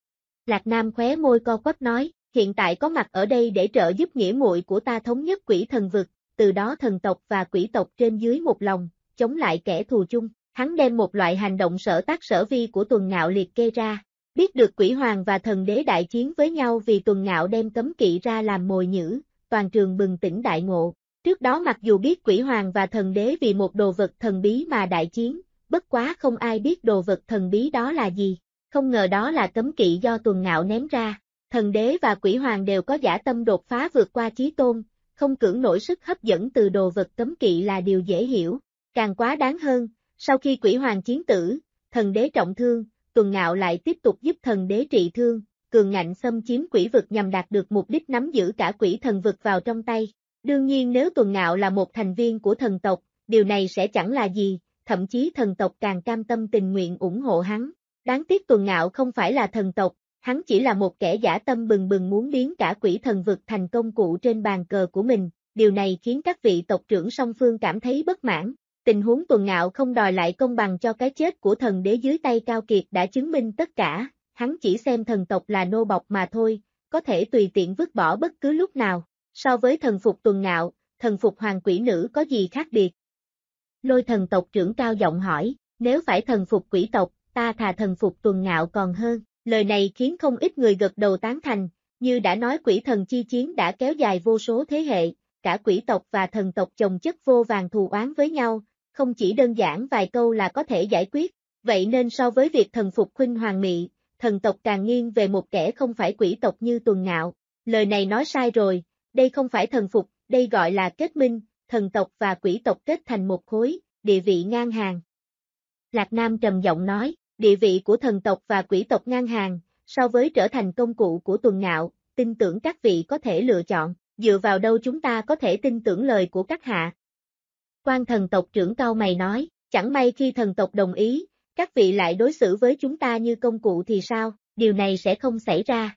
Lạc Nam khóe môi co quắp nói, hiện tại có mặt ở đây để trợ giúp nghĩa muội của ta thống nhất quỷ thần vực, từ đó thần tộc và quỷ tộc trên dưới một lòng, chống lại kẻ thù chung. Hắn đem một loại hành động sở tác sở vi của Tuần Ngạo liệt kê ra. Biết được quỷ hoàng và thần đế đại chiến với nhau vì Tuần Ngạo đem cấm kỵ ra làm mồi nhử, toàn trường bừng tỉnh đại ngộ. Trước đó mặc dù biết quỷ hoàng và thần đế vì một đồ vật thần bí mà đại chiến, bất quá không ai biết đồ vật thần bí đó là gì. Không ngờ đó là cấm kỵ do Tuần Ngạo ném ra. Thần đế và quỷ hoàng đều có dã tâm đột phá vượt qua chí tôn, không cưỡng nổi sức hấp dẫn từ đồ vật cấm kỵ là điều dễ hiểu. Càng quá đáng hơn, sau khi quỷ hoàng chiến tử, thần đế trọng thương, Tuần Ngạo lại tiếp tục giúp thần đế trị thương, cường ngạnh xâm chiếm quỷ vực nhằm đạt được mục đích nắm giữ cả quỷ thần vực vào trong tay. Đương nhiên nếu Tuần Ngạo là một thành viên của thần tộc, điều này sẽ chẳng là gì, thậm chí thần tộc càng cam tâm tình nguyện ủng hộ hắn. Đáng tiếc Tuần Ngạo không phải là thần tộc, hắn chỉ là một kẻ dã tâm bừng bừng muốn biến cả quỷ thần vực thành công cụ trên bàn cờ của mình, điều này khiến các vị tộc trưởng song phương cảm thấy bất mãn. Tình huống Tuần Ngạo không đòi lại công bằng cho cái chết của thần đế dưới tay Cao Kiệt đã chứng minh tất cả, hắn chỉ xem thần tộc là nô bộc mà thôi, có thể tùy tiện vứt bỏ bất cứ lúc nào. So với thần phục Tuần Ngạo, thần phục Hoàng Quỷ Nữ có gì khác biệt? Lôi thần tộc trưởng cao giọng hỏi, nếu phải thần phục quỷ tộc, ta thà thần phục Tuần Ngạo còn hơn. Lời này khiến không ít người gật đầu tán thành, như đã nói quỷ thần chi chiến đã kéo dài vô số thế hệ, cả quỷ tộc và thần tộc chồng chất vô vàn thù oán với nhau, không chỉ đơn giản vài câu là có thể giải quyết. Vậy nên so với việc thần phục Khuynh Hoàng Mị, thần tộc càng nghiêng về một kẻ không phải quỷ tộc như Tuần Ngạo. Lời này nói sai rồi, đây không phải thần phục, đây gọi là kết minh, thần tộc và quỷ tộc kết thành một khối, địa vị ngang hàng. Lạc Nam trầm giọng nói, địa vị của thần tộc và quỷ tộc ngang hàng, so với trở thành công cụ của Tuần Ngạo, tin tưởng các vị có thể lựa chọn, dựa vào đâu chúng ta có thể tin tưởng lời của các hạ. Quan thần tộc trưởng cau mày nói, chẳng may khi thần tộc đồng ý, các vị lại đối xử với chúng ta như công cụ thì sao, điều này sẽ không xảy ra.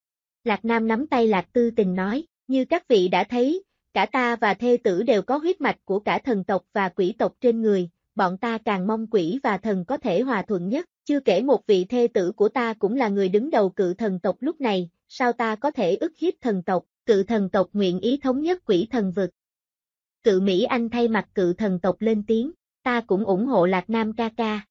Lạc Nam nắm tay Lạc Tư Tình nói, như các vị đã thấy, cả ta và thê tử đều có huyết mạch của cả thần tộc và quỷ tộc trên người, bọn ta càng mong quỷ và thần có thể hòa thuận nhất, chưa kể một vị thê tử của ta cũng là người đứng đầu cự thần tộc lúc này, sao ta có thể ức hiếp thần tộc, cự thần tộc nguyện ý thống nhất quỷ thần vực. Cự Mỹ Anh thay mặt cự thần tộc lên tiếng, ta cũng ủng hộ Lạc Nam ca ca.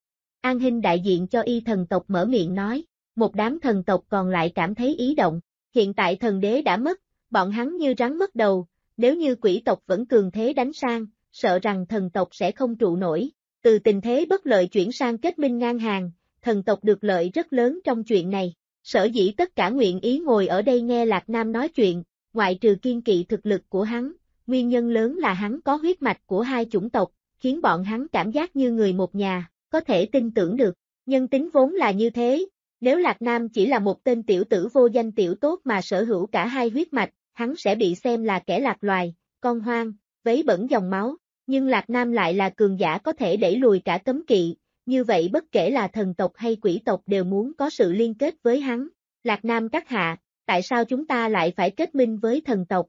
An Hinh đại diện cho y thần tộc mở miệng nói, một đám thần tộc còn lại cảm thấy ý động, hiện tại thần đế đã mất, bọn hắn như rắn mất đầu, nếu như quỷ tộc vẫn cường thế đánh sang, sợ rằng thần tộc sẽ không trụ nổi, từ tình thế bất lợi chuyển sang kết minh ngang hàng, thần tộc được lợi rất lớn trong chuyện này, sở dĩ tất cả nguyện ý ngồi ở đây nghe Lạc Nam nói chuyện, ngoại trừ kiên kỵ thực lực của hắn, nguyên nhân lớn là hắn có huyết mạch của hai chủng tộc, khiến bọn hắn cảm giác như người một nhà, có thể tin tưởng được, nhân tính vốn là như thế, nếu Lạc Nam chỉ là một tên tiểu tử vô danh tiểu tốt mà sở hữu cả hai huyết mạch, hắn sẽ bị xem là kẻ lạc loài, con hoang, vấy bẩn dòng máu, nhưng Lạc Nam lại là cường giả có thể đẩy lùi cả cấm kỵ, như vậy bất kể là thần tộc hay quỷ tộc đều muốn có sự liên kết với hắn. Lạc Nam các hạ, tại sao chúng ta lại phải kết minh với thần tộc?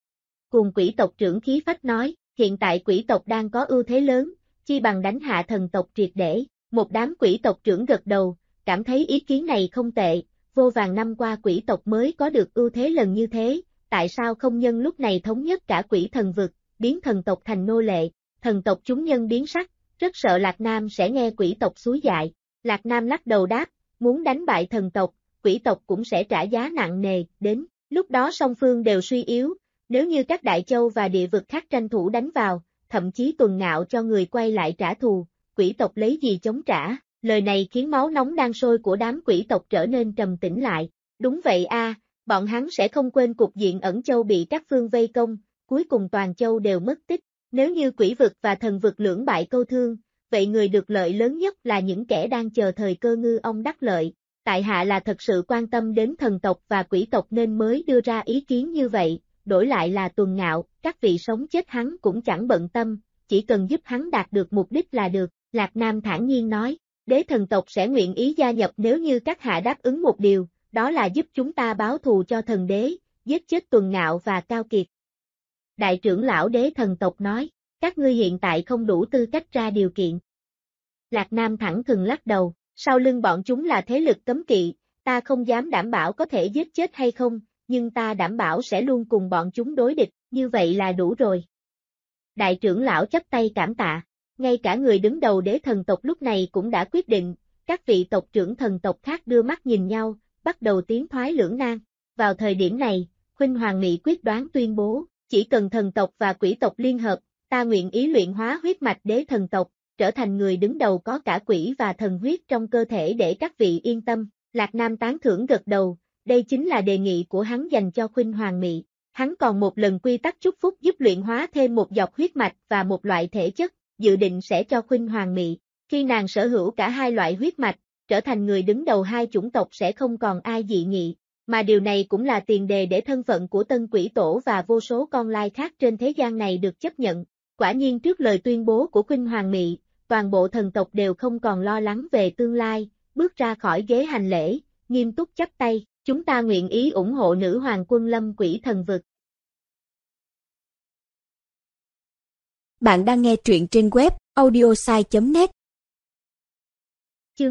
Cùng quỷ tộc trưởng khí phách nói, hiện tại quỷ tộc đang có ưu thế lớn, chi bằng đánh hạ thần tộc triệt để, một đám quỷ tộc trưởng gật đầu, cảm thấy ý kiến này không tệ, vô vàn năm qua quỷ tộc mới có được ưu thế lần như thế, tại sao không nhân lúc này thống nhất cả quỷ thần vực, biến thần tộc thành nô lệ, thần tộc chúng nhân biến sắc, rất sợ Lạc Nam sẽ nghe quỷ tộc xúi dại. Lạc Nam lắc đầu đáp, muốn đánh bại thần tộc, quỷ tộc cũng sẽ trả giá nặng nề, đến lúc đó song phương đều suy yếu, nếu như các đại châu và địa vực khác tranh thủ đánh vào, thậm chí Tuần Ngạo cho người quay lại trả thù, quỷ tộc lấy gì chống trả, lời này khiến máu nóng đang sôi của đám quỷ tộc trở nên trầm tĩnh lại, đúng vậy a, bọn hắn sẽ không quên cục diện Ẩn Châu bị các phương vây công, cuối cùng toàn châu đều mất tích, nếu như quỷ vực và thần vực lưỡng bại câu thương, vậy người được lợi lớn nhất là những kẻ đang chờ thời cơ ngư ông đắc lợi, tại hạ là thật sự quan tâm đến thần tộc và quỷ tộc nên mới đưa ra ý kiến như vậy, đổi lại là Tuần Ngạo, các vị sống chết hắn cũng chẳng bận tâm, chỉ cần giúp hắn đạt được mục đích là được, Lạc Nam thản nhiên nói, Đế thần tộc sẽ nguyện ý gia nhập nếu như các hạ đáp ứng một điều, đó là giúp chúng ta báo thù cho thần đế, giết chết Tuần Ngạo và Cao Kiệt. Đại trưởng lão đế thần tộc nói, các ngươi hiện tại không đủ tư cách ra điều kiện. Lạc Nam thẳng thừng lắc đầu, sau lưng bọn chúng là thế lực cấm kỵ, ta không dám đảm bảo có thể giết chết hay không, nhưng ta đảm bảo sẽ luôn cùng bọn chúng đối địch, như vậy là đủ rồi. Đại trưởng lão chắp tay cảm tạ, ngay cả người đứng đầu đế thần tộc lúc này cũng đã quyết định, các vị tộc trưởng thần tộc khác đưa mắt nhìn nhau, bắt đầu tiến thoái lưỡng nan. Vào thời điểm này, Khuynh Hoàng Mị quyết đoán tuyên bố, chỉ cần thần tộc và quỷ tộc liên hợp, ta nguyện ý luyện hóa huyết mạch đế thần tộc, trở thành người đứng đầu có cả quỷ và thần huyết trong cơ thể để các vị yên tâm. Lạc Nam tán thưởng gật đầu, đây chính là đề nghị của hắn dành cho Khuynh Hoàng Mị. Hắn còn một lần quy tắc chúc phúc giúp luyện hóa thêm một giọt huyết mạch và một loại thể chất, dự định sẽ cho Khuynh Hoàng Mị. Khi nàng sở hữu cả hai loại huyết mạch, trở thành người đứng đầu hai chủng tộc sẽ không còn ai dị nghị, mà điều này cũng là tiền đề để thân phận của Tân Quỷ Tổ và vô số con lai khác trên thế gian này được chấp nhận. Quả nhiên trước lời tuyên bố của Khuynh Hoàng Mị, toàn bộ thần tộc đều không còn lo lắng về tương lai, bước ra khỏi ghế hành lễ, nghiêm túc chắp tay, chúng ta nguyện ý ủng hộ nữ hoàng quân lâm quỷ thần vực. Bạn đang nghe truyện trên web audiosai.net. Chương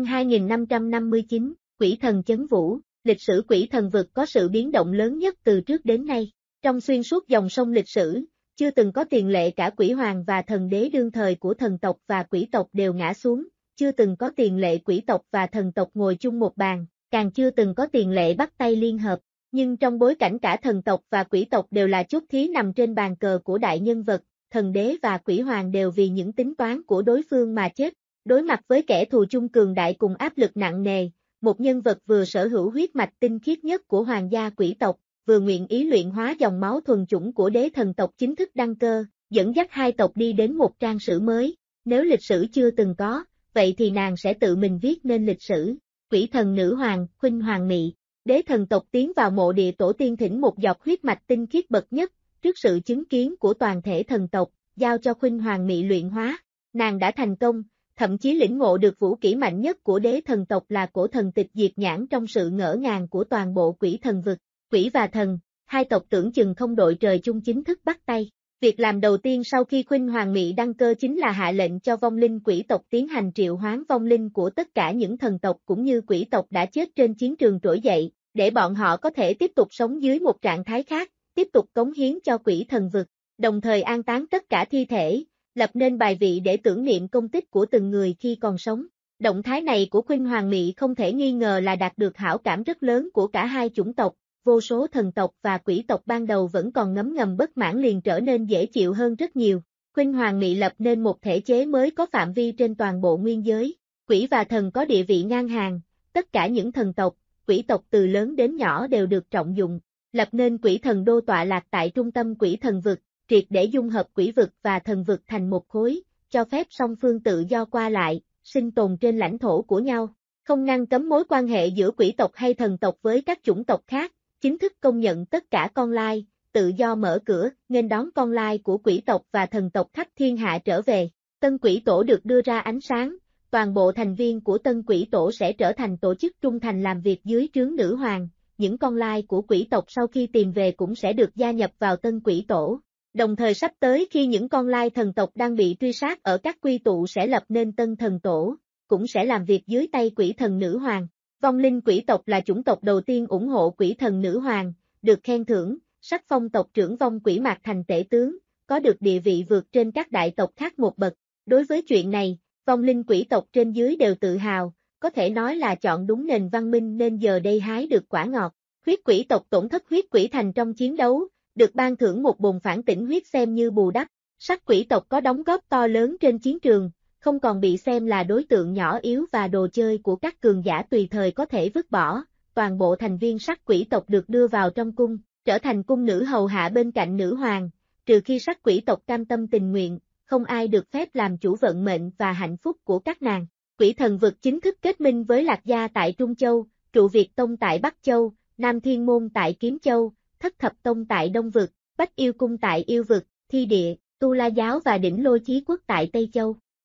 2559, Quỷ thần chấn vũ, lịch sử quỷ thần vực có sự biến động lớn nhất từ trước đến nay. Trong xuyên suốt dòng sông lịch sử, chưa từng có tiền lệ cả quỷ hoàng và thần đế đương thời của thần tộc và quỷ tộc đều ngã xuống, chưa từng có tiền lệ quỷ tộc và thần tộc ngồi chung một bàn, càng chưa từng có tiền lệ bắt tay liên hợp. Nhưng trong bối cảnh cả thần tộc và quỷ tộc đều là chốt thí nằm trên bàn cờ của đại nhân vật, thần đế và quỷ hoàng đều vì những tính toán của đối phương mà chết. Đối mặt với kẻ thù chung cường đại cùng áp lực nặng nề, một nhân vật vừa sở hữu huyết mạch tinh khiết nhất của hoàng gia quỷ tộc, vừa nguyện ý luyện hóa dòng máu thuần chủng của đế thần tộc chính thức đăng cơ, dẫn dắt hai tộc đi đến một trang sử mới. Nếu lịch sử chưa từng có, vậy thì nàng sẽ tự mình viết nên lịch sử. Quỷ thần nữ hoàng, Khuynh Hoàng Mị. Đế thần tộc tiến vào mộ địa tổ tiên thỉnh một giọt huyết mạch tinh khiết bậc nhất, trước sự chứng kiến của toàn thể thần tộc, giao cho Khuynh Hoàng Mị luyện hóa. Nàng đã thành công, thậm chí lĩnh ngộ được vũ kỹ mạnh nhất của đế thần tộc là cổ thần tịch diệt nhãn trong sự ngỡ ngàng của toàn bộ quỷ thần vực. Quỷ và thần, hai tộc tưởng chừng không đội trời chung chính thức bắt tay. Việc làm đầu tiên sau khi Khuynh Hoàng Mị đăng cơ chính là hạ lệnh cho vong linh quỷ tộc tiến hành triệu hoán vong linh của tất cả những thần tộc cũng như quỷ tộc đã chết trên chiến trường trỗi dậy, để bọn họ có thể tiếp tục sống dưới một trạng thái khác, tiếp tục cống hiến cho quỷ thần vực, đồng thời an táng tất cả thi thể, lập nên bài vị để tưởng niệm công tích của từng người khi còn sống. Động thái này của Khuynh Hoàng Mị không thể nghi ngờ là đạt được hảo cảm rất lớn của cả hai chủng tộc, vô số thần tộc và quỷ tộc ban đầu vẫn còn ngấm ngầm bất mãn liền trở nên dễ chịu hơn rất nhiều. Khuynh Hoàng Mị lập nên một thể chế mới có phạm vi trên toàn bộ nguyên giới, quỷ và thần có địa vị ngang hàng, tất cả những thần tộc, quỷ tộc từ lớn đến nhỏ đều được trọng dụng, lập nên quỷ thần đô tọa lạc tại trung tâm quỷ thần vực, triệt để dung hợp quỷ vực và thần vực thành một khối, cho phép song phương tự do qua lại, sinh tồn trên lãnh thổ của nhau, không ngăn cấm mối quan hệ giữa quỷ tộc hay thần tộc với các chủng tộc khác, chính thức công nhận tất cả con lai, tự do mở cửa, nghênh đón con lai của quỷ tộc và thần tộc khắp thiên hạ trở về. Tân Quỷ Tổ được đưa ra ánh sáng, toàn bộ thành viên của Tân Quỷ Tổ sẽ trở thành tổ chức trung thành làm việc dưới trướng nữ hoàng, những con lai của quỷ tộc sau khi tìm về cũng sẽ được gia nhập vào Tân Quỷ Tổ. Đồng thời sắp tới khi những con lai thần tộc đang bị truy sát ở các quy tụ sẽ lập nên Tân Thần Tổ, cũng sẽ làm việc dưới tay quỷ thần nữ hoàng. Vong linh quỷ tộc là chủng tộc đầu tiên ủng hộ quỷ thần nữ hoàng, được khen thưởng, sắc phong tộc trưởng vong quỷ mạc thành tể tướng, có được địa vị vượt trên các đại tộc khác một bậc. Đối với chuyện này, vong linh quỷ tộc trên dưới đều tự hào, có thể nói là chọn đúng nền văn minh nên giờ đây hái được quả ngọt. Huyết quỷ tộc tổn thất huyết quỷ thành trong chiến đấu, được ban thưởng một bồn phản tỉnh huyết xem như bù đắp. Sắc quỷ tộc có đóng góp to lớn trên chiến trường, không còn bị xem là đối tượng nhỏ yếu và đồ chơi của các cường giả tùy thời có thể vứt bỏ. Toàn bộ thành viên sắc quỷ tộc được đưa vào trong cung, trở thành cung nữ hầu hạ bên cạnh nữ hoàng, trừ khi sắc quỷ tộc cam tâm tình nguyện, không ai được phép làm chủ vận mệnh và hạnh phúc của các nàng. Quỷ thần vực chính thức kết minh với Lạc Gia tại Trung Châu, Trụ Việt Tông tại Bắc Châu, Nam Thiên Môn tại Kiếm Châu, Thất Thập Tông tại Đông Vực, Bách Yêu Cung tại Yêu Vực, Thi Địa, Tu La Giáo và Đỉnh Lôi Chí Quốc tại Tây Châu.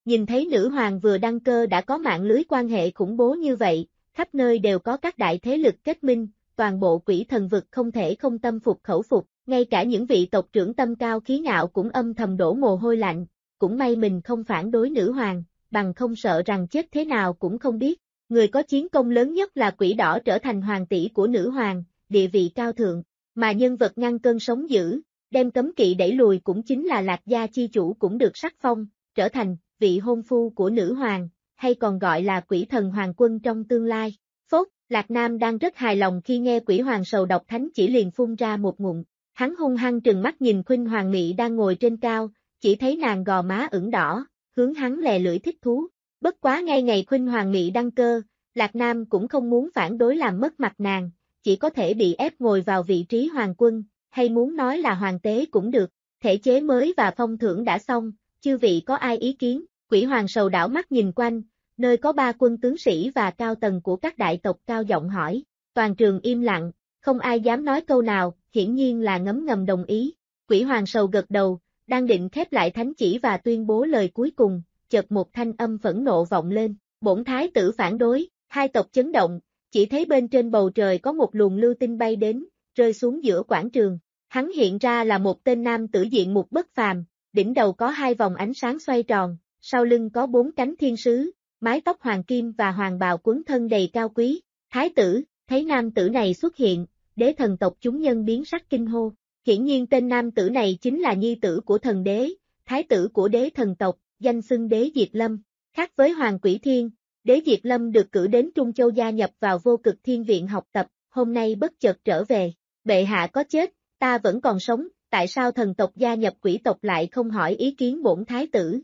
Nhìn thấy nữ hoàng vừa đăng cơ đã có mạng lưới quan hệ khủng bố như vậy, khắp nơi đều có các đại thế lực kết minh, toàn bộ quỷ thần vực không thể không tâm phục khẩu phục, ngay cả những vị tộc trưởng tâm cao khí ngạo cũng âm thầm đổ mồ hôi lạnh, cũng may mình không phản đối nữ hoàng, bằng không sợ rằng chết thế nào cũng không biết. Người có chiến công lớn nhất là quỷ đỏ trở thành hoàng tỷ của nữ hoàng, địa vị cao thượng, mà nhân vật ngăn cơn sóng dữ, đem cấm kỵ đẩy lùi cũng chính là Lạc gia chi chủ cũng được sắc phong, trở thành vị hôn phu của nữ hoàng, hay còn gọi là quỷ thần hoàng quân trong tương lai. Phốt, Lạc Nam đang rất hài lòng khi nghe quỷ hoàng sầu độc thánh chỉ liền phun ra một ngụm, hắn hung hăng trừng mắt nhìn Khuynh Hoàng Mị đang ngồi trên cao, chỉ thấy nàng gò má ửng đỏ, hướng hắn lè lưỡi thích thú. Bất quá ngay ngày Khuynh Hoàng Mị đăng cơ, Lạc Nam cũng không muốn phản đối làm mất mặt nàng, chỉ có thể bị ép ngồi vào vị trí hoàng quân, hay muốn nói là hoàng tế cũng được, thể chế mới và phong thưởng đã xong, chư vị có ai ý kiến? Quỷ hoàng sầu đảo mắt nhìn quanh, nơi có 3 quân tướng sĩ và cao tầng của các đại tộc cao giọng hỏi, toàn trường im lặng, không ai dám nói câu nào, hiển nhiên là ngấm ngầm đồng ý. Quỷ hoàng sầu gật đầu, đang định khép lại thánh chỉ và tuyên bố lời cuối cùng, chợt một thanh âm phẫn nộ vọng lên, bổn thái tử phản đối, hai tộc chấn động, chỉ thấy bên trên bầu trời có một luồng lưu tinh bay đến, rơi xuống giữa quảng trường. Hắn hiện ra là một tên nam tử diện mục bất phàm, đỉnh đầu có 2 vòng ánh sáng xoay tròn, sau lưng có 4 cánh thiên sứ, mái tóc hoàng kim và hoàng bào quấn thân đầy cao quý. Thái tử, thấy nam tử này xuất hiện, đế thần tộc chúng nhân biến sắc kinh hô. Hiển nhiên tên nam tử này chính là nhi tử của thần đế, thái tử của đế thần tộc, danh xưng Đế Diệt Lâm. Khác với Hoàng Quỷ Thiên, Đế Diệt Lâm được cử đến Trung Châu gia nhập vào Vô Cực Thiên Viện học tập, hôm nay bất chợt trở về. Bệ hạ có chết, ta vẫn còn sống, tại sao thần tộc gia nhập quỷ tộc lại không hỏi ý kiến bổn thái tử?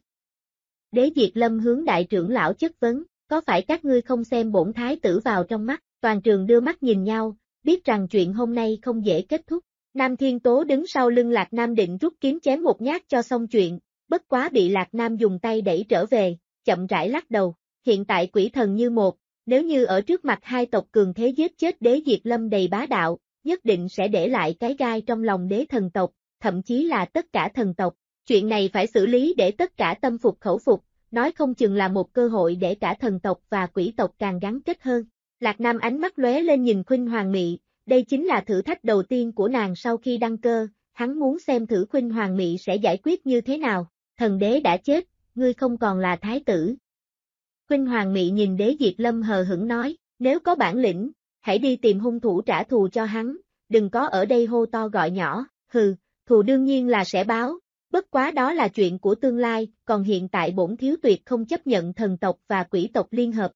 Đế Diệt Lâm hướng đại trưởng lão chất vấn, có phải các ngươi không xem bổn thái tử vào trong mắt? Toàn trường đưa mắt nhìn nhau, biết rằng chuyện hôm nay không dễ kết thúc. Nam Thiên Tố đứng sau lưng Lạc Nam định rút kiếm chém một nhát cho xong chuyện, bất quá bị Lạc Nam dùng tay đẩy trở về, chậm rãi lắc đầu. Hiện tại quỷ thần như một, nếu như ở trước mặt hai tộc cường thế giết chết Đế Diệt Lâm đầy bá đạo, nhất định sẽ để lại cái gai trong lòng đế thần tộc, thậm chí là tất cả thần tộc. Chuyện này phải xử lý để tất cả tâm phục khẩu phục, nói không chừng là một cơ hội để cả thần tộc và quỷ tộc càng gắn kết hơn. Lạc Nam ánh mắt lóe lên nhìn Khuynh Hoàng Mị, đây chính là thử thách đầu tiên của nàng sau khi đăng cơ, hắn muốn xem thử Khuynh Hoàng Mị sẽ giải quyết như thế nào. Thần đế đã chết, ngươi không còn là thái tử. Khuynh Hoàng Mị nhìn Đế Diệt Lâm hờ hững nói, nếu có bản lĩnh, hãy đi tìm hung thủ trả thù cho hắn, đừng có ở đây hô to gọi nhỏ, hừ, thù đương nhiên là sẽ báo, bất quá đó là chuyện của tương lai, còn hiện tại bổn thiếu tuyệt không chấp nhận thần tộc và quỷ tộc liên hợp.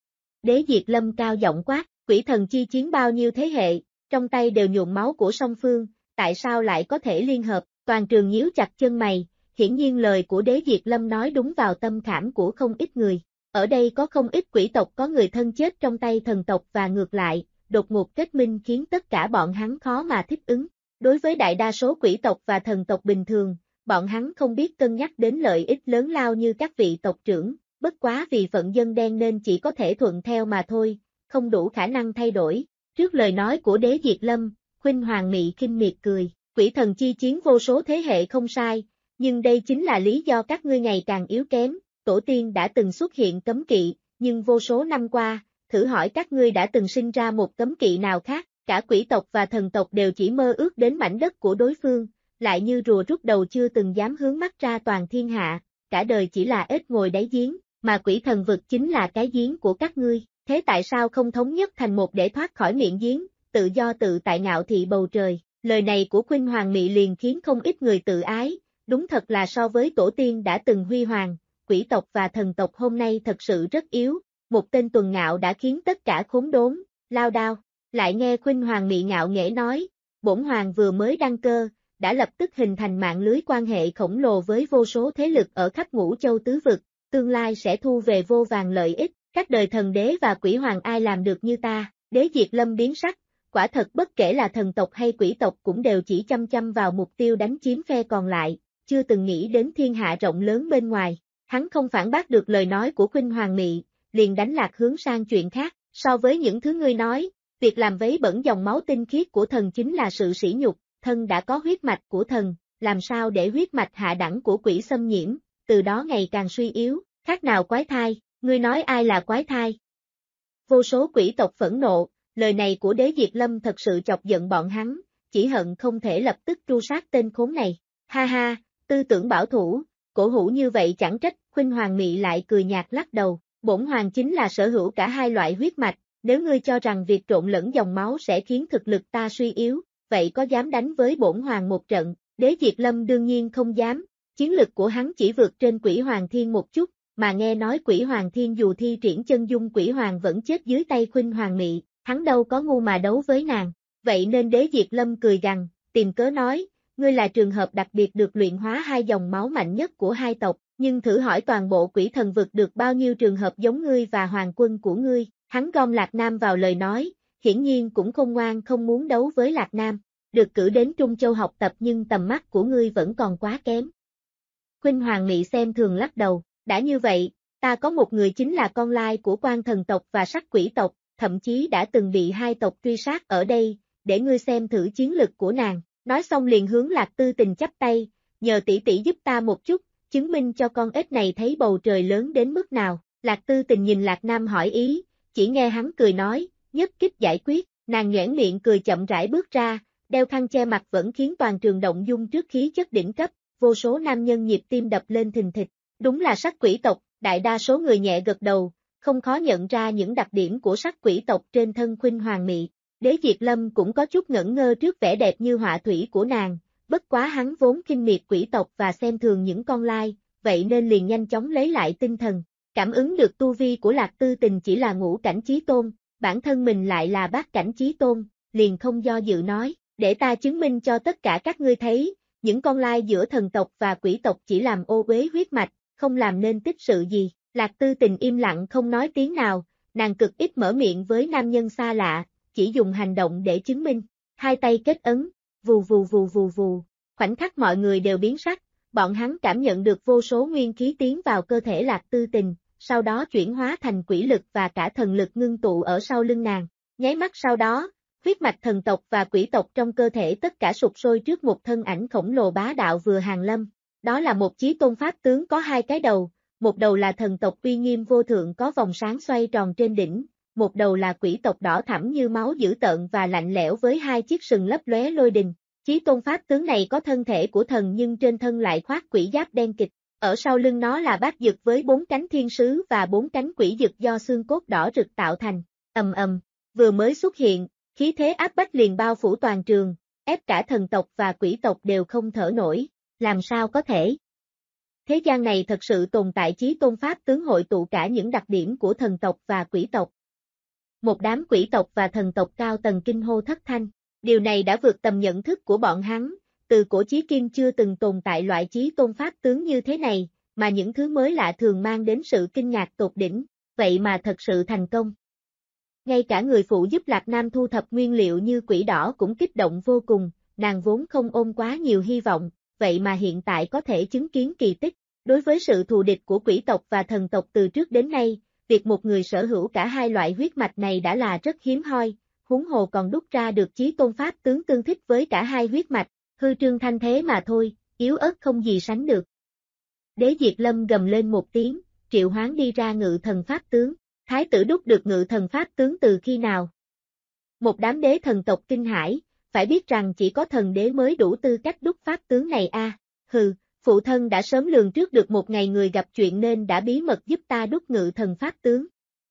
Đế Diệt Lâm cao giọng quát, quỷ thần chi chiến bao nhiêu thế hệ, trong tay đều nhuộm máu của song phương, tại sao lại có thể liên hợp? Toàn trường nhíu chặt chân mày, hiển nhiên lời của Đế Diệt Lâm nói đúng vào tâm khảm của không ít người. Ở đây có không ít quỷ tộc có người thân chết trong tay thần tộc và ngược lại, đột ngột kết minh khiến tất cả bọn hắn khó mà thích ứng. Đối với đại đa số quỷ tộc và thần tộc bình thường, bọn hắn không biết cân nhắc đến lợi ích lớn lao như các vị tộc trưởng, bất quá vì phận dân đen nên chỉ có thể thuận theo mà thôi, không đủ khả năng thay đổi. Trước lời nói của Đế Diệt Lâm, Khuynh Hoàng Mị khinh miệt cười, quỷ thần chi chiến vô số thế hệ không sai, nhưng đây chính là lý do các ngươi ngày càng yếu kém. Tổ tiên đã từng xuất hiện cấm kỵ, nhưng vô số năm qua, thử hỏi các ngươi đã từng sinh ra một cấm kỵ nào khác, cả quỷ tộc và thần tộc đều chỉ mơ ước đến mảnh đất của đối phương, lại như rùa rút đầu chưa từng dám hướng mắt ra toàn thiên hạ, cả đời chỉ là ếch ngồi đáy giếng, mà quỷ thần vực chính là cái giếng của các ngươi, thế tại sao không thống nhất thành một để thoát khỏi miệng giếng, tự do tự tại ngạo thị bầu trời? Lời này của Khuynh Hoàng Mị liền khiến không ít người tự ái, đúng thật là so với tổ tiên đã từng huy hoàng. Quỷ tộc và thần tộc hôm nay thật sự rất yếu, một tên tuần ngạo đã khiến tất cả khốn đốn, lao đao. Lại nghe Khuynh Hoàng Mị ngạo nghễ nói, bổn hoàng vừa mới đăng cơ, đã lập tức hình thành mạng lưới quan hệ khổng lồ với vô số thế lực ở khắp ngũ châu tứ vực, tương lai sẽ thu về vô vàn lợi ích, các đời thần đế và quỷ hoàng ai làm được như ta? Đế Diệt Lâm biến sắc, quả thật bất kể là thần tộc hay quỷ tộc cũng đều chỉ chăm chăm vào mục tiêu đánh chiếm phe còn lại, chưa từng nghĩ đến thiên hạ rộng lớn bên ngoài. Hắn không phản bác được lời nói của Khuynh Hoàng Mị, liền đánh lạc hướng sang chuyện khác, so với những thứ ngươi nói, việc làm vấy bẩn dòng máu tinh khiết của thần chính là sự sỉ nhục, thân đã có huyết mạch của thần, làm sao để huyết mạch hạ đẳng của quỷ xâm nhiễm, từ đó ngày càng suy yếu, Khác nào quái thai, ngươi nói ai là quái thai? Vô số quỷ tộc phẫn nộ, lời này của Đế Diệt Lâm thật sự chọc giận bọn hắn, chỉ hận không thể lập tức tru sát tên khốn này. Ha ha, tư tưởng bảo thủ, cổ hủ như vậy chẳng trách, Khuynh Hoàng Mị lại cười nhạt lắc đầu, bổn hoàng chính là sở hữu cả hai loại huyết mạch, nếu ngươi cho rằng việc trộn lẫn dòng máu sẽ khiến thực lực ta suy yếu, vậy có dám đánh với bổn hoàng một trận? Đế Diệt Lâm đương nhiên không dám, chiến lực của hắn chỉ vượt trên Quỷ Hoàng Thiên một chút, mà nghe nói Quỷ Hoàng Thiên dù thi triển chân dung Quỷ Hoàng vẫn chết dưới tay Khuynh Hoàng Mị, hắn đâu có ngu mà đấu với nàng, vậy nên Đế Diệt Lâm cười gằn, tìm cớ nói, ngươi là trường hợp đặc biệt được luyện hóa hai dòng máu mạnh nhất của hai tộc, nhưng thử hỏi toàn bộ Quỷ Thần vực được bao nhiêu trường hợp giống ngươi và hoàng quân của ngươi, hắn gom Lạc Nam vào lời nói, hiển nhiên cũng không ngoan không muốn đấu với Lạc Nam, được cử đến Trung Châu học tập nhưng tầm mắt của ngươi vẫn còn quá kém. Khuynh Hoàng Mị xem thường lắc đầu, đã như vậy, ta có một người chính là con lai của Quan Thần tộc và Sắc Quỷ tộc, thậm chí đã từng bị hai tộc truy sát ở đây, để ngươi xem thử chiến lực của nàng, nói xong liền hướng Lạc Tư Tình chắp tay, nhờ tỷ tỷ giúp ta một chút, chứng minh cho con ếch này thấy bầu trời lớn đến mức nào, Lạc Tư Tình nhìn Lạc Nam hỏi ý, chỉ nghe hắn cười nói, nhất kích giải quyết, nàng nhoẻn miệng cười chậm rãi bước ra, đeo khăn che mặt vẫn khiến toàn trường động dung trước khí chất đỉnh cấp, vô số nam nhân nhịp tim đập lên thình thịch, đúng là Sắc Quỷ tộc, đại đa số người nhẹ gật đầu, không khó nhận ra những đặc điểm của Sắc Quỷ tộc trên thân Khuynh Hoàng Mị. Đế Diệt Lâm cũng có chút ngẩn ngơ trước vẻ đẹp như họa thủy của nàng, bất quá hắn vốn khinh miệt quỷ tộc và xem thường những con lai, vậy nên liền nhanh chóng lấy lại tinh thần, cảm ứng được tu vi của Lạc Tư Tình chỉ là ngũ cảnh chí tôn, bản thân mình lại là bát cảnh chí tôn, liền không do dự nói, để ta chứng minh cho tất cả các ngươi thấy, những con lai giữa thần tộc và quỷ tộc chỉ làm ô uế huyết mạch, không làm nên tích sự gì. Lạc Tư Tình im lặng không nói tiếng nào, nàng cực ít mở miệng với nam nhân xa lạ, chỉ dùng hành động để chứng minh. Hai tay kết ấn, vù vù vù vù vù, khoảnh khắc mọi người đều biến sắc, bọn hắn cảm nhận được vô số nguyên khí tiến vào cơ thể Lạc Tư Tình, sau đó chuyển hóa thành quỷ lực và cả thần lực ngưng tụ ở sau lưng nàng. Nháy mắt sau đó, huyết mạch thần tộc và quỷ tộc trong cơ thể tất cả sụp sôi trước một thân ảnh khổng lồ bá đạo vừa hàng lâm. Đó là một chí tôn pháp tướng có hai cái đầu, một đầu là thần tộc uy nghiêm vô thượng có vòng sáng xoay tròn trên đỉnh, một đầu là quỷ tộc đỏ thẳm như máu dữ tợn và lạnh lẽo với hai chiếc sừng lấp lóe lôi đình. Chí tôn pháp tướng này có thân thể của thần nhưng trên thân lại khoác quỷ giáp đen kịt, ở sau lưng nó là bát dực với 4 cánh thiên sứ và 4 cánh quỷ dực do xương cốt đỏ rực tạo thành. Ầm ầm, vừa mới xuất hiện, khí thế áp bách liền bao phủ toàn trường, ép cả thần tộc và quỷ tộc đều không thở nổi, làm sao có thể? Thế gian này thật sự tồn tại chí tôn pháp tướng hội tụ cả những đặc điểm của thần tộc và quỷ tộc. Một đám quỷ tộc và thần tộc cao tầng kinh hô thất thanh, điều này đã vượt tầm nhận thức của bọn hắn, từ cổ chí kim chưa từng tồn tại loại chí tôn pháp tướng như thế này, mà những thứ mới lạ thường mang đến sự kinh ngạc tột đỉnh, vậy mà thật sự thành công. Ngay cả người phụ giúp Lạc Nam thu thập nguyên liệu như quỷ đỏ cũng kích động vô cùng, nàng vốn không ôm quá nhiều hy vọng, vậy mà hiện tại có thể chứng kiến kỳ tích. Đối với sự thù địch của quỷ tộc và thần tộc từ trước đến nay, việc một người sở hữu cả hai loại huyết mạch này đã là rất hiếm hoi, huống hồ còn đúc ra được chí tôn pháp tướng tương thích với cả hai huyết mạch, hư trương thanh thế mà thôi, yếu ớt không gì sánh được. Đế Diệt Lâm gầm lên một tiếng, triệu hoán đi ra ngự thần pháp tướng, thái tử đúc được ngự thần pháp tướng từ khi nào? Một đám đế thần tộc kinh hãi, phải biết rằng chỉ có thần đế mới đủ tư cách đúc pháp tướng này a. Hừ, phụ thân đã sớm lường trước được một ngày người gặp chuyện nên đã bí mật giúp ta đúc ngự thần pháp tướng.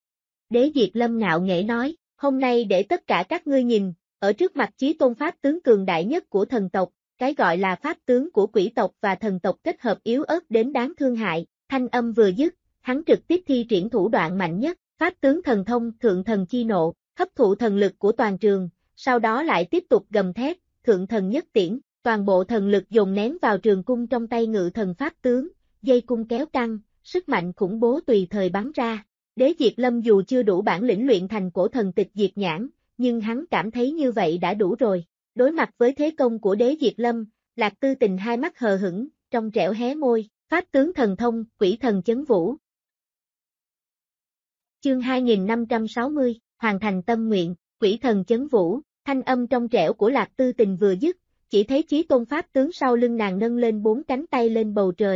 Đế Diệt Lâm ngạo nghễ nói, hôm nay để tất cả các ngươi nhìn, ở trước mặt chí tôn pháp tướng cường đại nhất của thần tộc, cái gọi là pháp tướng của quỷ tộc và thần tộc kết hợp yếu ớt đến đáng thương hại, thanh âm vừa dứt, hắn trực tiếp thi triển thủ đoạn mạnh nhất, pháp tướng thần thông thượng thần chi nộ, hấp thụ thần lực của toàn trường, sau đó lại tiếp tục gầm thét, thượng thần nhất tiễn, toàn bộ thần lực dồn nén vào trường cung trong tay ngự thần pháp tướng, dây cung kéo căng, sức mạnh khủng bố tùy thời bắn ra. Đế Diệt Lâm dù chưa đủ bản lĩnh luyện thành cổ thần tịch diệt nhãn, nhưng hắn cảm thấy như vậy đã đủ rồi. Đối mặt với thế công của Đế Diệt Lâm, Lạc Tư Tình hai mắt hờ hững, trong trẻo hé môi, pháp tướng thần thông, quỷ thần chấn vũ. Chương 2560, hoàn thành tâm nguyện, quỷ thần chấn vũ, thanh âm trong trẻo của Lạc Tư Tình vừa dứt, chỉ thấy chí tôn pháp tướng sau lưng nàng nâng lên 4 cánh tay lên bầu trời,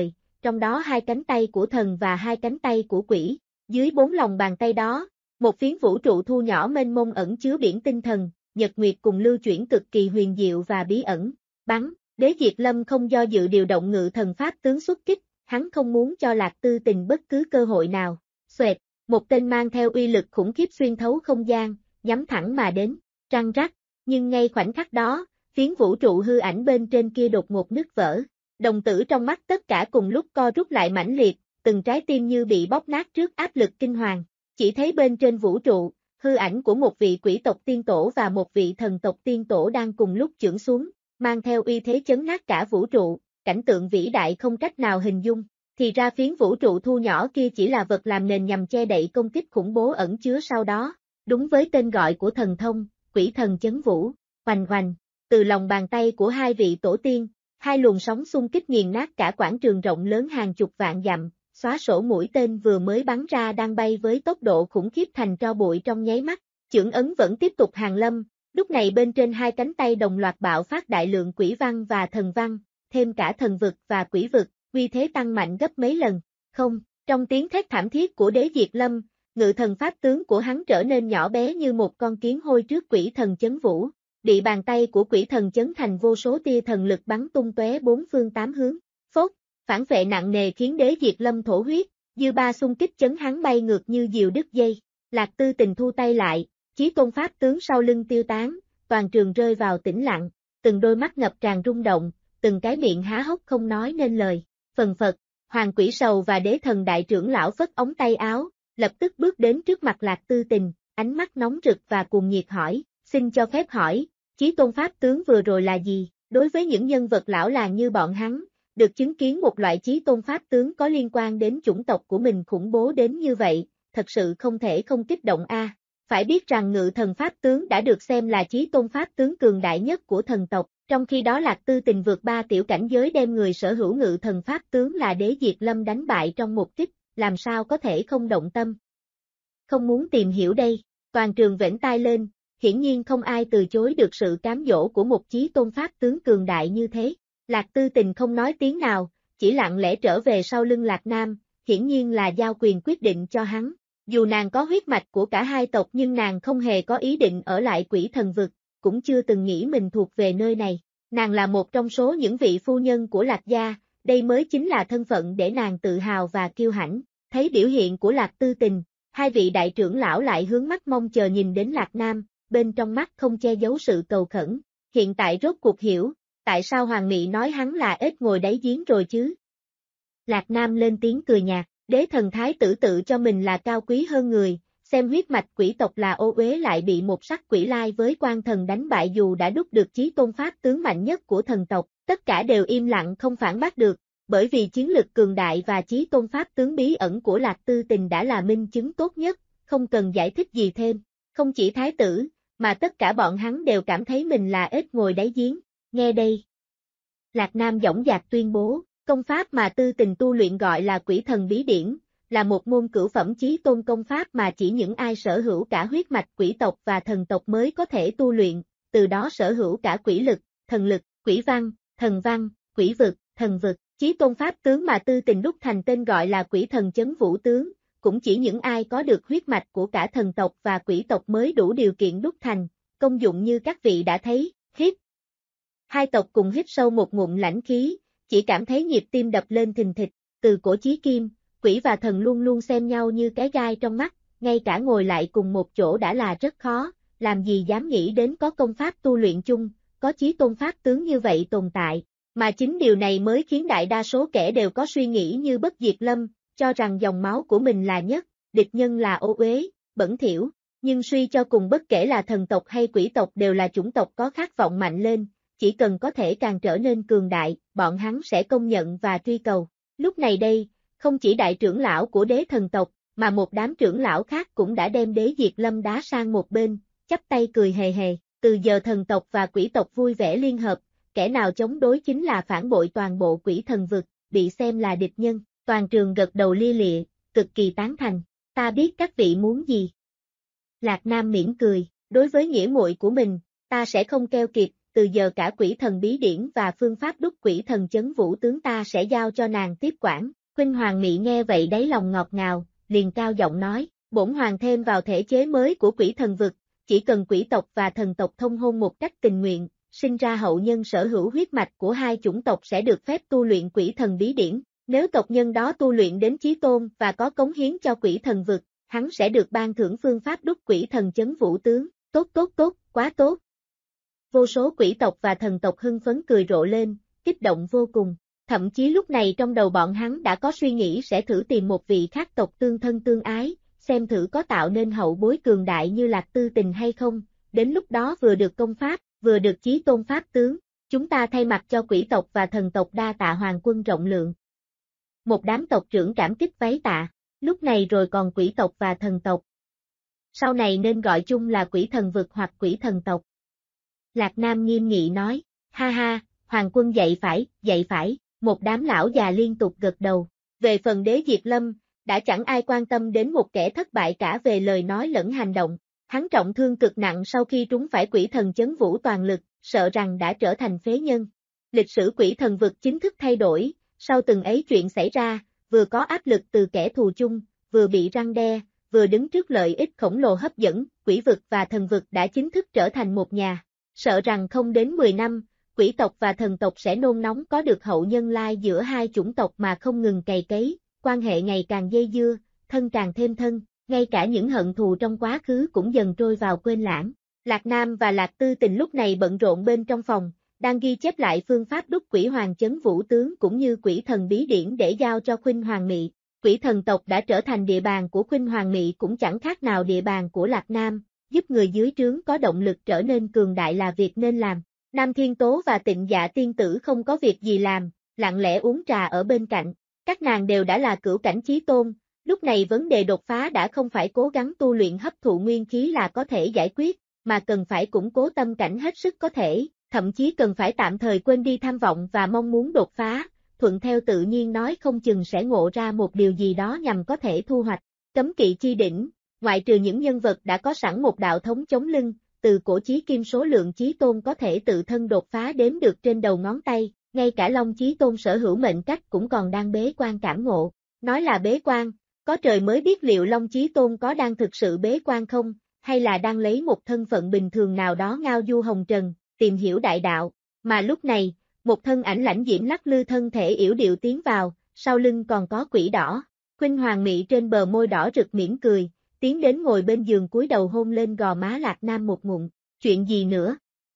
trong đó 2 cánh tay của thần và 2 cánh tay của quỷ. Dưới 4 lòng bàn tay đó, một phiến vũ trụ thu nhỏ mênh mông ẩn chứa biển tinh thần, nhật nguyệt cùng lưu chuyển cực kỳ huyền diệu và bí ẩn. Bắn, Đế Diệt Lâm không do dự điều động ngự thần pháp tướng xuất kích, hắn không muốn cho Lạc Tư Tình bất cứ cơ hội nào. Xoẹt, một tên mang theo uy lực khủng khiếp xuyên thấu không gian, nhắm thẳng mà đến, răng rắc, nhưng ngay khoảnh khắc đó, phiến vũ trụ hư ảnh bên trên kia đột ngột nứt vỡ. Đồng tử trong mắt tất cả cùng lúc co rút lại mãnh liệt, từng trái tim như bị bóp nát trước áp lực kinh hoàng. Chỉ thấy bên trên vũ trụ, hư ảnh của một vị quỷ tộc tiên tổ và một vị thần tộc tiên tổ đang cùng lúc chưởng xuống, mang theo uy thế chấn nát cả vũ trụ, cảnh tượng vĩ đại không cách nào hình dung. Thì ra phiến vũ trụ thu nhỏ kia chỉ là vật làm nền nhằm che đậy công kích khủng bố ẩn chứa sau đó. Đúng với tên gọi của thần thông, quỷ thần chấn vũ, hoành hoành, từ lòng bàn tay của 2 vị tổ tiên, 2 luồng sóng xung kích nghiền nát cả quảng trường rộng lớn hàng chục vạn dặm, xóa sổ mũi tên vừa mới bắn ra đang bay với tốc độ khủng khiếp thành tro bụi trong nháy mắt. Chưởng ấn vẫn tiếp tục hàng lâm, lúc này bên trên 2 cánh tay đồng loạt bạo phát đại lượng quỷ văn và thần văn, thêm cả thần vực và quỷ vực, uy thế tăng mạnh gấp mấy lần. Không, trong tiếng thét thảm thiết của Đế Diệt Lâm, ngự thần pháp tướng của hắn trở nên nhỏ bé như một con kiến hôi trước quỷ thần chấn vũ. Bị bàn tay của quỷ thần chấn thành vô số tia thần lực bắn tung tóe 4 phương 8 hướng. Phốt, phản vệ nặng nề khiến Đế Diệt Lâm thổ huyết, dư ba xung kích chấn hắn bay ngược như diều đứt dây. Lạc Tư Tình thu tay lại, chí tôn pháp tướng sau lưng tiêu tán, toàn trường rơi vào tĩnh lặng, từng đôi mắt ngập tràn rung động, từng cái miệng há hốc không nói nên lời. Phần phật, Hoàng Quỷ Sầu và Đế Thần Đại Trưởng Lão phất ống tay áo, lập tức bước đến trước mặt Lạc Tư Tình, ánh mắt nóng rực và cuồng nhiệt hỏi, xin cho phép hỏi, chí tôn pháp tướng vừa rồi là gì? Đối với những nhân vật lão làng như bọn hắn, được chứng kiến một loại chí tôn pháp tướng có liên quan đến chủng tộc của mình khủng bố đến như vậy, thật sự không thể không kích động a. Phải biết rằng ngự thần pháp tướng đã được xem là chí tôn pháp tướng cường đại nhất của thần tộc, trong khi đó Lạc Tư Tình vượt 3 tiểu cảnh giới đem người sở hữu ngự thần pháp tướng là Đế Diệt Lâm đánh bại trong một kích, làm sao có thể không động tâm. Không muốn tìm hiểu đây, toàn trường vểnh tai lên, hiển nhiên không ai từ chối được sự cám dỗ của một chí tôn pháp tướng cường đại như thế. Lạc Tư Tình không nói tiếng nào, chỉ lặng lẽ trở về sau lưng Lạc Nam, hiển nhiên là giao quyền quyết định cho hắn. Dù nàng có huyết mạch của cả 2 tộc nhưng nàng không hề có ý định ở lại quỷ thần vực, cũng chưa từng nghĩ mình thuộc về nơi này. Nàng là một trong số những vị phu nhân của Lạc gia, đây mới chính là thân phận để nàng tự hào và kiêu hãnh. Thấy biểu hiện của Lạc Tư Tình, 2 vị đại trưởng lão lại hướng mắt mong chờ nhìn đến Lạc Nam, bên trong mắt không che giấu sự cầu khẩn. Hiện tại rốt cuộc hiểu, tại sao Hoàng Mị nói hắn là ếch ngồi đáy giếng rồi chứ? Lạc Nam lên tiếng cười nhạt, Đế Thần thái tử tự cho mình là cao quý hơn người, xem huyết mạch quỷ tộc là ô uế lại bị một sắc quỷ lai với quan thần đánh bại dù đã đúc được chí tôn pháp tướng mạnh nhất của thần tộc, tất cả đều im lặng không phản bác được, bởi vì chiến lực cường đại và chí tôn pháp tướng bí ẩn của Lạc Tư Tình đã là minh chứng tốt nhất, không cần giải thích gì thêm. Không chỉ thái tử, mà tất cả bọn hắn đều cảm thấy mình là ếch ngồi đáy giếng. Nghe đây. Lạc Nam dõng dạc tuyên bố, công pháp mà Tư Tình tu luyện gọi là Quỷ Thần Bí Điển, là một môn cửu phẩm chí tôn công pháp mà chỉ những ai sở hữu cả huyết mạch quỷ tộc và thần tộc mới có thể tu luyện, từ đó sở hữu cả quỷ lực, thần lực, quỷ văn, quỷ vực, thần vực. Chí tôn pháp tướng mà Tư Tình đúc thành tên gọi là Quỷ Thần Chấn Vũ Tướng, cũng chỉ những ai có được huyết mạch của cả thần tộc và quỷ tộc mới đủ điều kiện đúc thành, công dụng như các vị đã thấy. Hít. 2 tộc cùng hít sâu một ngụm lãnh khí, chỉ cảm thấy nhịp tim đập lên thình thịch, từ cổ chí kim, quỷ và thần luôn luôn xem nhau như cái gai trong mắt, ngay cả ngồi lại cùng một chỗ đã là rất khó, làm gì dám nghĩ đến có công pháp tu luyện chung, có chí tôn pháp tướng như vậy tồn tại, mà chính điều này mới khiến đại đa số kẻ đều có suy nghĩ như Bất Diệt Lâm, cho rằng dòng máu của mình là nhất, địch nhân là ô uế, bẩn thỉu, nhưng suy cho cùng bất kể là thần tộc hay quỷ tộc đều là chủng tộc có khát vọng mạnh lên, chỉ cần có thể càng trở nên cường đại, bọn hắn sẽ công nhận và truy cầu. Lúc này đây, không chỉ đại trưởng lão của Đế Thần tộc, mà một đám trưởng lão khác cũng đã đem Đế Diệt Lâm đá sang một bên, chắp tay cười hề hề, từ giờ thần tộc và quỷ tộc vui vẻ liên hợp, kẻ nào chống đối chính là phản bội toàn bộ quỷ thần vực, bị xem là địch nhân. Toàn trường gật đầu lia lịa, cực kỳ tán thành, ta biết các vị muốn gì. Lạc Nam mỉm cười, đối với nghĩa muội của mình, ta sẽ không keo kiệt, từ giờ cả quỷ thần bí điển và phương pháp đúc quỷ thần chấn vũ tướng ta sẽ giao cho nàng tiếp quản. Khuynh Hoàng Mị nghe vậy đáy lòng ngọt ngào, liền cao giọng nói, bổn hoàng thêm vào thể chế mới của quỷ thần vực, chỉ cần quỷ tộc và thần tộc thông hôn một cách tình nguyện, sinh ra hậu nhân sở hữu huyết mạch của hai chủng tộc sẽ được phép tu luyện quỷ thần bí điển. Nếu tộc nhân đó tu luyện đến chí tôn và có cống hiến cho quỷ thần vực, hắn sẽ được ban thưởng phương pháp đúc quỷ thần chấn vũ tướng. Tốt tốt tốt, quá tốt. Vô số quỷ tộc và thần tộc hưng phấn cười rộ lên, kích động vô cùng. Thậm chí lúc này trong đầu bọn hắn đã có suy nghĩ sẽ thử tìm một vị khác tộc tương thân tương ái, xem thử có tạo nên hậu bối cường đại như Lạc Tư Tình hay không, đến lúc đó vừa được công pháp, vừa được chí tôn pháp tướng, chúng ta thay mặt cho quỷ tộc và thần tộc đa tạ hoàng quân rộng lượng. Một đám tộc trưởng cảm kích váy tạ, lúc này rồi còn quỷ tộc và thần tộc. Sau này nên gọi chung là quỷ thần vực hoặc quỷ thần tộc. Lạc Nam nghiêm nghị nói, ha ha, hoàng quân dạy phải, một đám lão già liên tục gật đầu. Về phần Đế Diệt Lâm, đã chẳng ai quan tâm đến một kẻ thất bại cả về lời nói lẫn hành động. Hắn trọng thương cực nặng sau khi trúng phải quỷ thần chấn vũ toàn lực, sợ rằng đã trở thành phế nhân. Lịch sử quỷ thần vực chính thức thay đổi, sau từng ấy chuyện xảy ra, vừa có áp lực từ kẻ thù chung, vừa bị răn đe, vừa đứng trước lợi ích khổng lồ hấp dẫn, quỷ vực và thần vực đã chính thức trở thành một nhà. Sợ rằng không đến 10 năm, quỷ tộc và thần tộc sẽ nôn nóng có được hậu nhân lai giữa hai chủng tộc mà không ngừng cày cấy, quan hệ ngày càng dây dưa, thân càng thêm thân, ngay cả những hận thù trong quá khứ cũng dần trôi vào quên lãng. Lạc Nam và Lạc Tư Tình lúc này bận rộn bên trong phòng, đang ghi chép lại phương pháp đúc quỷ hoàng chấn vũ tướng cũng như quỷ thần bí điển để giao cho Khuynh Hoàng Mị. Quỷ thần tộc đã trở thành địa bàn của Khuynh Hoàng Mị cũng chẳng khác nào địa bàn của Lạc Nam, giúp người dưới trướng có động lực trở nên cường đại là việc nên làm. Nam Thiên Tố và Tịnh Dạ tiên tử không có việc gì làm, lặng lẽ uống trà ở bên cạnh. Các nàng đều đã là cửu cảnh chí tôn, lúc này vấn đề đột phá đã không phải cố gắng tu luyện hấp thụ nguyên khí là có thể giải quyết, mà cần phải củng cố tâm cảnh hết sức có thể, thậm chí cần phải tạm thời quên đi tham vọng và mong muốn đột phá, thuận theo tự nhiên nói không chừng sẽ ngộ ra một điều gì đó nhằm có thể thu hoạch. Cấm kỵ chi đỉnh, ngoại trừ những nhân vật đã có sẵn một đạo thống chống lưng, từ cổ chí kim số lượng chí tôn có thể tự thân đột phá đếm được trên đầu ngón tay, ngay cả Long Chí Tôn sở hữu mệnh cách cũng còn đang bế quan cảm ngộ. Nói là bế quan, có trời mới biết liệu Long Chí Tôn có đang thực sự bế quan không, hay là đang lấy một thân phận bình thường nào đó ngao du hồng trần, tìm hiểu đại đạo. Mà lúc này, một thân ảnh lãnh diễm lắc lư thân thể yểu điệu tiến vào, sau lưng còn có quỷ đỏ. Khuynh Hoàng Mị trên bờ môi đỏ rực mỉm cười, tiến đến ngồi bên giường cúi đầu hôn lên gò má Lạc Nam một ngụm. Chuyện gì nữa?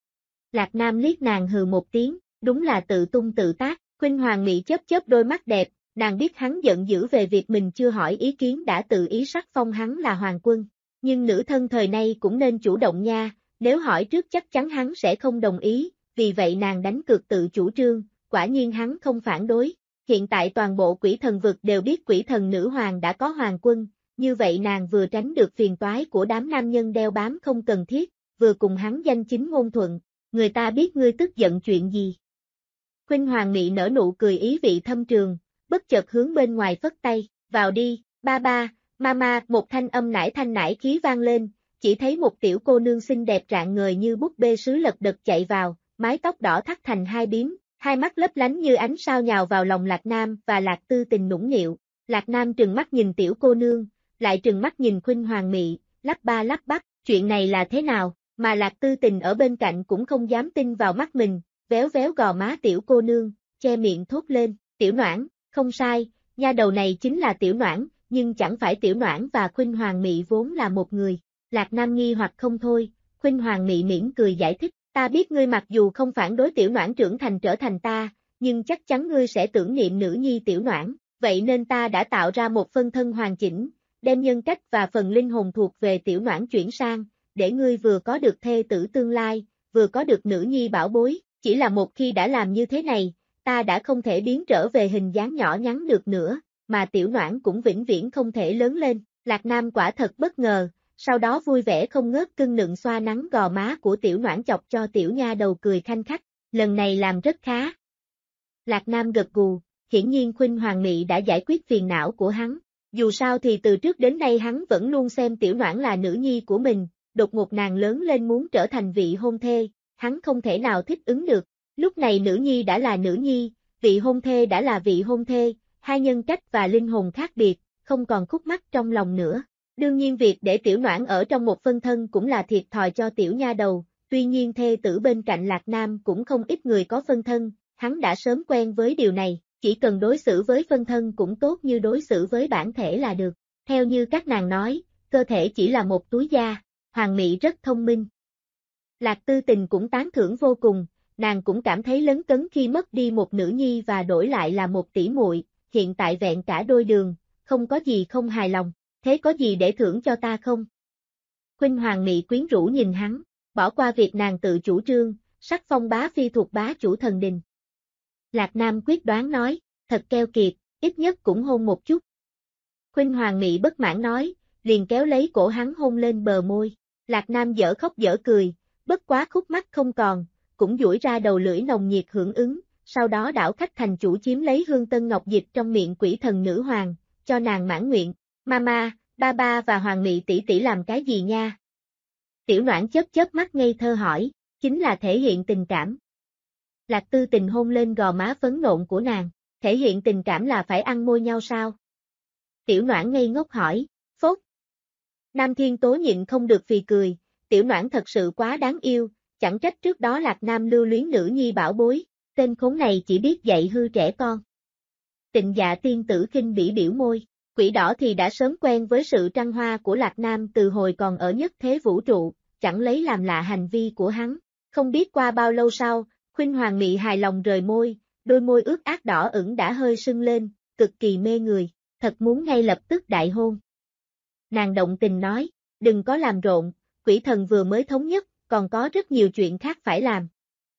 Lạc Nam liếc nàng hừ một tiếng, đúng là tự tung tự tác. Khuynh Hoàng Mị chớp chớp đôi mắt đẹp, nàng biết hắn giận dữ về việc mình chưa hỏi ý kiến đã tự ý sắc phong hắn là hoàng quân. Nhưng nữ thân thời nay cũng nên chủ động nha, nếu hỏi trước chắc chắn hắn sẽ không đồng ý, vì vậy nàng đánh cược tự chủ trương, quả nhiên hắn không phản đối. Hiện tại toàn bộ quỷ thần vực đều biết quỷ thần nữ hoàng đã có hoàng quân, như vậy nàng vừa tránh được phiền toái của đám nam nhân đeo bám không cần thiết, vừa cùng hắn danh chính ngôn thuận, người ta biết ngươi tức giận chuyện gì. Khuynh Hoàng Mị nở nụ cười ý vị thâm trường, bất chợt hướng bên ngoài phất tay, vào đi, ba ba, mama, một thanh âm nải thanh nải khí vang lên, chỉ thấy một tiểu cô nương xinh đẹp rạng ngời như búp bê sứ lật đật chạy vào, mái tóc đỏ thắt thành hai bím, hai mắt lấp lánh như ánh sao nhào vào lòng Lạc Nam và Lạc Tư Tình nũng nịu. Lạc Nam trừng mắt nhìn tiểu cô nương, lại trừng mắt nhìn Khuynh Hoàng Mị, lắp ba lắp bắp, chuyện này là thế nào, mà Lạc Tư Tình ở bên cạnh cũng không dám tin vào mắt mình, véo véo gò má tiểu cô nương, che miệng thốt lên, tiểu noãn, không sai, nha đầu này chính là tiểu noãn, nhưng chẳng phải tiểu noãn và Khuynh Hoàng Mị vốn là một người. Lạc Nam nghi hoặc không thôi, Khuynh Hoàng Mị mỉm cười giải thích, ta biết ngươi mặc dù không phản đối tiểu noãn trưởng thành trở thành ta, nhưng chắc chắn ngươi sẽ tưởng niệm nữ nhi tiểu noãn, vậy nên ta đã tạo ra một phân thân hoàn chỉnh, đem nhân cách và phần linh hồn thuộc về tiểu noãn chuyển sang, để ngươi vừa có được thê tử tương lai, vừa có được nữ nhi bảo bối, chỉ là một khi đã làm như thế này, ta đã không thể biến trở về hình dáng nhỏ nhắn được nữa, mà tiểu noãn cũng vĩnh viễn không thể lớn lên. Lạc Nam quả thật bất ngờ, sau đó vui vẻ không ngớt cưng nựng xoa nắng gò má của tiểu noãn chọc cho tiểu nha đầu cười khanh khách, lần này làm rất khá. Lạc Nam gật gù, hiển nhiên Khuynh Hoàng Mị đã giải quyết phiền não của hắn, dù sao thì từ trước đến nay hắn vẫn luôn xem tiểu noãn là nữ nhi của mình, đột ngột nàng lớn lên muốn trở thành vị hôn thê, hắn không thể nào thích ứng được. Lúc này nữ nhi đã là nữ nhi, vị hôn thê đã là vị hôn thê, hai nhân cách và linh hồn khác biệt, không còn khúc mắc trong lòng nữa. Đương nhiên việc để Tiểu Noãn ở trong một phân thân cũng là thiệt thòi cho tiểu nha đầu, tuy nhiên thê tử bên cạnh Lạc Nam cũng không ít người có phân thân, hắn đã sớm quen với điều này, chỉ cần đối xử với phân thân cũng tốt như đối xử với bản thể là được. Theo như các nàng nói, cơ thể chỉ là một túi da, Hoàng Mị rất thông minh. Lạc Tư Tình cũng tán thưởng vô cùng, nàng cũng cảm thấy lấn cấn khi mất đi một nữ nhi và đổi lại là một tỷ muội, hiện tại vẹn cả đôi đường, không có gì không hài lòng, thế có gì để thưởng cho ta không? Khuynh Hoàng Mị quyến rũ nhìn hắn, bỏ qua việc nàng tự chủ trương, sắc phong bá phi thuộc bá chủ thần đình. Lạc Nam quyết đoán nói, thật keo kiệt, ít nhất cũng hôn một chút. Khuynh Hoàng Mị bất mãn nói, liền kéo lấy cổ hắn hôn lên bờ môi. Lạc Nam dở khóc dở cười, bất quá khúc mắc không còn, cũng duỗi ra đầu lưỡi nồng nhiệt hưởng ứng, sau đó đảo khách thành chủ chiếm lấy hương tân ngọc dịch trong miệng quỷ thần nữ hoàng, cho nàng mãn nguyện. Mama, ba và Hoàng Mị tỷ tỷ làm cái gì nha? Tiểu Noãn chớp chớp mắt ngây thơ hỏi, chính là thể hiện tình cảm. Lạc Tư Tình hôn lên gò má phấn nộn của nàng, thể hiện tình cảm là phải ăn môi nhau sao? Tiểu Noãn ngây ngốc hỏi, phốt. Nam Thiên Tố nhịn không được phì cười, Tiểu Noãn thật sự quá đáng yêu, chẳng trách trước đó Lạc Nam lưu luyến nữ nhi bảo bối, tên khốn này chỉ biết dạy hư trẻ con. Tịnh Dạ tiên tử khinh bỉ biểu môi, quỷ đỏ thì đã sớm quen với sự trăng hoa của Lạc Nam từ hồi còn ở nhất thế vũ trụ, chẳng lấy làm lạ hành vi của hắn. Không biết qua bao lâu sau, Khuynh Hoàng Mị hài lòng rời môi, đôi môi ướt át đỏ ửng đã hơi sưng lên, cực kỳ mê người, thật muốn ngay lập tức đại hôn. Nàng động tình nói, đừng có làm rộn, quỷ thần vừa mới thống nhất, còn có rất nhiều chuyện khác phải làm.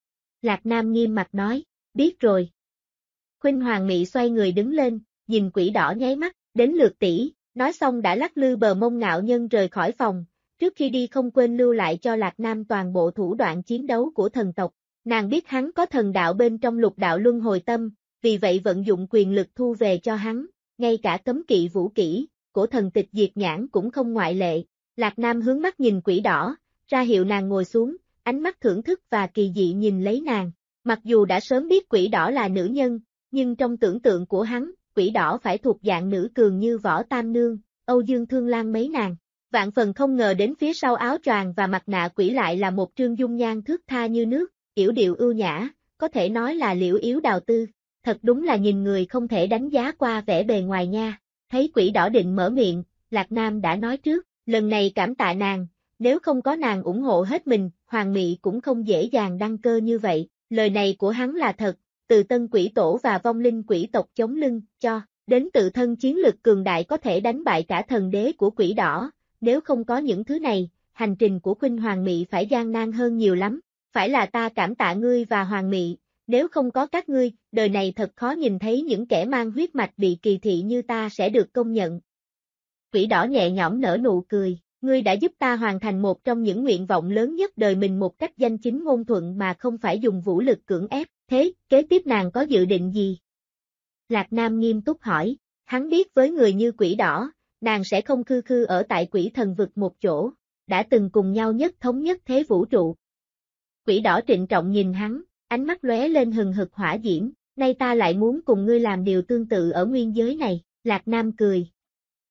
Lạc Nam nghiêm mặt nói, biết rồi. Khuynh Hoàng Mị xoay người đứng lên, nhìn quỷ đỏ nháy mắt, đến lượt tỷ, nói xong đã lắc lư bờ mông ngạo nhân rời khỏi phòng, trước khi đi không quên lưu lại cho Lạc Nam toàn bộ thủ đoạn chiến đấu của thần tộc. Nàng biết hắn có thần đạo bên trong lục đạo luân hồi tâm, vì vậy vận dụng quyền lực thu về cho hắn, ngay cả cấm kỵ vũ kỹ, cổ thần tịch diệt nhãn cũng không ngoại lệ. Lạc Nam hướng mắt nhìn quỷ đỏ, ra hiệu nàng ngồi xuống, ánh mắt thưởng thức và kỳ dị nhìn lấy nàng. Mặc dù đã sớm biết quỷ đỏ là nữ nhân, nhưng trong tưởng tượng của hắn, quỷ đỏ phải thuộc dạng nữ cường như Võ Tam Nương, Âu Dương Thương Lan mấy nàng. Vạn phần không ngờ đến phía sau áo choàng và mặt nạ quỷ lại là một trương dung nhan thước tha như nước, yểu điệu ưu nhã, có thể nói là liễu yếu đào tư. Thật đúng là nhìn người không thể đánh giá qua vẻ bề ngoài nha. Thấy quỷ đỏ định mở miệng, Lạc Nam đã nói trước, lần này cảm tạ nàng, nếu không có nàng ủng hộ hết mình, Hoàng Mị cũng không dễ dàng đăng cơ như vậy. Lời này của hắn là thật, từ tân quỷ tổ và vong linh quỷ tộc chống lưng, cho, đến tự thân chiến lực cường đại có thể đánh bại cả thần đế của quỷ đỏ, nếu không có những thứ này, hành trình của Khuynh Hoàng Mị phải gian nan hơn nhiều lắm. Phải là ta cảm tạ ngươi và Hoàng Mị, nếu không có các ngươi, đời này thật khó nhìn thấy những kẻ mang huyết mạch bị kỳ thị như ta sẽ được công nhận. Quỷ đỏ nhẹ nhõm nở nụ cười, ngươi đã giúp ta hoàn thành một trong những nguyện vọng lớn nhất đời mình một cách danh chính ngôn thuận mà không phải dùng vũ lực cưỡng ép, thế, kế tiếp nàng có dự định gì? Lạc Nam nghiêm túc hỏi, hắn biết với người như quỷ đỏ, nàng sẽ không khư khư ở tại quỷ thần vực một chỗ, đã từng cùng nhau nhất thống nhất thế vũ trụ. Quỷ đỏ trịnh trọng nhìn hắn, ánh mắt lóe lên hừng hực hỏa diễm, nay ta lại muốn cùng ngươi làm điều tương tự ở nguyên giới này. Lạc Nam cười,